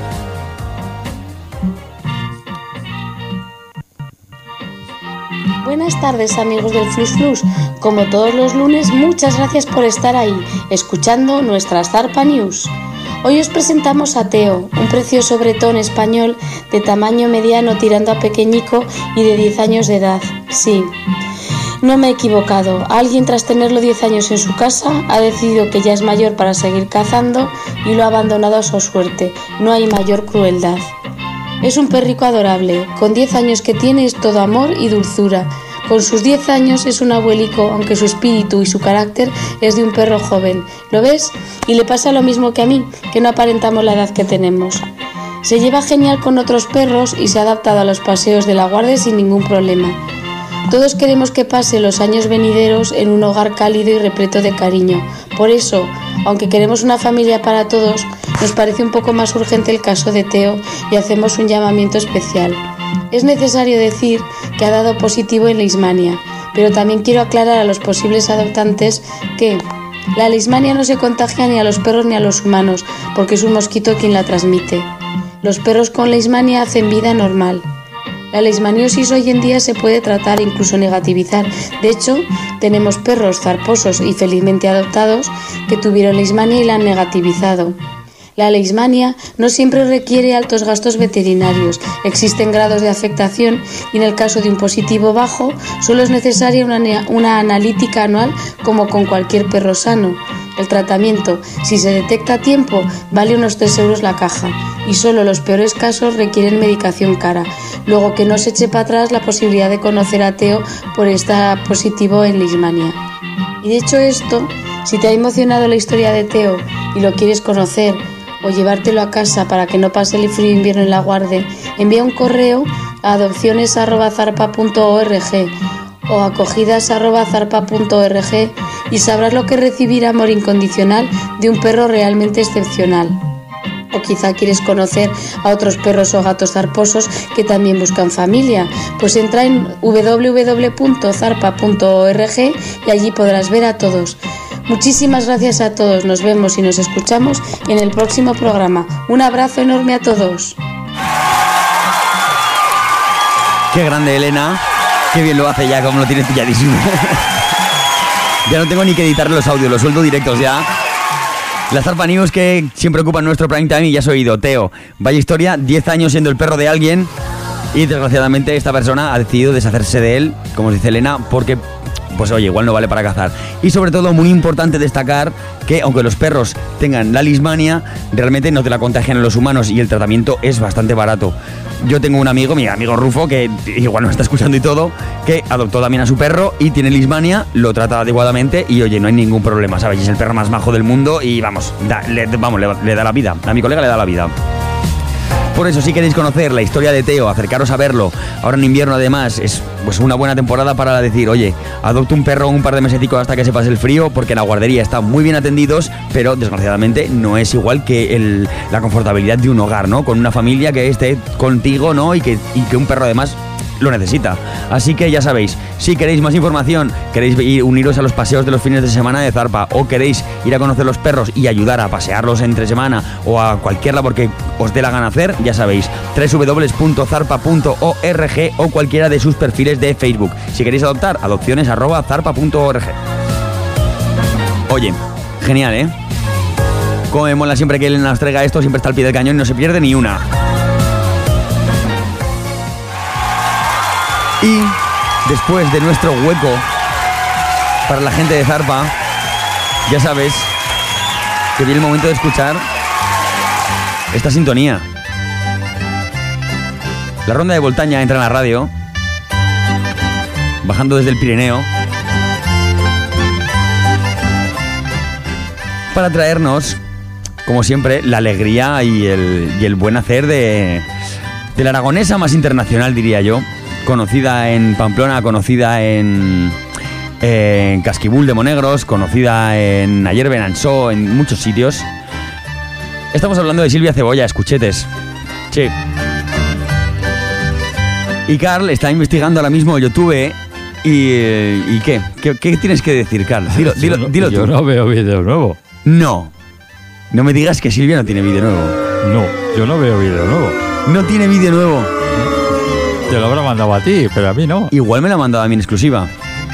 Buenas tardes, amigos del Flux Flux. Como todos los lunes, muchas gracias por estar ahí, escuchando nuestras Zarpa News. Hoy os presentamos a Teo, un precioso bretón español de tamaño mediano tirando a pequeñico y de diez años de edad. Sí, no me he equivocado. Alguien, tras tenerlo diez años en su casa, ha decidido que ya es mayor para seguir cazando y lo ha abandonado a su suerte. No hay mayor crueldad. Es un perrico adorable. Con diez años que tiene es todo amor y dulzura. Con sus diez años es un abuelico, aunque su espíritu y su carácter es de un perro joven. ¿Lo ves? Y le pasa lo mismo que a mí, que no aparentamos la edad que tenemos. Se lleva genial con otros perros y se ha adaptado a los paseos de la guardia sin ningún problema. Todos queremos que pase los años venideros en un hogar cálido y repleto de cariño. Por eso, aunque queremos una familia para todos, nos parece un poco más urgente el caso de Teo y hacemos un llamamiento especial. Es necesario decir que ha dado positivo en leishmania, pero también quiero aclarar a los posibles adoptantes que la leishmania no se contagia ni a los perros ni a los humanos, porque es un mosquito quien la transmite. Los perros con leishmania hacen vida normal. La leishmaniosis hoy en día se puede tratar e incluso negativizar. De hecho, tenemos perros zarposos y felizmente adoptados que tuvieron leishmania y la han negativizado. La leishmania no siempre requiere altos gastos veterinarios. Existen grados de afectación y en el caso de un positivo bajo solo es necesaria una, una analítica anual como con cualquier perro sano. El tratamiento, si se detecta a tiempo, vale unos tres euros la caja y solo los peores casos requieren medicación cara. Luego que no se eche para atrás la posibilidad de conocer a Teo por estar positivo en leishmania. Y dicho esto, si te ha emocionado la historia de Teo y lo quieres conocer o llevártelo a casa para que no pase el frío invierno en la guardia, envía un correo a adopciones arroba zarpa punto org o acogidas arroba zarpa punto org y sabrás lo que es recibir amor incondicional de un perro realmente excepcional. O quizá quieres conocer a otros perros o gatos zarposos que también buscan familia, pues entra en doble u doble u doble u punto zarpa punto org y allí podrás ver a todos. Muchísimas gracias a todos, nos vemos y nos escuchamos en el próximo programa. Un abrazo enorme a todos. Qué grande, Elena. Qué bien lo hace ya, como lo tiene pilladísimo. Ya no tengo ni que editar los audios, los suelto directos ya. Las Zarpa News que siempre ocupan nuestro prime time y ya has oído. Teo, vaya historia, diez años siendo el perro de alguien y desgraciadamente esta persona ha decidido deshacerse de él, como os dice Elena, porque pues oye, igual no vale para cazar. Y sobre todo, muy importante destacar que aunque los perros tengan la leishmania, realmente no te la contagian a los humanos y el tratamiento es bastante barato. Yo tengo un amigo, mi amigo Rufo, que igual nos está escuchando y todo, que adoptó también a su perro y tiene leishmania, lo trata adecuadamente y oye, no hay ningún problema, ¿sabes? Es el perro más majo del mundo y vamos, da, le, vamos le, le da la vida. A mi colega le da la vida. Por eso, si queréis conocer la historia de Teo, acercaros a verlo. Ahora en invierno, además, es pues una buena temporada para decir, oye, adopta un perro un par de mesecicos hasta que se pase el frío, porque en la guardería están muy bien atendidos, pero desgraciadamente no es igual que el, la confortabilidad de un hogar, ¿no? Con una familia que esté contigo, ¿no? Y que, y que un perro además lo necesita. Así que ya sabéis, si queréis más información, queréis ir, uniros a los paseos de los fines de semana de Zarpa o queréis ir a conocer los perros y ayudar a pasearlos entre semana o a cualquier labor que os dé la gana hacer, ya sabéis, doble u doble u doble u punto zarpa punto org o cualquiera de sus perfiles de Facebook. Si queréis adoptar, adopciones arroba zarpa punto org. Oye, genial, ¿eh? Como me mola siempre que él nos traiga esto, siempre está al pie del cañón y no se pierde ni una. Y después de nuestro hueco para la gente de Zarpa, ya sabes que viene el momento de escuchar esta sintonía. La ronda de Voltaña entra en la radio, bajando desde el Pirineo, para traernos, como siempre, la alegría y el, y el buen hacer de, de la aragonesa más internacional, diría yo. Conocida en Pamplona, conocida en, en Casquibul de Monegros, conocida en Ayer Benansó, en muchos sitios. Estamos hablando de Silvia Cebolla, escuchetes. Sí. Y Carl está investigando ahora mismo YouTube. ¿Y, y qué? qué? ¿Qué tienes que decir, Carl? Dilo, dilo, yo no, dilo tú. Yo no veo vídeo nuevo. No. No me digas que Silvia no tiene vídeo nuevo. No, yo no veo vídeo nuevo. No tiene vídeo nuevo. Te lo habrá mandado a ti, pero a mí no. Igual me lo ha mandado a mí en exclusiva.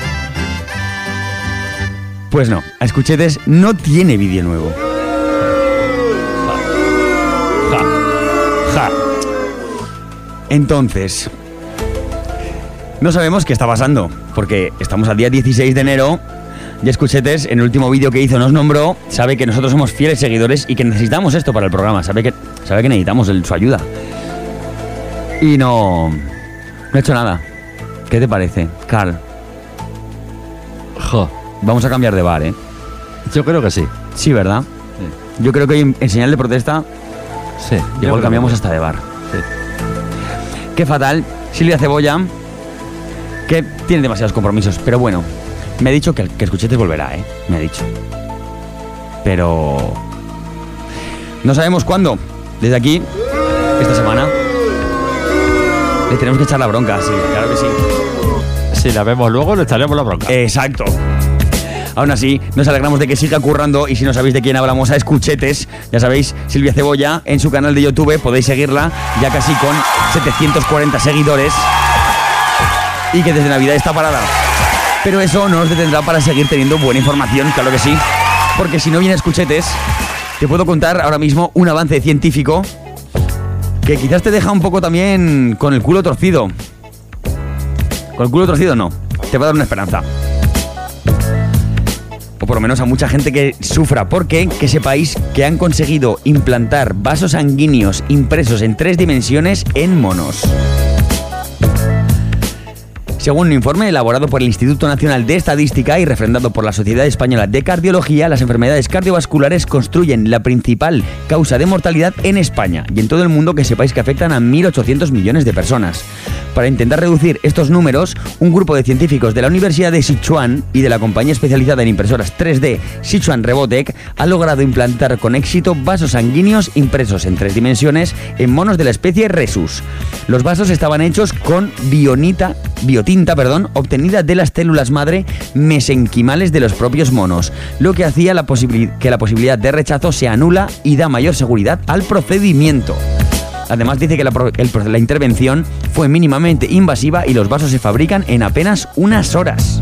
Pues no, a Escuchetes no tiene vídeo nuevo. Ja. Ja. Entonces, no sabemos qué está pasando, porque estamos al día dieciséis de enero y Escuchetes, en el último vídeo que hizo, nos nombró, sabe que nosotros somos fieles seguidores y que necesitamos esto para el programa, sabe que, sabe que necesitamos el, su ayuda. Y no... No he hecho nada. ¿Qué te parece, Carl? Jo. Vamos a cambiar de bar, ¿eh? Yo creo que sí. Sí, ¿verdad? Sí. Yo creo que en, en señal de protesta, sí, igual cambiamos hasta de bar. Sí. Qué fatal. Silvia Cebolla, que tiene demasiados compromisos, pero bueno, me ha dicho que, que Escuchetes volverá, ¿eh? Me ha dicho. Pero no sabemos cuándo. Desde aquí, esta semana, le tenemos que echar la bronca, sí, claro que sí. Si la vemos luego, le echaremos la bronca. Exacto. Aún así, nos alegramos de que siga currando y si no sabéis de quién hablamos, a Escuchetes, ya sabéis, Silvia Cebolla, en su canal de YouTube, podéis seguirla, ya casi con setecientos cuarenta seguidores y que desde Navidad está parada. Pero eso no nos detendrá para seguir teniendo buena información, claro que sí, porque si no viene Escuchetes, te puedo contar ahora mismo un avance científico que quizás te deja un poco también con el culo torcido. Con el culo torcido no, te va a dar una esperanza. O por lo menos a mucha gente que sufra, porque que sepáis que han conseguido implantar vasos sanguíneos impresos en tres dimensiones en monos. Según un informe elaborado por el Instituto Nacional de Estadística y refrendado por la Sociedad Española de Cardiología, las enfermedades cardiovasculares constituyen la principal causa de mortalidad en España y en todo el mundo, que sepáis que afectan a mil ochocientos millones de personas. Para intentar reducir estos números, un grupo de científicos de la Universidad de Sichuan y de la compañía especializada en impresoras tres D Sichuan Robotic ha logrado implantar con éxito vasos sanguíneos impresos en tres dimensiones en monos de la especie Rhesus. Los vasos estaban hechos con bionita, biotinta, perdón, obtenida de las células madre mesenquimales de los propios monos, lo que hacía la posibil- que la posibilidad de rechazo se anula y da mayor seguridad al procedimiento. Además dice que la, pro- el, la intervención fue mínimamente invasiva y los vasos se fabrican en apenas unas horas.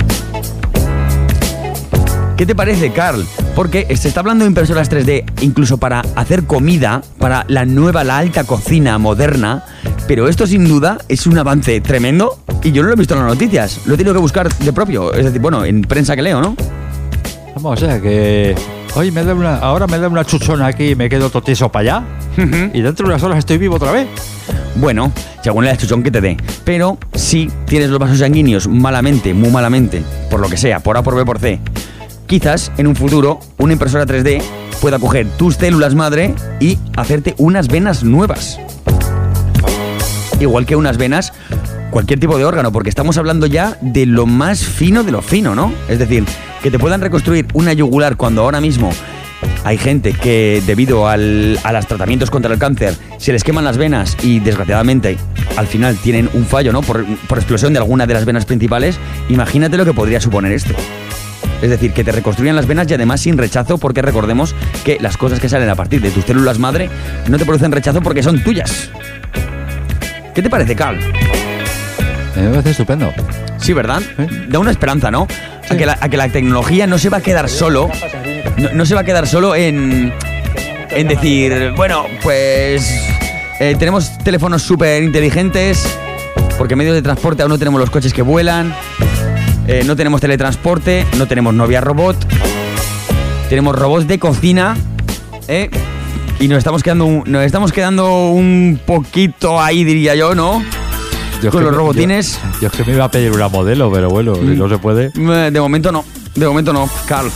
¿Qué te parece, Carl? Porque se está hablando de impresoras tres D incluso para hacer comida, para la nueva, la alta cocina moderna, pero esto sin duda es un avance tremendo y yo no lo he visto en las noticias, lo he tenido que buscar de propio, es decir, bueno, en prensa que leo, ¿no? Vamos, o sea, que hoy me da una, ahora me da una chuchona aquí y me quedo totiso para allá y dentro de unas horas estoy vivo otra vez. Bueno, según el chuchón que te dé, pero si tienes los vasos sanguíneos malamente, muy malamente, por lo que sea, por A, por B, por C, quizás en un futuro una impresora tres D pueda coger tus células madre y hacerte unas venas nuevas. Igual que unas venas, cualquier tipo de órgano, porque estamos hablando ya de lo más fino de lo fino, ¿no? Es decir, que te puedan reconstruir una yugular cuando ahora mismo hay gente que debido al, a los tratamientos contra el cáncer se les queman las venas y desgraciadamente al final tienen un fallo, ¿no? Por, por explosión de alguna de las venas principales. Imagínate lo que podría suponer esto. Es decir, que te reconstruyan las venas y además sin rechazo, porque recordemos que las cosas que salen a partir de tus células madre no te producen rechazo porque son tuyas. ¿Qué te parece, Carl? Me parece estupendo. Sí, ¿verdad? ¿Eh? Da una esperanza, ¿no? Sí. A, que la, a que la tecnología no se va a quedar solo. No, no se va a quedar solo en, en decir, bueno, pues eh, tenemos teléfonos súper inteligentes, porque medios de transporte aún no tenemos los coches que vuelan, eh, no tenemos teletransporte, no tenemos novia robot, tenemos robots de cocina, ¿eh? Y nos estamos quedando un, nos estamos quedando un poquito ahí, diría yo, ¿no? Yo Con los me, robotines. Yo, yo es que me iba a pedir una modelo, pero bueno, mm. si no se puede. De momento no. De momento no, Carl.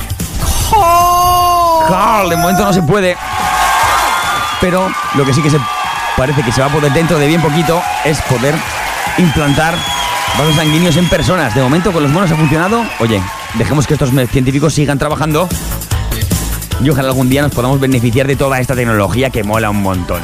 Carl, de momento no se puede. Pero lo que sí que se parece que se va a poder dentro de bien poquito es poder implantar vasos sanguíneos en personas. De momento con los monos ha funcionado. Oye, dejemos que estos científicos sigan trabajando y ojalá algún día nos podamos beneficiar de toda esta tecnología que mola un montón.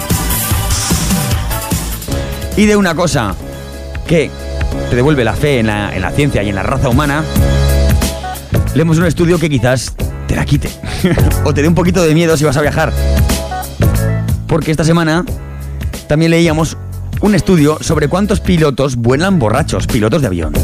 Y de una cosa que te devuelve la fe en la, en la ciencia y en la raza humana, leemos un estudio que quizás te la quite o te dé un poquito de miedo si vas a viajar. Porque esta semana también leíamos un estudio sobre cuántos pilotos vuelan borrachos, pilotos de avión.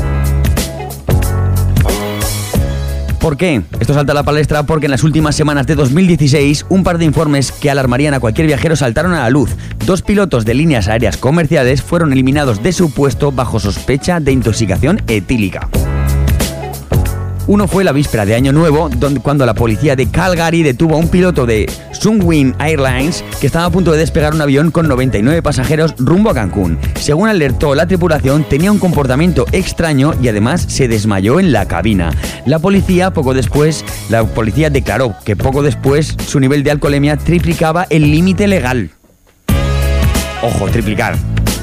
¿Por qué? Esto salta a la palestra porque en las últimas semanas de dos mil dieciséis un par de informes que alarmarían a cualquier viajero saltaron a la luz. Dos pilotos de líneas aéreas comerciales fueron eliminados de su puesto bajo sospecha de intoxicación etílica. Uno fue la víspera de Año Nuevo, donde, cuando la policía de Calgary detuvo a un piloto de Sunwing Airlines que estaba a punto de despegar un avión con noventa y nueve pasajeros rumbo a Cancún. Según alertó la tripulación, tenía un comportamiento extraño y además se desmayó en la cabina. La policía, poco después, la policía declaró que poco después su nivel de alcoholemia triplicaba el límite legal. Ojo, triplicar.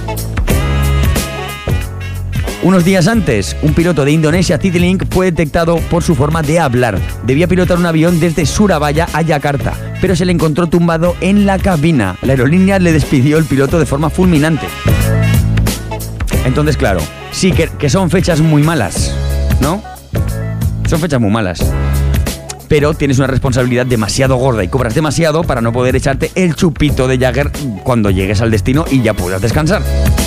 Unos días antes, un piloto de Indonesia Citylink fue detectado por su forma de hablar. Debía pilotar un avión desde Surabaya a Yakarta, pero se le encontró tumbado en la cabina. La aerolínea le despidió el piloto de forma fulminante. Entonces, claro, sí que, que son fechas muy malas, ¿no? Son fechas muy malas. Pero tienes una responsabilidad demasiado gorda y cobras demasiado para no poder echarte el chupito de Jagger cuando llegues al destino y ya puedas descansar.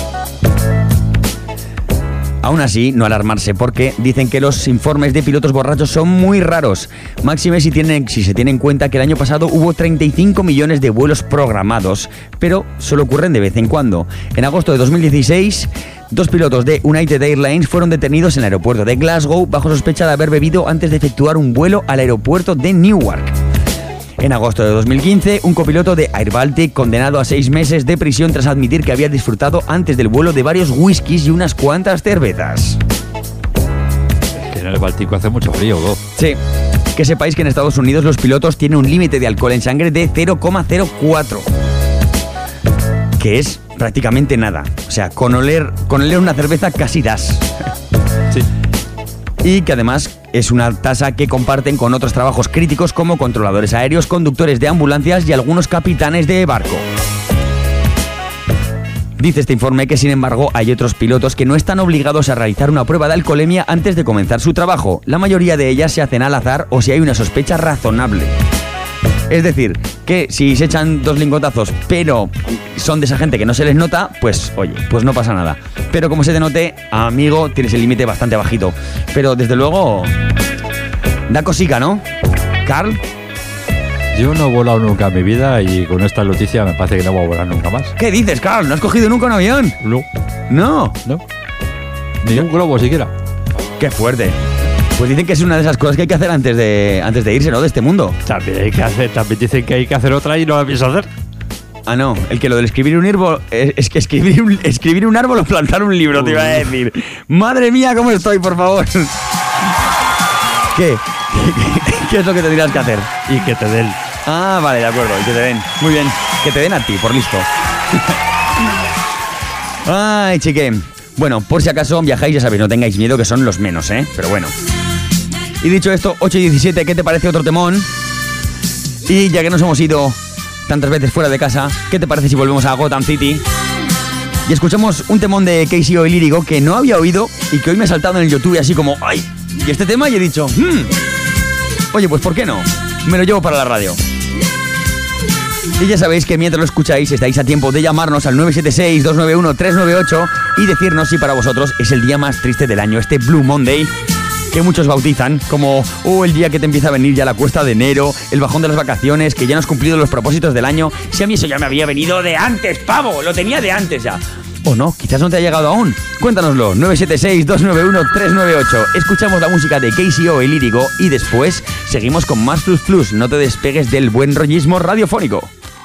Aún así, no alarmarse porque dicen que los informes de pilotos borrachos son muy raros. Máxime si, tienen, si se tiene en cuenta que el año pasado hubo treinta y cinco millones de vuelos programados, pero solo ocurren de vez en cuando. En agosto de dos mil dieciséis, dos pilotos de United Airlines fueron detenidos en el aeropuerto de Glasgow bajo sospecha de haber bebido antes de efectuar un vuelo al aeropuerto de Newark. En agosto de dos mil quince, un copiloto de Air Baltic condenado a seis meses de prisión tras admitir que había disfrutado antes del vuelo de varios whiskies y unas cuantas cervezas. Es que en el Báltico hace mucho frío, ¿no? Sí. Que sepáis que en Estados Unidos los pilotos tienen un límite de alcohol en sangre de cero coma cero cuatro. Que es prácticamente nada. O sea, con oler, con oler una cerveza casi das. Sí. Y que además es una tasa que comparten con otros trabajos críticos como controladores aéreos, conductores de ambulancias y algunos capitanes de barco. Dice este informe que, sin embargo, hay otros pilotos que no están obligados a realizar una prueba de alcoholemia antes de comenzar su trabajo. La mayoría de ellas se hacen al azar o si hay una sospecha razonable. Es decir, que si se echan dos lingotazos, pero son de esa gente que no se les nota, pues oye, pues no pasa nada. Pero como se te note, amigo, tienes el límite bastante bajito. Pero desde luego, da cosica, ¿no? Carl. Yo no he volado nunca en mi vida y con esta noticia me parece que no voy a volar nunca más. ¿Qué dices, Carl? ¿No has cogido nunca un avión? No. ¿No? No. Ni un globo siquiera. Qué fuerte. Pues dicen que es una de esas cosas que hay que hacer antes de antes de irse, ¿no? De este mundo. También hay que hacer, también dicen que hay que hacer otra y no la pienso hacer. Ah, no, el que lo del escribir un árbol es, es que escribir un, escribir un árbol o plantar un libro, te iba a decir. Madre mía, ¿cómo estoy, por favor? ¿Qué? ¿Qué, qué es lo que tendrías que hacer? Y que te den. Ah, vale, de acuerdo, y que te den. Muy bien, que te den a ti, por listo. Ay, chique. Bueno, por si acaso viajáis, ya sabéis, no tengáis miedo, que son los menos, ¿eh? Pero bueno. Y dicho esto, ocho y diecisiete, ¿qué te parece otro temón? Y ya que nos hemos ido tantas veces fuera de casa, ¿qué te parece si volvemos a Gotham City? Y escuchamos un temón de K C O y Lírico que no había oído y que hoy me ha saltado en el YouTube así como ¡ay! Y este tema y he dicho hmm, oye, pues ¿por qué no? Me lo llevo para la radio. Y ya sabéis que mientras lo escucháis estáis a tiempo de llamarnos al nueve siete seis, dos nueve uno, tres nueve ocho y decirnos si para vosotros es el día más triste del año, este Blue Monday, que muchos bautizan como oh, el día que te empieza a venir ya la cuesta de enero, el bajón de las vacaciones, que ya no has cumplido los propósitos del año. Si a mí eso ya me había venido de antes, pavo, lo tenía de antes ya. O no, quizás no te ha llegado aún. Cuéntanoslo, nueve siete seis, dos nueve uno, tres nueve ocho. Escuchamos la música de K C O y Lírico y después seguimos con más Flus Flus. No te despegues del buen rollismo radiofónico.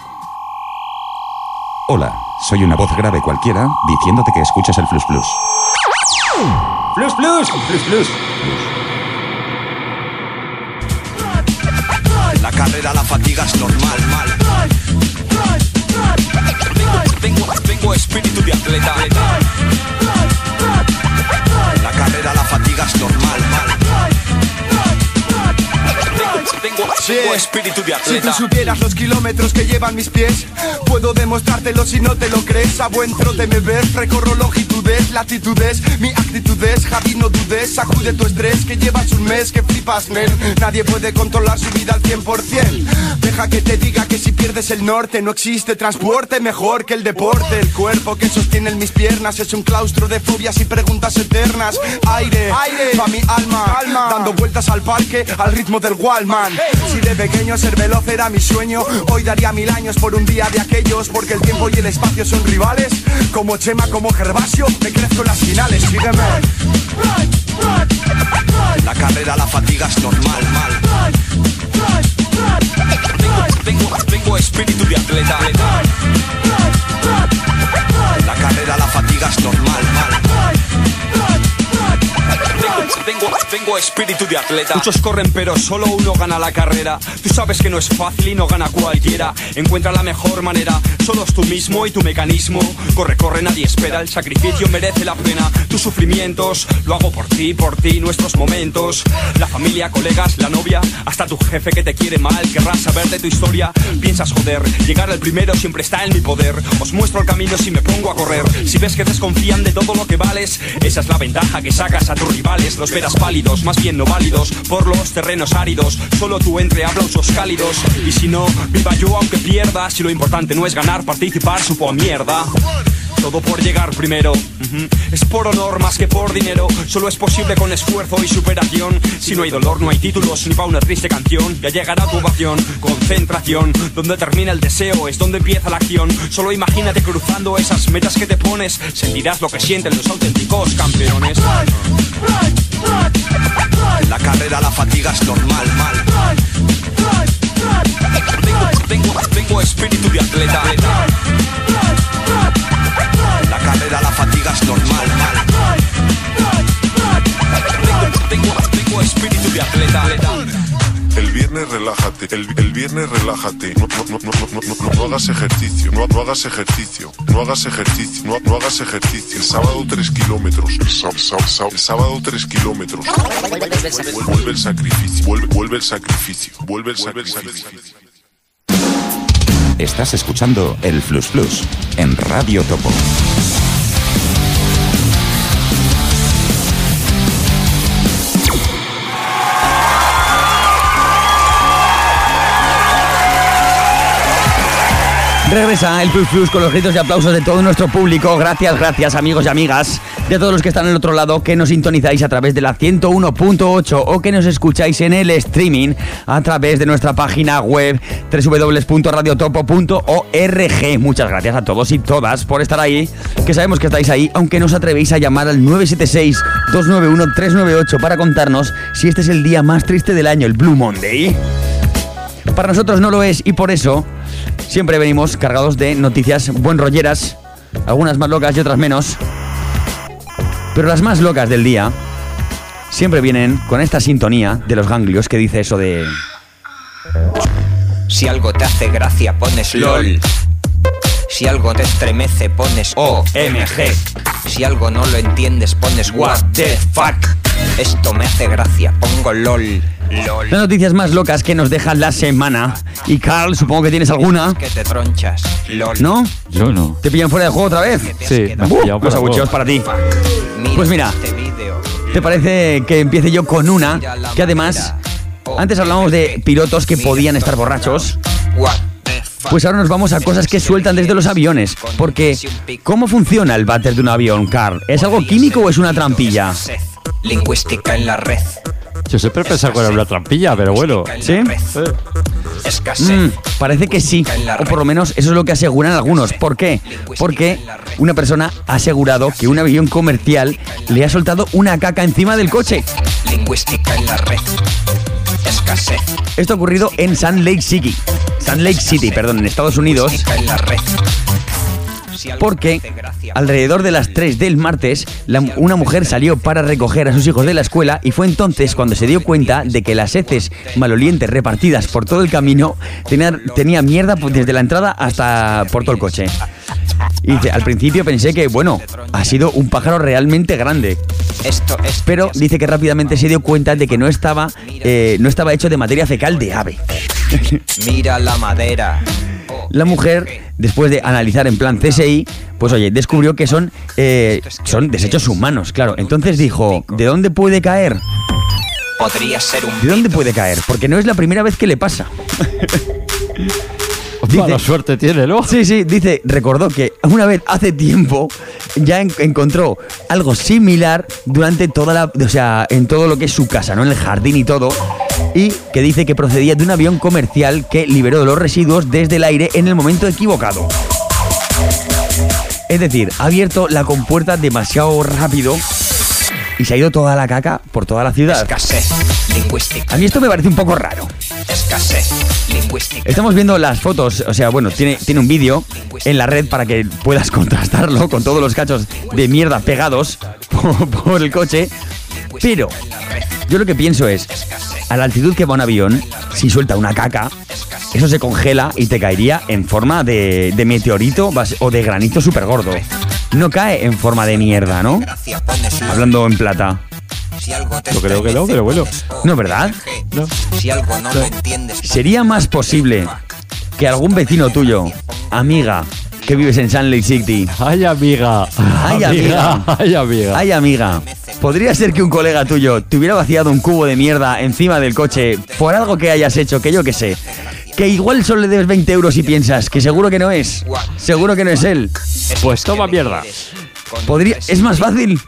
Hola, soy una voz grave cualquiera diciéndote que escuches el Flus Flus. Flus Flus, Flus Flus. La carrera, la fatiga es normal, mal. Tengo, tengo espíritu de atleta. La carrera, la fatiga es normal, mal. Tengo, tengo espíritu de atleta. Si tú supieras los kilómetros que llevan mis pies, puedo demostrártelo si no te lo crees. A buen trote me ves, recorro longitudes, latitudes, mi actitud es, Javi, no dudes, sacude tu estrés, que llevas un mes que flipas, men. Nadie puede controlar su vida al cien por cien. Deja que te diga que si pierdes el norte no existe transporte mejor que el deporte. El cuerpo que sostiene en mis piernas es un claustro de fobias y preguntas eternas. Aire, aire, pa' mi alma, alma, dando vueltas al parque al ritmo del Wallman. Si de pequeño ser veloz era mi sueño, hoy daría mil años por un día de aquellos, porque el tiempo y el espacio son rivales. Como Chema, como Gervasio, me crezco en las finales. Sígueme. La carrera, la fatiga es normal, mal. Tengo, tengo, tengo espíritu de atleta. La carrera, la fatiga es normal, mal. Tengo, tengo espíritu de atleta. Muchos corren pero solo uno gana la carrera. Tú sabes que no es fácil y no gana cualquiera. Encuentra la mejor manera, solo es tú mismo y tu mecanismo. Corre, corre, nadie espera, el sacrificio merece la pena. Tus sufrimientos, lo hago por ti, por ti, nuestros momentos. La familia, colegas, la novia, hasta tu jefe que te quiere mal. Querrás saber de tu historia, piensas joder. Llegar al primero siempre está en mi poder. Os muestro el camino si me pongo a correr. Si ves que desconfían de todo lo que vales, esa es la ventaja que sacas a tus rivales. Los verás pálidos, más bien no válidos, por los terrenos áridos. Solo tú entre aplausos cálidos. Y si no, viva yo aunque pierda. Si lo importante no es ganar, participar supo a mierda. Todo por llegar primero, uh-huh. Es por honor más que por dinero. Solo es posible con esfuerzo y superación. Si no hay dolor no hay títulos ni pa' una triste canción. Ya llegará tu ovación, concentración. Donde termina el deseo es donde empieza la acción. Solo imagínate cruzando esas metas que te pones. Sentirás lo que sienten los auténticos campeones. La carrera, la fatiga es normal, mal. Tengo, tengo, tengo espíritu de atleta. La carrera, la fatiga es normal, mal. Tengo, tengo, tengo espíritu de atleta. El viernes relájate, el, el viernes relájate, no, no, no, no, no, no, no hagas ejercicio, no, no hagas ejercicio, no hagas ejercicio, no, no hagas ejercicio. El sábado tres kilómetros, el, sá, sá, sá, el sábado tres kilómetros. Vuelve, vuelve el sacrificio, vuelve, vuelve el sacrificio, vuelve el sacrificio. Estás escuchando el Flux Flux en Radio Topo. Regresa el Flux Flux con los gritos y aplausos de todo nuestro público. Gracias, gracias amigos y amigas de todos los que están al otro lado, que nos sintonizáis a través de la ciento uno punto ocho o que nos escucháis en el streaming a través de nuestra página web doble u doble u doble u punto radio topo punto org. Muchas gracias a todos y todas por estar ahí, que sabemos que estáis ahí, aunque no os atrevéis a llamar al nueve siete seis, dos nueve uno, tres nueve ocho para contarnos si este es el día más triste del año, el Blue Monday. Para nosotros no lo es y por eso siempre venimos cargados de noticias buen rolleras, algunas más locas y otras menos. Pero las más locas del día siempre vienen con esta sintonía de los ganglios que dice eso de... Si algo te hace gracia pones LOL. Si algo te estremece pones O M G. Si algo no lo entiendes pones What the fuck. Esto me hace gracia, pongo LOL. LOL. Las noticias más locas que nos deja la semana. Y Carl, supongo que tienes alguna. Que te tronchas. LOL. ¿No? Yo no. ¿Te pillan fuera de juego otra vez? Sí, me has uh, pillado Los fuera abucheos de para ti. Mira Pues mira, este vídeo. ¿te parece que empiece yo con una que además... Antes hablábamos de pilotos que podían estar borrachos. Pues ahora nos vamos a cosas que sueltan desde los aviones. Porque, ¿cómo funciona el váter de un avión, Carl? ¿Es algo químico o es una trampilla? Lingüística en la red. Yo siempre he pensado que era una trampilla, pero bueno. ¿Sí? Mm, parece que sí, o por lo menos eso es lo que aseguran algunos. ¿Por qué? Porque una persona ha asegurado que un avión comercial le ha soltado una caca encima del coche. Lingüística en la red. Escasez. Esto ha ocurrido en Salt Lake City. Salt Lake City, perdón, en Estados Unidos. En la red. Porque alrededor de las tres del martes, la, una mujer salió para recoger a sus hijos de la escuela y fue entonces cuando se dio cuenta de que las heces malolientes repartidas por todo el camino tenía, tenía mierda desde la entrada hasta por todo el coche. Y dice, al principio pensé que, bueno, ha sido un pájaro realmente grande. Pero dice que rápidamente se dio cuenta de que no estaba, eh, no estaba hecho de materia fecal de ave. Mira la madera. La mujer, después de analizar en plan C S I, pues oye, descubrió que son, eh, son desechos humanos, claro. Entonces dijo, ¿de dónde puede caer? Podría ser un ¿De dónde puede caer? Porque no es la primera vez que le pasa. Dice, mala suerte tiene, ¿no? Sí, sí, dice, recordó que una vez hace tiempo ya en, encontró algo similar durante toda la, o sea, en todo lo que es su casa, ¿no? En el jardín y todo. Y que dice que procedía de un avión comercial que liberó los residuos desde el aire en el momento equivocado. Es decir, ha abierto la compuerta demasiado rápido y se ha ido toda la caca por toda la ciudad. Escasez lingüística. A mí esto me parece un poco raro. Escasez lingüística. Estamos viendo las fotos, o sea, bueno, tiene, tiene un vídeo en la red para que puedas contrastarlo con todos los cachos de mierda pegados por, por el coche. Pero yo lo que pienso es, a la altitud que va un avión, si suelta una caca, eso se congela y te caería en forma de, de meteorito o de granito súper gordo. No cae en forma de mierda, ¿no? Hablando en plata. Yo creo que no, pero bueno. ¿No, verdad? No. Si algo no lo entiendes. ¿Sería más posible que algún vecino tuyo, amiga, que vives en Salt Lake City? ¡Ay, amiga! ¡Ay, amiga! ¡Ay, amiga! ¡Ay, amiga! ¿Podría ser que un colega tuyo te hubiera vaciado un cubo de mierda encima del coche por algo que hayas hecho, que yo qué sé? Que igual solo le debes veinte euros y piensas que seguro que no es. Seguro que no es él. Pues toma mierda. ¿Podría? ¿Es más fácil?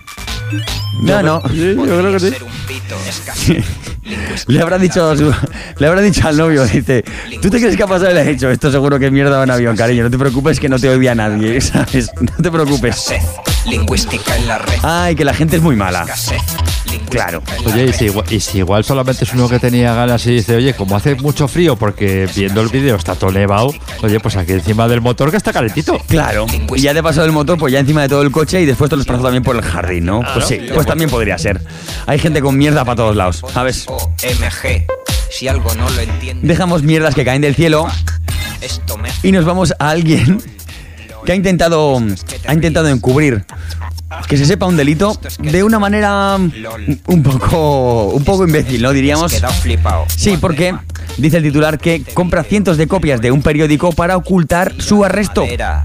No, no. Sí, yo creo que sí. Le habrá dicho a su- le habrá dicho al novio, dice, ¿tú te crees que ha pasado? Y le ha dicho, esto seguro que es mierda en avión, cariño, no te preocupes que no te odia nadie, ¿sabes? No te preocupes. Lingüística en la red. Ay, que la gente es muy mala. Claro. Oye, y si, igual, y si igual solamente es uno que tenía ganas y dice, oye, como hace mucho frío porque viendo el vídeo está todo nevado, oye, pues aquí encima del motor que está calentito. Claro. Y ya te pasado el motor, pues ya encima de todo el coche y después te lo desplazó también por el jardín, ¿no? Pues sí, pues también podría ser. Hay gente con mierda para todos lados, ¿sabes? O M G. Si algo no lo entiendes. Dejamos mierdas que caen del cielo Esto me y nos vamos a alguien que ha intentado ha intentado encubrir que se sepa un delito de una manera un poco un poco imbécil, ¿no? Diríamos. quedado flipado. Sí, porque dice el titular que compra cientos de copias de un periódico para ocultar su arresto.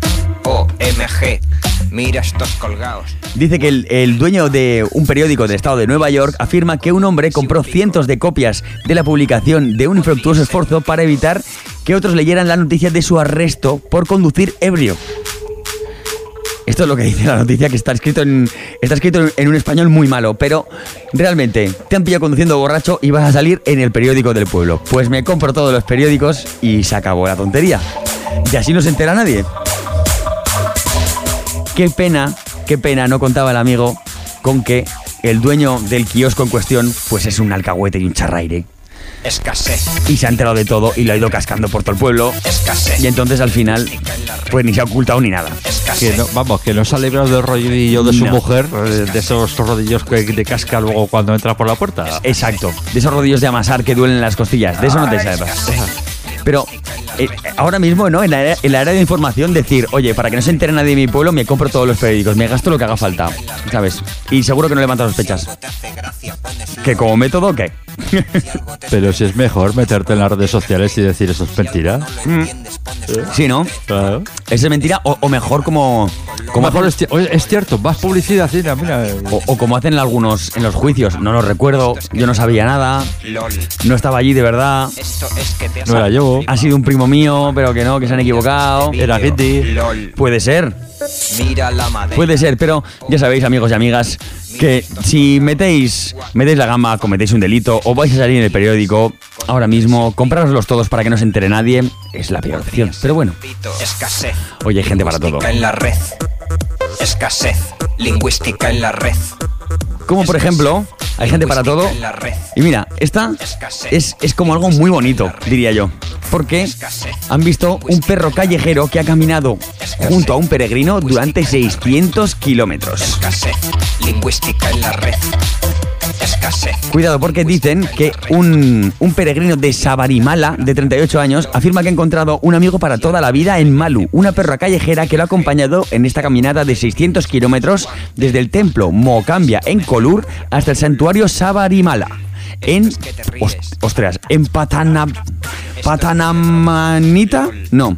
O M G. Mira estos colgados. Dice que el, el dueño de un periódico del estado de Nueva York afirma que un hombre compró cientos de copias de la publicación de un infructuoso esfuerzo para evitar que otros leyeran la noticia de su arresto por conducir ebrio. Esto es lo que dice la noticia, que está escrito en está escrito en un español muy malo, pero realmente te han pillado conduciendo borracho y vas a salir en el periódico del pueblo. Pues me compro todos los periódicos y se acabó la tontería. Y así no se entera nadie. Qué pena, qué pena, no contaba el amigo con que el dueño del kiosco en cuestión pues es un alcahuete y un charraire. Escasez. Y se ha enterado de todo y lo ha ido cascando por todo el pueblo. Escasez. Y entonces al final pues ni se ha ocultado ni nada. Que no, vamos, que no se ha librado del rodillo de su No. mujer, eh, de esos rodillos que te casca luego cuando entra por la puerta. Exacto, de esos rodillos de amasar que duelen en las costillas, de eso no te salvas. Pero eh, ahora mismo, ¿no? En la, era- en la era de información decir, oye, para que no se entere nadie de mi pueblo, me compro todos los periódicos, me gasto lo que haga falta, ¿sabes? Y seguro que no levanta sospechas. ¿Que como método qué? Pero si es mejor meterte en las redes sociales y decir eso es mentira. Mm. Sí, ¿no? Claro. Eso es mentira, o, o mejor como... como Mejor hacen- es, oye, es cierto, más publicidad, mira, mira. o, o como hacen algunos en los juicios, no lo recuerdo, yo no sabía nada, no estaba allí de verdad, Esto es que te has No era yo. ha sido un primo mío, pero que no, que se han equivocado. Era Kitty. LOL. Puede ser. Mira la madera. Puede ser, pero ya sabéis, amigos y amigas, que si metéis, metéis la gamba, cometéis un delito o vais a salir en el periódico, ahora mismo, comprároslos todos para que no se entere nadie, es la peor opción. Pero bueno, Escasez. oye, hay gente para todo. En la red. Escasez. Lingüística en la red. Como por ejemplo, hay gente para todo. En la red. Y mira, esta es, es como algo muy bonito, diría yo. Porque han visto un perro callejero que ha caminado junto a un peregrino durante seiscientos kilómetros. Escasez. Lingüística en la red. Escasez. Cuidado, porque dicen que un, un peregrino de Sabarimala, de treinta y ocho años, afirma que ha encontrado un amigo para toda la vida en Malu, una perra callejera que lo ha acompañado en esta caminata de seiscientos kilómetros desde el templo Mokambia en Kolur hasta el santuario Sabarimala. En... os- ostras, en Patana... Patanamanita? No.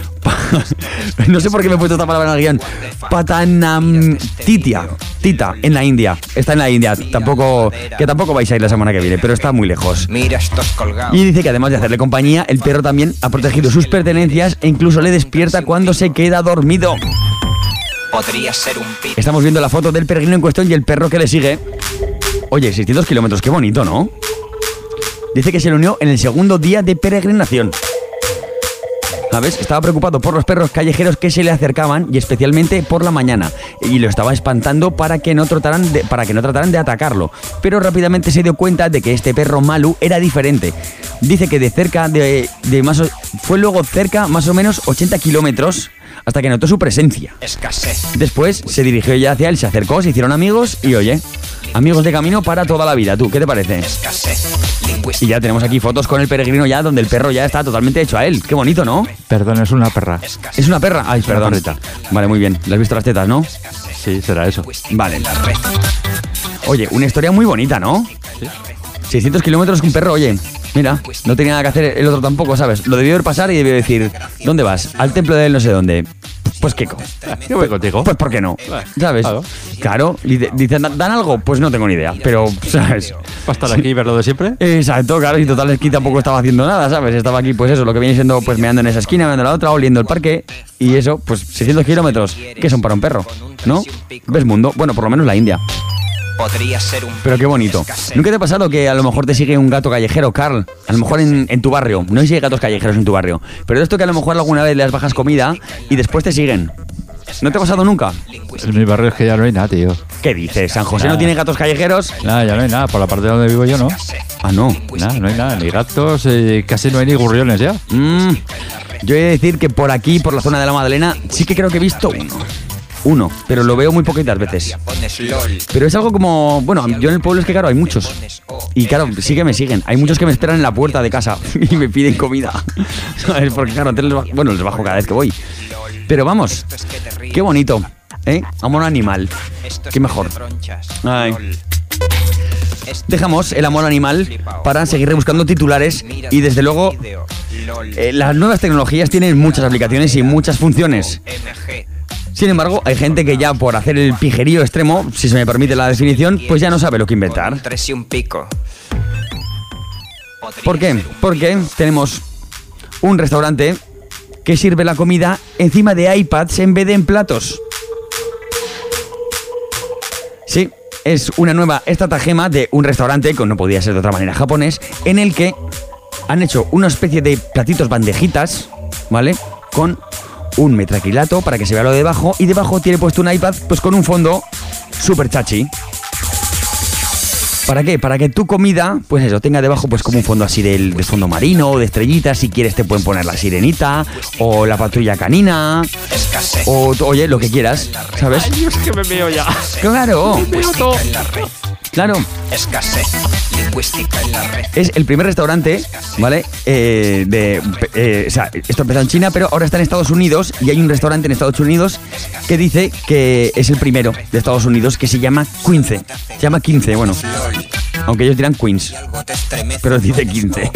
No sé por qué me he puesto esta palabra en el guión. Patanamtitia, Tita, en la India. Está en la India. Tampoco, que tampoco vais a ir la semana que viene, pero está muy lejos. Mira estos colgados. Y dice que además de hacerle compañía, el perro también ha protegido sus pertenencias e incluso le despierta cuando se queda dormido. Podría ser un pito. Estamos viendo la foto del peregrino en cuestión y el perro que le sigue. Oye, seiscientos kilómetros, qué bonito, ¿no? Dice que se le unió en el segundo día de peregrinación. ¿sabes? Estaba preocupado por los perros callejeros que se le acercaban y especialmente por la mañana. Y lo estaba espantando para que no trataran de, para que no trataran de atacarlo. Pero rápidamente se dio cuenta de que este perro Malu era diferente. Dice que de cerca de, de más o, fue luego cerca más o menos ochenta kilómetros hasta que notó su presencia. Escasez. Después se dirigió ya hacia él, se acercó, se hicieron amigos y oye, amigos de camino para toda la vida. ¿Tú qué te parece? Escasez. Y ya tenemos aquí fotos con el peregrino ya donde el perro ya está totalmente hecho a él. Qué bonito, ¿no? Perdón, es una perra. ¿Es una perra? Ay, Es una perdón. perrita. Vale, muy bien. ¿Le has visto las tetas, no? Sí, será eso. Vale. Oye, una historia muy bonita, ¿no? Sí. seiscientos kilómetros con un perro, oye. Mira, no tenía nada que hacer el otro tampoco, ¿sabes? Lo debió ver pasar y debió decir, ¿dónde vas? Al templo de él no sé dónde. Pues Kiko. Yo voy contigo. Pues ¿por qué no? ¿Sabes? Claro. Claro. Dicen, ¿dan algo? Pues no tengo ni idea. Pero, ¿sabes? ¿Va a estar aquí y verlo de siempre? Exacto, claro. Y total, es que tampoco estaba haciendo nada, ¿sabes? Estaba aquí, pues eso, lo que viene siendo, pues meando en esa esquina, meando en la otra, oliendo el parque. Y eso, pues seiscientos kilómetros. ¿Qué son para un perro? ¿No? ¿Ves mundo? Bueno, por lo menos la India. Podría ser un... Pero qué bonito. ¿Nunca te ha pasado que a lo mejor te sigue un gato callejero, Carl? A lo mejor en, en tu barrio. No sé si hay gatos callejeros en tu barrio. Pero de esto que a lo mejor alguna vez les bajas comida y después te siguen. ¿No te ha pasado nunca? En mi barrio es que ya no hay nada, tío. ¿Qué dices? ¿San José Nada. no tiene gatos callejeros? Nada, ya no hay nada. Por la parte donde vivo yo, ¿no? Ah, no. Nada, no hay nada. Ni gatos, eh, casi no hay ni gurriones ya. Mm, yo he de decir que por aquí, por la zona de la Magdalena, sí que creo que he visto uno. Uno, pero lo veo muy poquitas veces. Pero es algo como... Bueno, yo en el pueblo es que, claro, hay muchos. Y claro, sí que me siguen. Hay muchos que me esperan en la puerta de casa y me piden comida. ¿Sabes? Porque, claro, antes les bajo, bueno, les bajo cada vez que voy. Pero vamos, qué bonito, ¿eh? Amor animal. Qué mejor. Ay. Dejamos el amor animal para seguir rebuscando titulares y desde luego eh, las nuevas tecnologías tienen muchas aplicaciones y muchas funciones. Sin embargo, hay gente que ya por hacer el pijerío extremo, si se me permite la definición, pues ya no sabe lo que inventar. Tres y un pico. ¿Por qué? Porque tenemos un restaurante que sirve la comida encima de iPads en vez de en platos. Sí, es una nueva estratagema de un restaurante, que no podía ser de otra manera japonés, en el que han hecho una especie de platitos bandejitas, ¿vale? Con un metraquilato para que se vea lo de debajo y debajo tiene puesto un iPad pues con un fondo súper chachi. ¿Para qué? Para que tu comida, pues eso, tenga debajo pues como un fondo así del, de fondo marino o de estrellitas. Si quieres te pueden poner la sirenita o la patrulla canina o, oye, lo que quieras, ¿sabes? Ay, es que me veo ya. Claro. Me veo todo. Claro. Escasez lingüística en la red. Es el primer restaurante, ¿vale? Eh, de, eh, o sea, esto empezó en China, pero ahora está en Estados Unidos y hay un restaurante en Estados Unidos que dice que es el primero de Estados Unidos que se llama quince. Se llama quince, bueno. Aunque ellos dirán Queens, pero dice quince.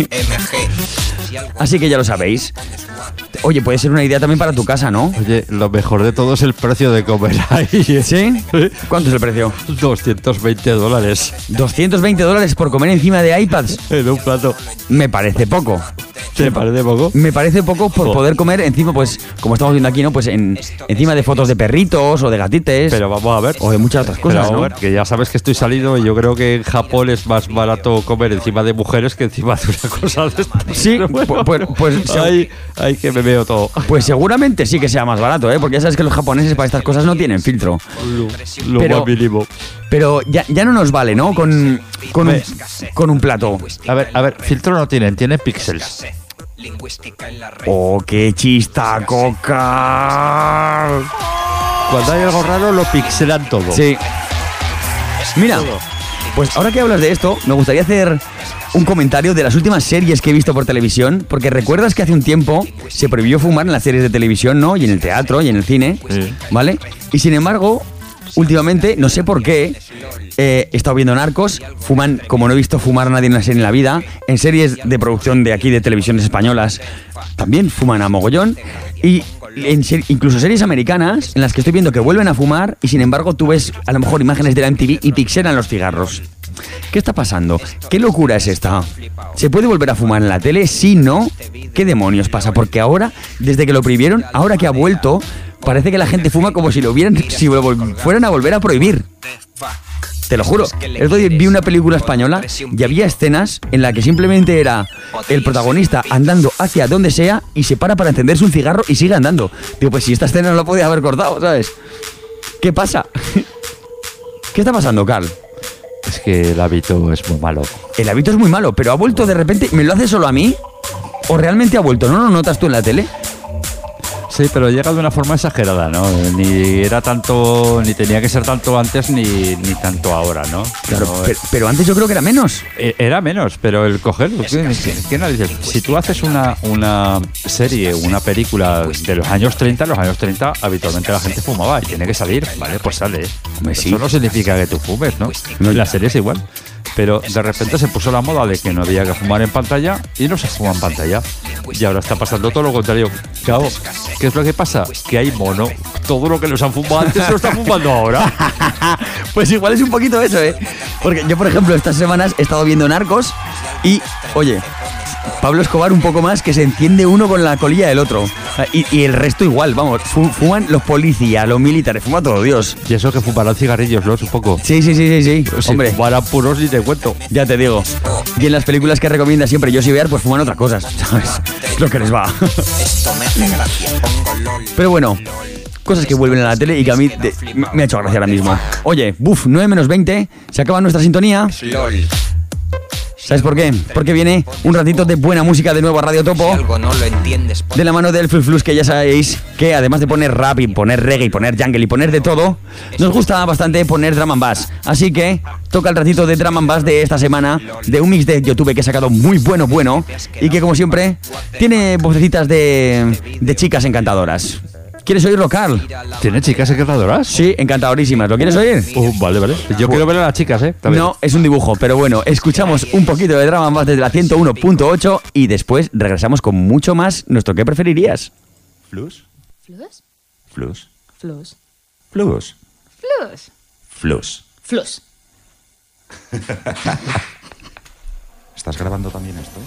Así que ya lo sabéis. Oye, puede ser una idea también para tu casa, ¿no? Oye, lo mejor de todo es el precio de comer ahí. ¿Sí? ¿Cuánto es el precio? doscientos veinte dólares. ¿doscientos veinte dólares por comer encima de iPads? En un plato. Me parece poco. ¿Te parece poco? Me parece poco por poder comer encima, pues, como estamos viendo aquí, ¿no? Pues en, encima de fotos de perritos o de gatites. Pero vamos a ver. O de muchas otras cosas, Pero, ¿no? a ver, que ya sabes que estoy salido y yo creo que en Japón es más barato comer encima de mujeres que encima de una cosa de estas. Sí, bueno, pues, pues ay, ay, que me veo todo. Pues seguramente sí que sea más barato, ¿eh? Porque ya sabes que los japoneses para estas cosas no tienen filtro. Lo, lo pero, más mínimo. Pero ya, ya no nos vale, ¿no? Con, con, un, con un plato. A ver, a ver, filtro no tienen, tienen píxeles. ¡Oh, qué chistaco, Carl! Cuando hay algo raro lo pixelan todo. Sí. Mira, pues ahora que hablas de esto, me gustaría hacer un comentario de las últimas series que he visto por televisión, porque recuerdas que hace un tiempo se prohibió fumar en las series de televisión, ¿no? Y en el teatro y en el cine, sí. ¿Vale? Y sin embargo, últimamente, no sé por qué, eh, he estado viendo Narcos, fuman, como no he visto fumar a nadie en una serie en la vida, en series de producción de aquí, de televisiones españolas, también fuman a mogollón, y en ser, incluso series americanas en las que estoy viendo que vuelven a fumar y sin embargo tú ves a lo mejor imágenes de la M T V y pixelan los cigarros. ¿Qué está pasando? ¿Qué locura es esta? ¿Se puede volver a fumar en la tele? Sí, no. ¿Qué demonios pasa? Porque ahora, desde que lo prohibieron, ahora que ha vuelto, parece que la gente fuma como si lo hubieran, si lo fueran a volver a prohibir. Te lo juro. El otro día vi una película española y había escenas en las que simplemente era el protagonista andando hacia donde sea y se para para encenderse un cigarro y sigue andando. Digo, pues si esta escena no la podía haber cortado, ¿sabes? ¿Qué pasa? ¿Qué está pasando, Carl? Es que el hábito es muy malo. El hábito es muy malo, pero ha vuelto de repente. ¿Me lo hace solo a mí? ¿O realmente ha vuelto? ¿No lo notas tú en la tele? Sí, pero llega de una forma exagerada, ¿no? Ni era tanto, ni tenía que ser tanto antes ni, ni tanto ahora, ¿no? Claro, no, pero, pero antes yo creo que era menos. Era menos, pero el coger, ¿qué, qué narices? Si tú haces una, una serie, una película de los años treinta, en los años treinta habitualmente la gente fumaba y tiene que salir, ¿vale? Pues sale. Sí. Eso no significa que tú fumes, ¿no? La serie es igual. Pero de repente se puso la moda de que no había que fumar en pantalla y no se fuma en pantalla. Y ahora está pasando todo lo contrario. Claro, ¿qué es lo que pasa? Que hay mono. Todo lo que nos han fumado antes se lo están fumando ahora. Pues igual es un poquito eso, ¿eh? Porque yo, por ejemplo, estas semanas he estado viendo Narcos y, oye, Pablo Escobar un poco más, que se enciende uno con la colilla del otro. Y, y el resto igual, vamos, fuman los policías, los militares, fuma todo, Dios. Y eso que fumarán cigarrillos, ¿no? Es un poco. Sí, sí, sí, sí, sí. Si hombre. Fumarán puros y te cuento. Ya te digo. Y en las películas que recomienda siempre Josie Bear, pues fuman otras cosas, ¿sabes? Es lo que les va. Pero bueno, cosas que vuelven a la tele y que a mí de, me ha hecho gracia ahora mismo. Oye, buf, nueve menos veinte, se acaba nuestra sintonía. ¿Sabes por qué? Porque viene un ratito de buena música de nuevo a Radio Topo. Si algo no lo entiendes, de la mano del Flux Flux, que ya sabéis que además de poner rap y poner reggae y poner jungle y poner de todo, nos gusta bastante poner drum and bass. Así que toca el ratito de drum and bass de esta semana, de un mix de YouTube que he sacado muy bueno, bueno, y que como siempre tiene vocecitas de, de chicas encantadoras. ¿Quieres oírlo, Carl? ¿Tiene chicas encantadoras? Sí, encantadorísimas. ¿Lo quieres oír? Uh, vale, vale. Yo quiero ver a las chicas, ¿eh? También. No, es un dibujo, pero bueno, escuchamos un poquito de drama más desde la ciento uno punto ocho y después regresamos con mucho más nuestro ¿qué preferirías? ¿Flus? ¿Flus? ¿Flus? Flus. ¿Flus? Flus. Flus. Flus. ¿Estás grabando también esto?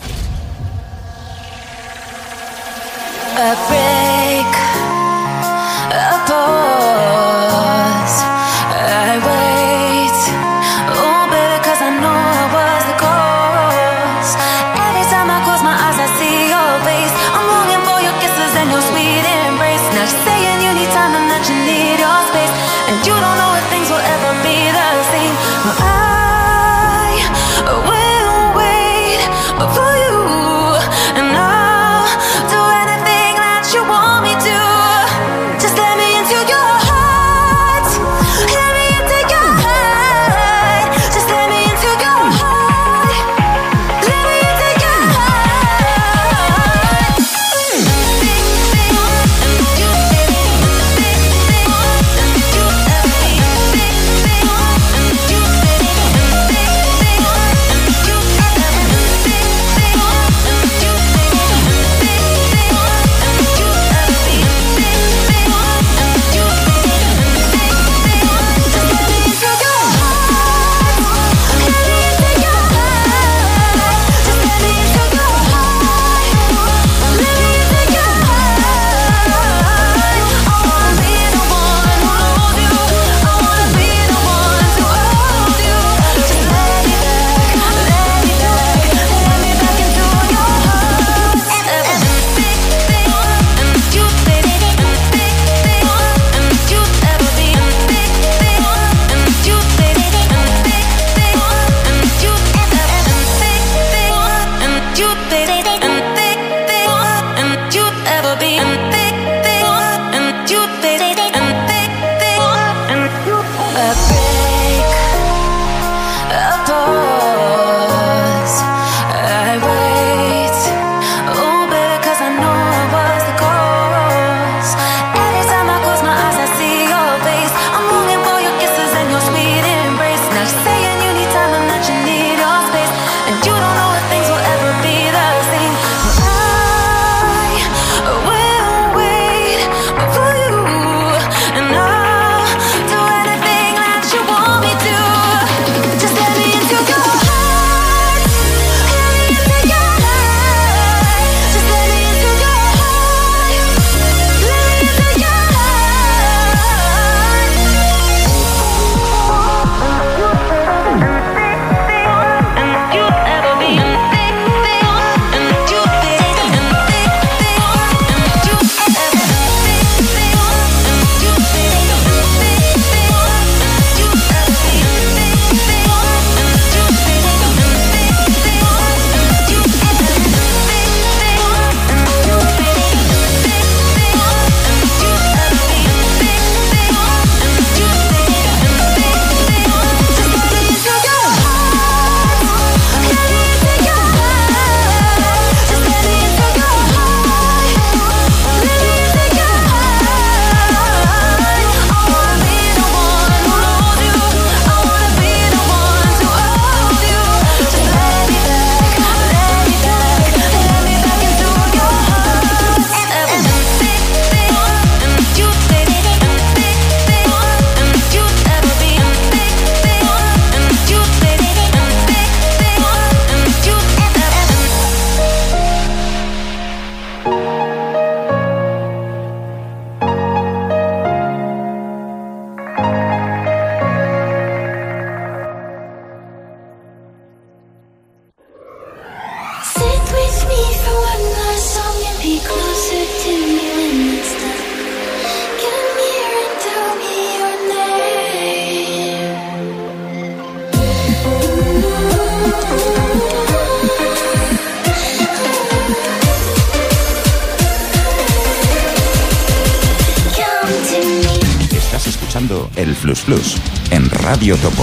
A break, a pause, I wait, oh baby, cause I know I was the cause. Every time I close my eyes I see your face, I'm longing for your kisses and your sweet embrace. Now you're saying you need time and that you need your space, and you don't know if things will ever be the same. Well, I will wait for you, and I'll do anything that you want. Flus, en Radio Topo.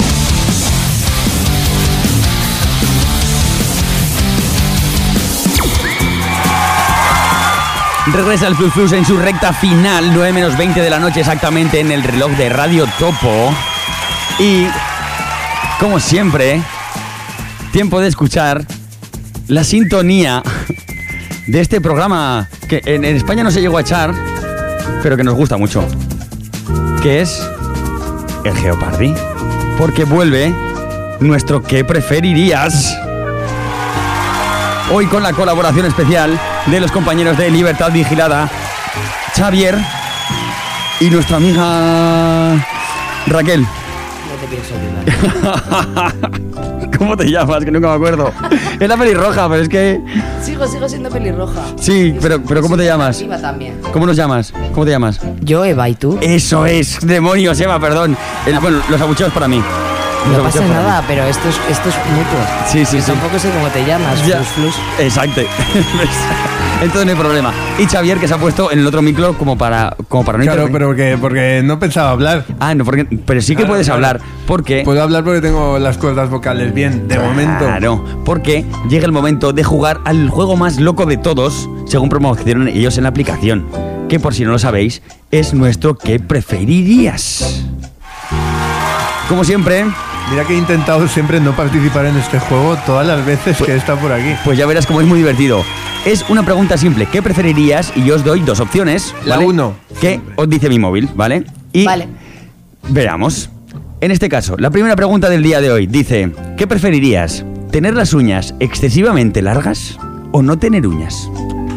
Regresa el Flus Flus en su recta final, nueve menos veinte de la noche exactamente en el reloj de Radio Topo. Y, como siempre, tiempo de escuchar la sintonía de este programa que en, en España no se llegó a echar, pero que nos gusta mucho, que es el Jeopardy, porque vuelve nuestro ¿qué preferirías? Hoy con la colaboración especial de los compañeros de Libertad Vigilada, Xavier y nuestra amiga Raquel. No te pienso ayudar. ¿Cómo te llamas? Que nunca me acuerdo. Es la pelirroja, pero es que... Sigo, sigo siendo pelirroja. Sí, pero, pero ¿cómo te llamas? Eva también. ¿Cómo nos llamas? ¿Cómo te llamas? Yo, Eva, ¿y tú? Eso es, demonios, Eva, perdón. El, bueno, los abucheos para mí. No pasa nada, pero esto es, esto es mutuo. Sí, sí, sí. Tampoco sé cómo te llamas, Ya. Flus Flus. Exacto. Entonces no hay problema. Y Xavier, que se ha puesto en el otro micro como para, como para no Claro, intervenir. pero porque, porque no pensaba hablar. Ah, no, porque, pero sí que Claro, puedes claro. hablar. Porque... Puedo hablar porque tengo las cuerdas vocales bien, de momento. Claro, porque llega el momento de jugar al juego más loco de todos, según promocionan ellos en la aplicación, que por si no lo sabéis, es nuestro ¿qué preferirías? Como siempre... Mira que he intentado siempre no participar en este juego todas las veces que he estado por aquí. Pues ya verás cómo es muy divertido. Es una pregunta simple, ¿qué preferirías? Y yo os doy dos opciones. La ¿vale? uno. Que os dice mi móvil, ¿vale? Y Vale. veamos. En este caso, la primera pregunta del día de hoy dice, ¿qué preferirías? ¿Tener las uñas excesivamente largas o no tener uñas?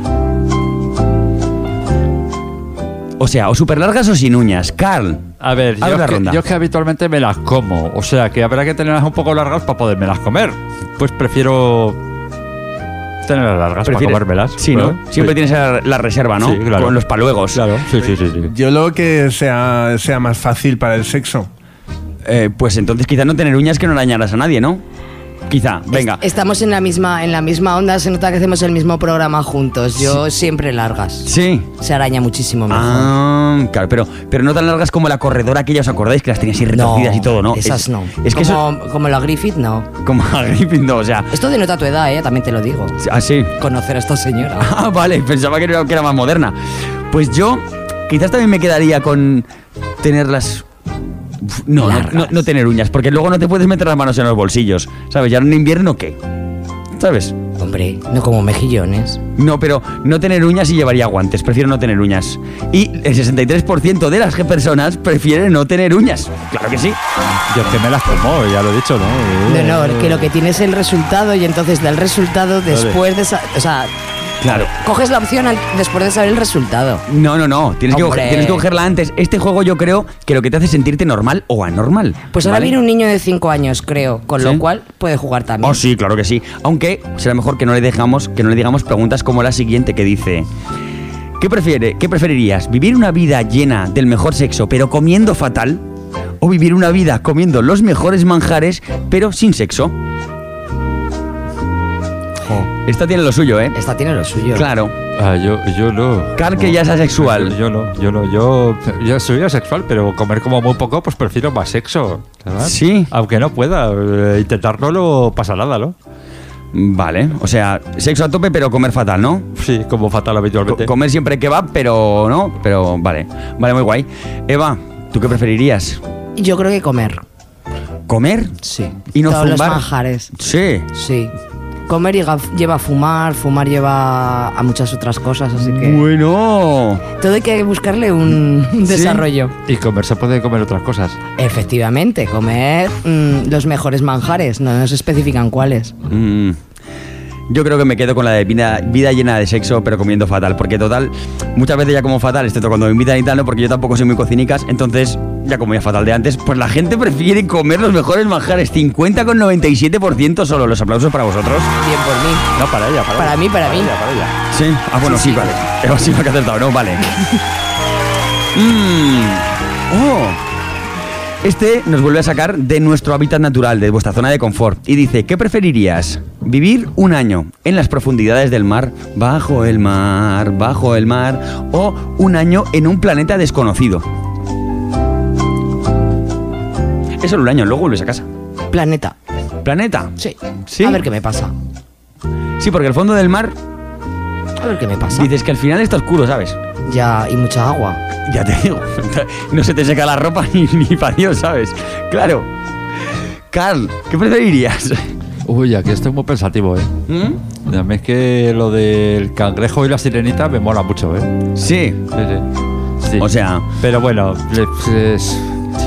O sea, o súper largas o sin uñas. Carl. A ver, Abre yo la es, que, ronda. yo es que habitualmente me las como. O sea, que habrá que tenerlas un poco largas para podérmelas comer. Pues prefiero tenerlas largas ¿Prefieres? para comérmelas. Sí, ¿no? Claro. Siempre Sí. tienes la, la reserva, ¿no? Sí, claro. Con los paluegos. Claro, sí, sí, sí, sí. Yo lo que sea, sea más fácil para el sexo. Eh, pues entonces quizá no tener uñas que no dañarás a nadie, ¿no? Quizá, venga. Estamos en la misma en la misma onda, se nota que hacemos el mismo programa juntos. Yo siempre largas. Sí. Se araña muchísimo mejor. Ah, claro, pero, pero no tan largas como la corredora que ya os acordáis, que las tenías así retorcidas y todo, ¿no? Esas es, no. Es que como, eso... como la Griffith, no. Como a Griffith, no, o sea... Esto denota tu edad, ¿eh? También te lo digo. Ah, sí. Conocer a esta señora. Ah, vale, pensaba que era, que era más moderna. Pues yo quizás también me quedaría con tenerlas... No, no, no, no tener uñas, porque luego no te puedes meter las manos en los bolsillos, ¿sabes? Ya en invierno, ¿qué? ¿Sabes? Hombre, no como mejillones. No, pero no tener uñas y llevaría guantes. Prefiero no tener uñas. Y el sesenta y tres por ciento de las personas prefieren no tener uñas. Claro que sí. Yo es que me las como, ya lo he dicho, ¿no? No, no, que lo que tienes es el resultado y entonces del resultado después de... sa- O sea, Claro. coges la opción al- después de saber el resultado. No, no, no. Tienes que, Hombre. coger- tienes que cogerla antes. Este juego yo creo que lo que te hace sentirte normal o anormal. Pues ahora ¿vale? viene un niño de cinco años, creo, con ¿Sí? lo cual puede jugar también. Oh, sí, claro que sí. Aunque será mejor que no le dejamos, que no le digamos preguntas como la siguiente que dice: ¿Qué prefiere, qué preferirías? ¿Vivir una vida llena del mejor sexo pero comiendo fatal? ¿O vivir una vida comiendo los mejores manjares pero sin sexo? Esta tiene lo suyo, ¿eh? Esta tiene lo suyo. Claro. Ah, yo, yo no. Carl, que ya es asexual. Yo, yo no, yo no. Yo, yo soy asexual, pero comer como muy poco, pues prefiero más sexo. ¿verdad? Sí. Aunque no pueda. eh, intentarlo no pasa nada, ¿no? Vale, o sea, sexo a tope pero comer fatal, ¿no? Sí, como fatal habitualmente. Co- comer siempre kebab, pero no, pero vale. Vale, muy guay. Eva, ¿tú qué preferirías? Yo creo que comer. ¿Comer? Sí. ¿Y no Todos los zumbar? manjares. Sí. Sí. Comer lleva, lleva a fumar, fumar lleva a muchas otras cosas, así que... Bueno. Todo hay que buscarle un un Sí. desarrollo. Y comer se puede comer otras cosas. Efectivamente, comer mm, los mejores manjares, no nos especifican cuáles. Mm, yo creo que me quedo con la de vida, vida llena de sexo, pero comiendo fatal. Porque total, muchas veces ya como fatal, excepto cuando me invitan y tal, ¿no? Porque yo tampoco soy muy cocinicas, entonces ya como ya fatal de antes, pues la gente prefiere comer los mejores manjares. cincuenta coma noventa y siete por ciento solo. Los aplausos para vosotros. Bien por mí. No, para ella, para, Para ella. mí, para mí. ella, para ella. Sí. Ah, bueno, sí, Sí, sí. vale. Eva sí me ha acertado, ¿no? Vale. Mm. Oh. Este nos vuelve a sacar de nuestro hábitat natural, de vuestra zona de confort. Y dice, ¿qué preferirías? ¿Vivir un año en las profundidades del mar, bajo el mar, bajo el mar, o un año en un planeta desconocido? Es solo un año, luego vuelves a casa. Planeta. ¿Planeta? Sí. ¿Sí? A ver qué me pasa. Sí, porque el fondo del mar... A ver qué me pasa. Dices que al final está oscuro, ¿sabes? Ya, y mucha agua. Ya te digo, no se te seca la ropa ni, ni para Dios, ¿sabes? Claro. Carl, ¿qué preferirías? Uy, aquí estoy muy pensativo, ¿eh? ¿Mm? A mí es que lo del cangrejo y la sirenita me mola mucho, ¿eh? Sí. Sí, sí. Sí. O sea... Pero bueno, es...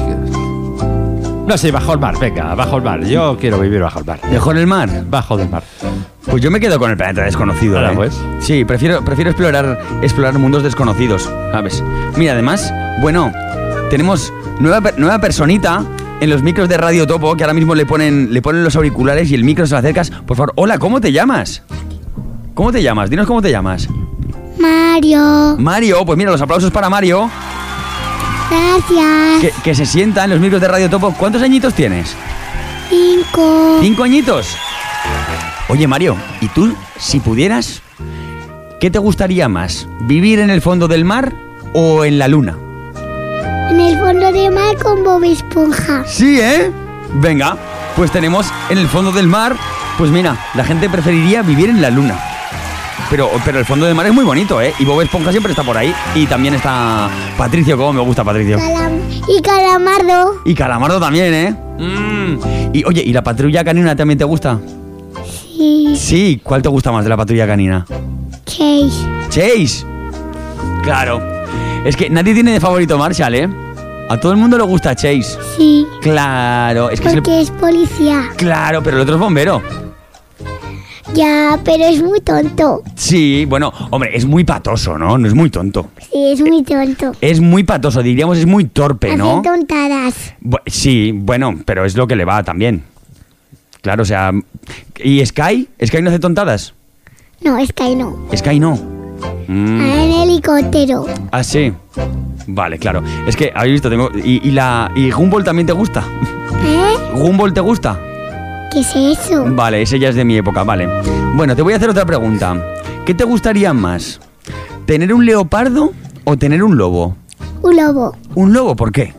No sé, bajo el mar, venga, bajo el mar. Yo quiero vivir bajo el mar. ¿Mejor el mar? Bajo del mar. Pues yo me quedo con el planeta desconocido. Ahora, ¿eh? pues. Sí, prefiero, prefiero explorar, explorar mundos desconocidos, ¿sabes? Mira, además, bueno, tenemos nueva, nueva personita en los micros de Radio Topo, que ahora mismo le ponen, le ponen los auriculares y el micro se lo acercas. Por favor, hola, ¿cómo te llamas? ¿Cómo te llamas? Dinos cómo te llamas. Mario. Mario, pues mira, los aplausos para Mario. Gracias. Que, que se sienta en los micros de Radio Topo. ¿Cuántos añitos tienes? Cinco. ¿Cinco añitos? Oye, Mario, ¿y tú, si pudieras, qué te gustaría más? ¿Vivir en el fondo del mar o en la luna? En el fondo del mar con Bob Esponja. Sí, ¿eh? Venga, pues tenemos en el fondo del mar. Pues mira, la gente preferiría vivir en la luna. Pero, pero el fondo del mar es muy bonito, ¿eh? Y Bob Esponja siempre está por ahí. Y también está Patricio, como me gusta Patricio. Calam y Calamardo. Y Calamardo también, ¿eh? Mm. Y oye, ¿y la patrulla canina también te gusta? Sí. Sí, ¿cuál te gusta más de la patrulla canina? Chase. Chase. Claro. Es que nadie tiene de favorito Marshall, ¿eh? A todo el mundo le gusta Chase. Sí. Claro. Es que porque es, el... es policía. Claro, pero el otro es bombero. Ya, pero es muy tonto. Sí, bueno, hombre, es muy patoso, ¿no? No es muy tonto. Sí, es muy tonto. Es muy patoso, diríamos, es muy torpe, ¿no? Hace tontadas. Bu- sí, bueno, pero es lo que le va también. Claro, o sea... ¿Y Sky? ¿Sky no hace tontadas? No, Sky no. Sky no. Mm. Ah, en helicóptero. Ah, sí. Vale, claro. Es que, habéis visto, tengo... ¿Y, y la y Gumball también te gusta? ¿Eh? ¿Gumball te gusta? ¿Qué es eso? Vale, ese ya es de mi época, vale. Bueno, te voy a hacer otra pregunta. ¿Qué te gustaría más? ¿Tener un leopardo o tener un lobo? Un lobo. ¿Un lobo? ¿Por qué?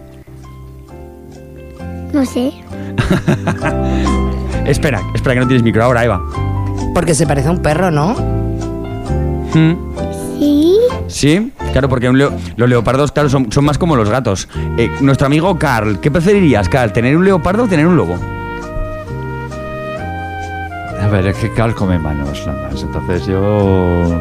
No sé. Espera, espera que no tienes micro ahora, Eva. Porque se parece a un perro, ¿no? ¿Mm? ¿Sí? Sí, claro, porque un leo- los leopardos, claro, son, son más como los gatos. Eh, nuestro amigo Carl, ¿qué preferirías, Carl? ¿Tener un leopardo o tener un lobo? A ver, es que Carl come manos nada más, entonces yo...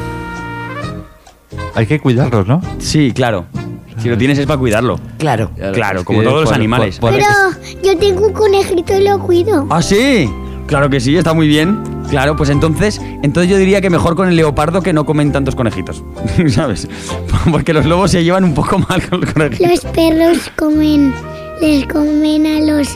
Hay que cuidarlos, ¿no? Sí, claro. Si lo tienes es para cuidarlo. Claro. Claro, es como que todos los por- animales. por- por- Pero yo tengo un conejito y lo cuido. ¿Ah, sí? Claro que sí, está muy bien. Claro, pues entonces, entonces yo diría que mejor con el leopardo que no comen tantos conejitos. ¿Sabes? Porque los lobos se llevan un poco mal con los conejitos. Los perros comen, les comen a los...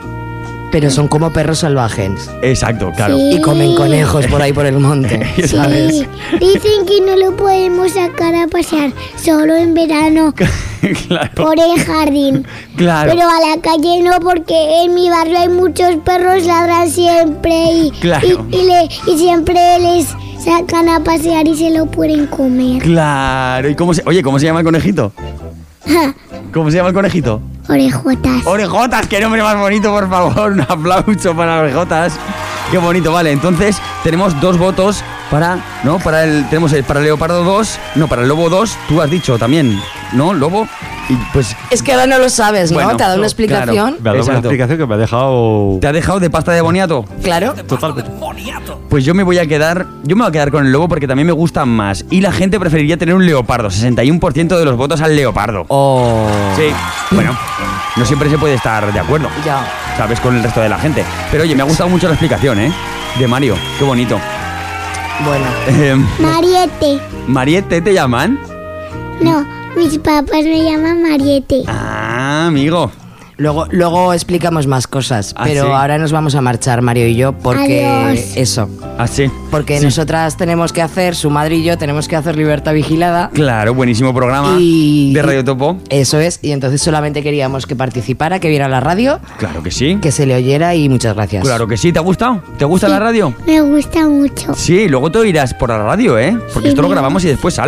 Pero son como perros salvajes. Exacto, claro. Sí. Y comen conejos por ahí por el monte, ¿sabes? Sí, dicen que no lo podemos sacar a pasear solo en verano Claro. por el jardín. Claro. Pero a la calle no, porque en mi barrio hay muchos perros, ladran siempre y, Claro. y, y le- y siempre les sacan a pasear y se lo pueden comer. Claro. ¿Y cómo se, oye, cómo se llama el conejito? ¿Cómo se llama el conejito? Orejotas. Orejotas, qué nombre más bonito, por favor. Un aplauso para Orejotas. Qué bonito, vale. Entonces, tenemos dos votos para, ¿no? Para el tenemos el, para el leopardo dos, no, para el lobo dos, tú has dicho también, ¿no? Lobo. Y pues Es que ahora no lo sabes, ¿no? Bueno, Te ha dado una explicación. claro. Me ha dado una Exacto. explicación que me ha dejado... ¿te ha dejado de pasta de boniato? Claro. Totalmente. Pues yo me voy a quedar, yo me voy a quedar con el lobo porque también me gusta más. Y la gente preferiría tener un leopardo, sesenta y uno por ciento de los votos al leopardo. Oh. Sí, bueno, no siempre se puede estar de acuerdo, Ya. ¿sabes? Con el resto de la gente. Pero oye, me ha gustado mucho la explicación, ¿eh? De Mario, qué bonito. Bueno. Eh, Mariette. Mariette, ¿te llaman? No, mis papás me llaman Mariette. Ah, amigo. Luego, luego explicamos más cosas, Ah, pero ¿sí? ahora nos vamos a marchar, Mario y yo, porque Adiós. eso, Ah, sí. porque Sí. nosotras tenemos que hacer, su madre y yo tenemos que hacer Libertad Vigilada. Claro, buenísimo programa Y- de Radio Topo. Eso es, y entonces solamente queríamos que participara, que viera la radio, Claro que sí. que se le oyera y muchas gracias. Claro que sí, ¿te ha gustado? ¿Te gusta Sí. la radio? Me gusta mucho. Sí, luego te oirás por la radio, ¿eh? Porque Sí, esto lo me- grabamos y después sale.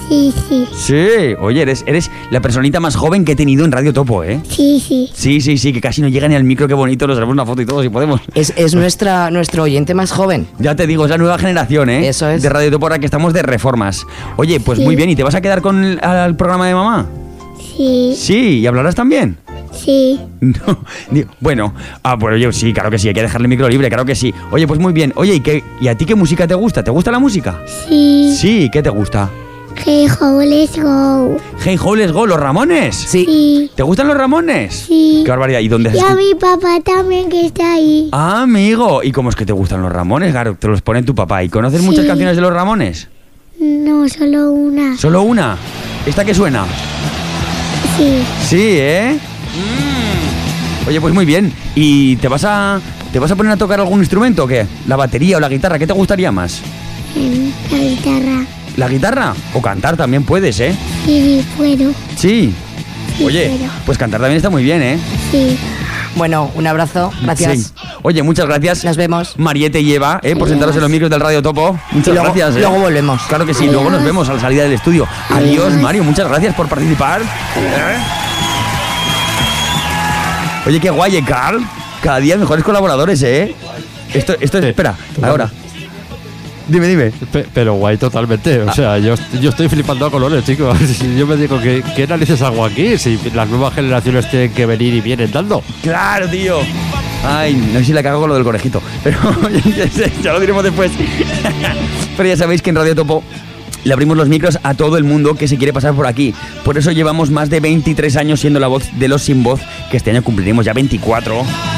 Sí, sí. Sí, oye, eres, eres la personita más joven que he tenido en Radio Topo, ¿eh? Sí, sí. Sí, sí, sí, que casi no llega ni al micro, qué bonito, nos haremos una foto y todo, si podemos. Es, es nuestra, nuestro oyente más joven. Ya te digo, es la nueva generación, ¿eh? Eso es. De Radio Topo, ahora que estamos de reformas. Oye, pues Sí. muy bien, ¿y te vas a quedar con el al programa de mamá? Sí. Sí, ¿y hablarás también? Sí. No, di- bueno, ah, bueno, yo sí, claro que sí, hay que dejarle el micro libre, claro que sí. Oye, pues muy bien. Oye, ¿y, qué, ¿y a ti qué música te gusta? ¿Te gusta la música? Sí. Sí, ¿qué te gusta? Hey, ho, let's go. Hey, ho, let's go, ¿los Ramones? Sí. ¿Te gustan los Ramones? Sí. Qué barbaridad, ¿y dónde has Y a escu- mi papá también que está ahí. Ah, amigo, ¿y cómo es que te gustan los Ramones? Claro, te los pone tu papá. ¿Y conoces Sí. muchas canciones de los Ramones? No, solo una. ¿Solo una? ¿Esta que suena? Sí. Sí, ¿eh? Mm. Oye, pues muy bien. ¿Y te vas a te vas a poner a tocar algún instrumento o qué? ¿La batería o la guitarra? ¿Qué te gustaría más? En la guitarra. ¿La guitarra? O cantar también puedes, ¿eh? Sí, puedo. Sí. Sí, Oye, puedo. pues cantar también está muy bien, ¿eh? Sí. Bueno, un abrazo. Gracias. Sí. Oye, muchas gracias. Nos vemos. Mariette y Eva, ¿eh? Por sentaros en los micros del Radio Topo. Muchas Y luego- gracias, ¿eh? luego volvemos. Claro que sí, luego nos vemos a la salida del estudio. Adiós, Mario, muchas gracias por participar. ¿Eh? Oye, qué guay, ¿eh, Carl? Cada día mejores colaboradores, ¿eh? Esto, esto es... Espera, ahora. Dime, dime. Pe- Pero guay totalmente. O sea, yo, yo estoy flipando a colores, chicos. Yo me digo, ¿qué, qué narices hago aquí? Si las nuevas generaciones tienen que venir y vienen dando. Claro, tío. Ay, no sé si la cago con lo del conejito. Pero ya lo diremos después. Pero ya sabéis que en Radio Topo le abrimos los micros a todo el mundo que se quiere pasar por aquí. Por eso llevamos más de veintitrés años siendo la voz de los sin voz, que este año cumpliremos ya veinticuatro.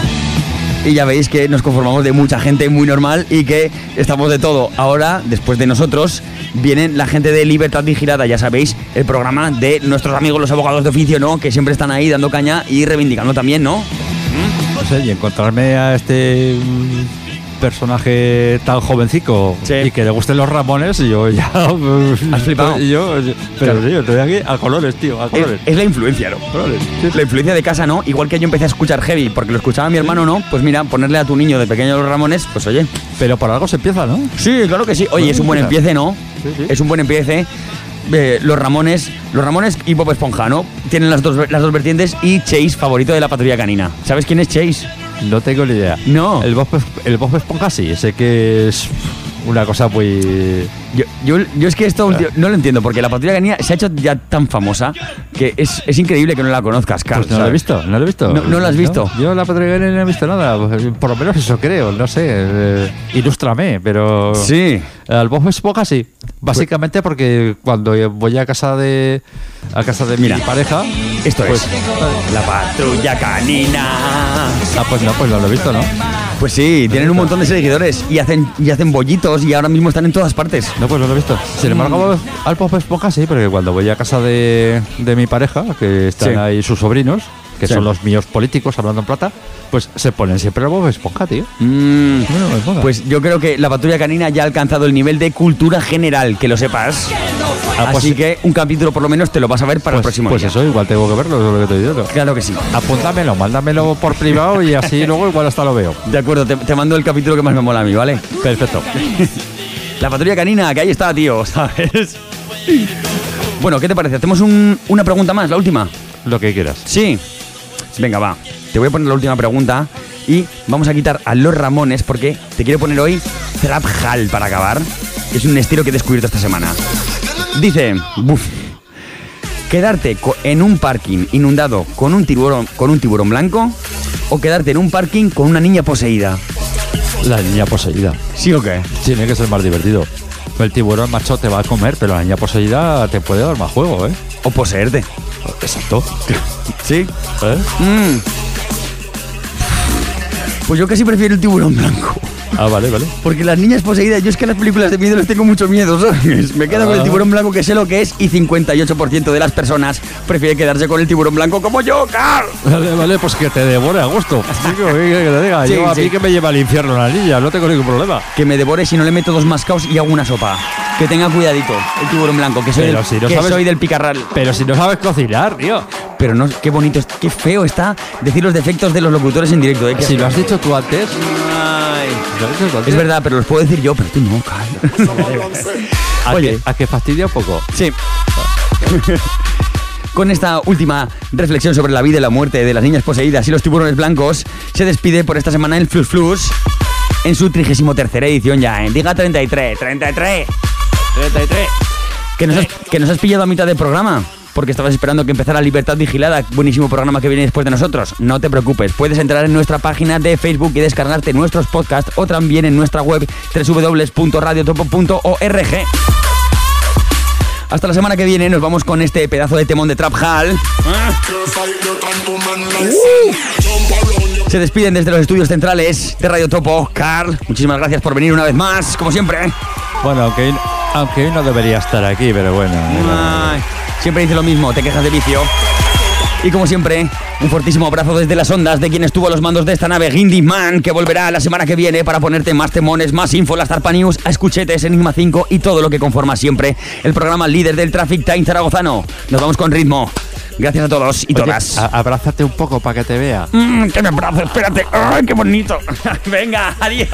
Y ya veis que nos conformamos de mucha gente muy normal y que estamos de todo. Ahora, después de nosotros, vienen la gente de Libertad Vigilada, ya sabéis, el programa de nuestros amigos los abogados de oficio, ¿no? Que siempre están ahí dando caña y reivindicando también, ¿no? No sé, y encontrarme a este mm, personaje tan jovencico y que le gusten los Ramones, y yo ya... ¿Has flipado? Yo, yo- pero Claro. sí, yo estoy aquí a colores, tío, a Es, colores. es la influencia, ¿no? La influencia de casa, ¿no? Igual que yo empecé a escuchar heavy porque lo escuchaba mi hermano, ¿no? Pues mira, ponerle a tu niño de pequeño los Ramones, pues oye. Pero por algo se empieza, ¿no? Sí, claro que sí. Oye, es un buen empiece, ¿no? Es un buen empiece. Eh, los Ramones, los Ramones y Bob Esponja, ¿no? Tienen las dos, las dos vertientes y Chase, favorito de la patrulla canina. ¿Sabes quién es Chase? No tengo ni idea. No. El Bob, el Bob Esponja sí, sé que es una cosa muy... Yo, yo, yo es que esto ulti- no lo entiendo, porque la patrulla canina se ha hecho ya tan famosa que es, es increíble que no la conozcas, Carl. Pues no lo he ¿sabes? visto, no lo he visto. No, no lo has visto. Yo la patrulla no he visto nada, por lo menos eso creo, no sé, eh, ilústrame, pero... Sí. Al Bob Esponja sí, básicamente porque cuando voy a casa de a casa de Mira, mi pareja... Esto pues, es la patrulla canina. Ah, pues no, pues no lo he visto, ¿no? Pues sí, tienen un montón de seguidores y hacen, y hacen bollitos y ahora mismo están en todas partes. No, pues no lo he visto. Sin embargo, al Bob Esponja sí, porque cuando voy a casa de, de mi pareja, que están Sí. ahí sus sobrinos, que Sí. son los míos políticos hablando en plata, pues se ponen siempre el Bob Esponja, tío. Mm, Bueno, Bob Esponja. pues yo creo que la patrulla canina ya ha alcanzado el nivel de cultura general, que lo sepas. Ah, pues Así sí. que un capítulo por lo menos te lo vas a ver para el Pues, próximo pues día. eso, igual tengo que verlo, es lo que te digo. Claro que sí. Apúntamelo, mándamelo por privado y así luego igual hasta lo veo. De acuerdo, te, te mando el capítulo que más me mola a mí, ¿vale? Perfecto. La patrulla canina, que ahí está, tío, ¿sabes? Bueno, ¿qué te parece? ¿Hacemos un- una pregunta más, la última? Lo que quieras. Sí. Venga, va. Te voy a poner la última pregunta y vamos a quitar a los Ramones porque te quiero poner hoy Trap Hall para acabar. Es un estilo que he descubierto esta semana. Dice, buf, quedarte co- en un parking inundado con un tiburón, con un tiburón blanco o quedarte en un parking con una niña poseída. La niña poseída. ¿Sí o qué? Tiene que ser más divertido. El tiburón macho te va a comer, pero la niña poseída te puede dar más juego, ¿eh? O poseerte. Exacto. ¿Sí? ¿Eh? Mm. Pues yo casi prefiero el tiburón blanco. Ah, vale, vale. Porque las niñas poseídas, yo es que a las películas de miedo les tengo mucho miedo, ¿sabes? Me quedo con el Ah. tiburón blanco, que sé lo que es, y cincuenta y ocho por ciento de las personas prefiere quedarse con el tiburón blanco como yo, Carl. Vale, vale, pues que te devore a gusto. Chico, ¿qué quieres que te diga? Sí, Yo a sí. mí que me lleva al infierno la niña, no tengo ningún problema. Que me devore si no le meto dos mascaos y hago una sopa. Que tenga cuidadito, el tiburón blanco, que soy, Pero del, si no que sabes- soy del picarral. Pero si no sabes cocinar, tío. Pero no, qué bonito, es- qué feo está decir los defectos de los locutores en directo, ¿eh? Que- Si lo has dicho tú antes. Ay. ¿Lo has dicho tú antes? Es verdad, pero los puedo decir yo, pero tú no, Carl. ¿A, Oye. que, ¿A que fastidia un poco? Sí. Con esta última reflexión sobre la vida y la muerte de las niñas poseídas y los tiburones blancos, se despide por esta semana el Flus Flus en su trigésimo tercera edición ya, en Diga treinta y tres. treinta y tres. treinta y tres. Que nos has, que nos has pillado a mitad del programa, porque estabas esperando que empezara Libertad Vigilada, buenísimo programa que viene después de nosotros. No te preocupes, puedes entrar en nuestra página de Facebook y descargarte nuestros podcasts o también en nuestra web doble u doble u doble u punto radio topo punto org. Hasta la semana que viene nos vamos con este pedazo de temón de Trap Hall. Uh. Se despiden desde los estudios centrales de Radio Topo. Carl, muchísimas gracias por venir una vez más, como siempre. Bueno, aunque, aunque hoy no debería estar aquí, pero bueno. Ay, siempre dice lo mismo, te quejas de vicio. Y como siempre, un fortísimo abrazo desde las ondas de quien estuvo a los mandos de esta nave, Guindy Man, que volverá la semana que viene para ponerte más temones, más info, las Zarpa News, a escuchetes, Enigma cinco y todo lo que conforma siempre el programa líder del Traffic Time zaragozano. Nos vamos con ritmo. Gracias a todos y Oye, todas. a- abrázate un poco para que te vea. Mm, que me abrazo, espérate. ¡Ay, qué bonito! Venga, adiós.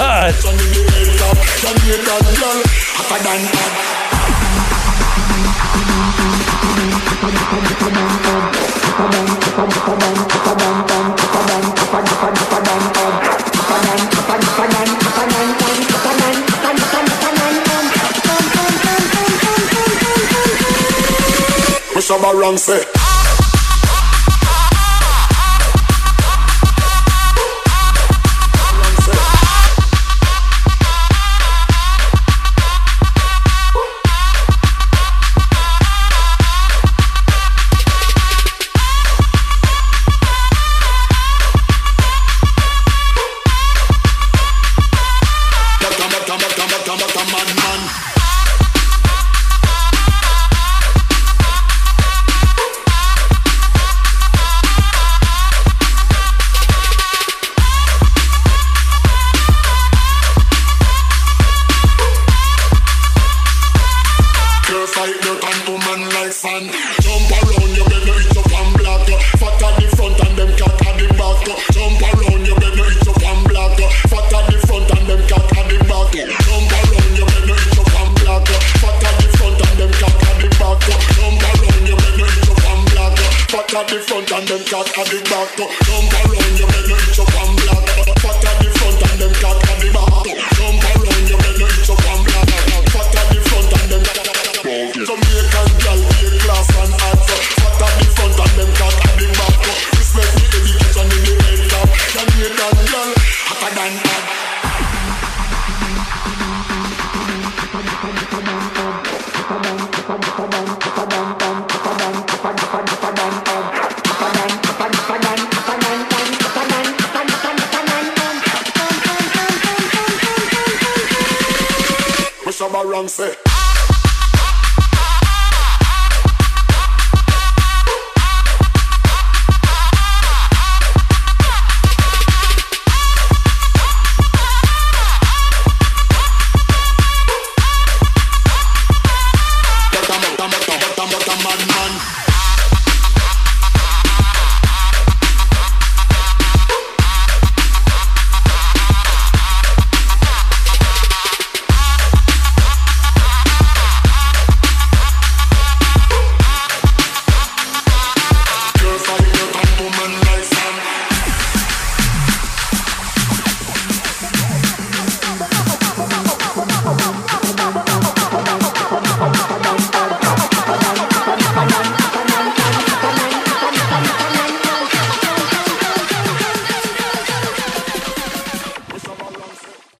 at the front and them cat at the back. Jump around your bed, no itch up and black. Fat at the front and them cat at the back. Jump around your bed, no itch up and black. Fat at the front and them cat at the back. Jamaican girl, be class and hot. Fat at the front and them cat at the back. Respect the education in the head top. Jamaican girl, hotter than hot. Wrong say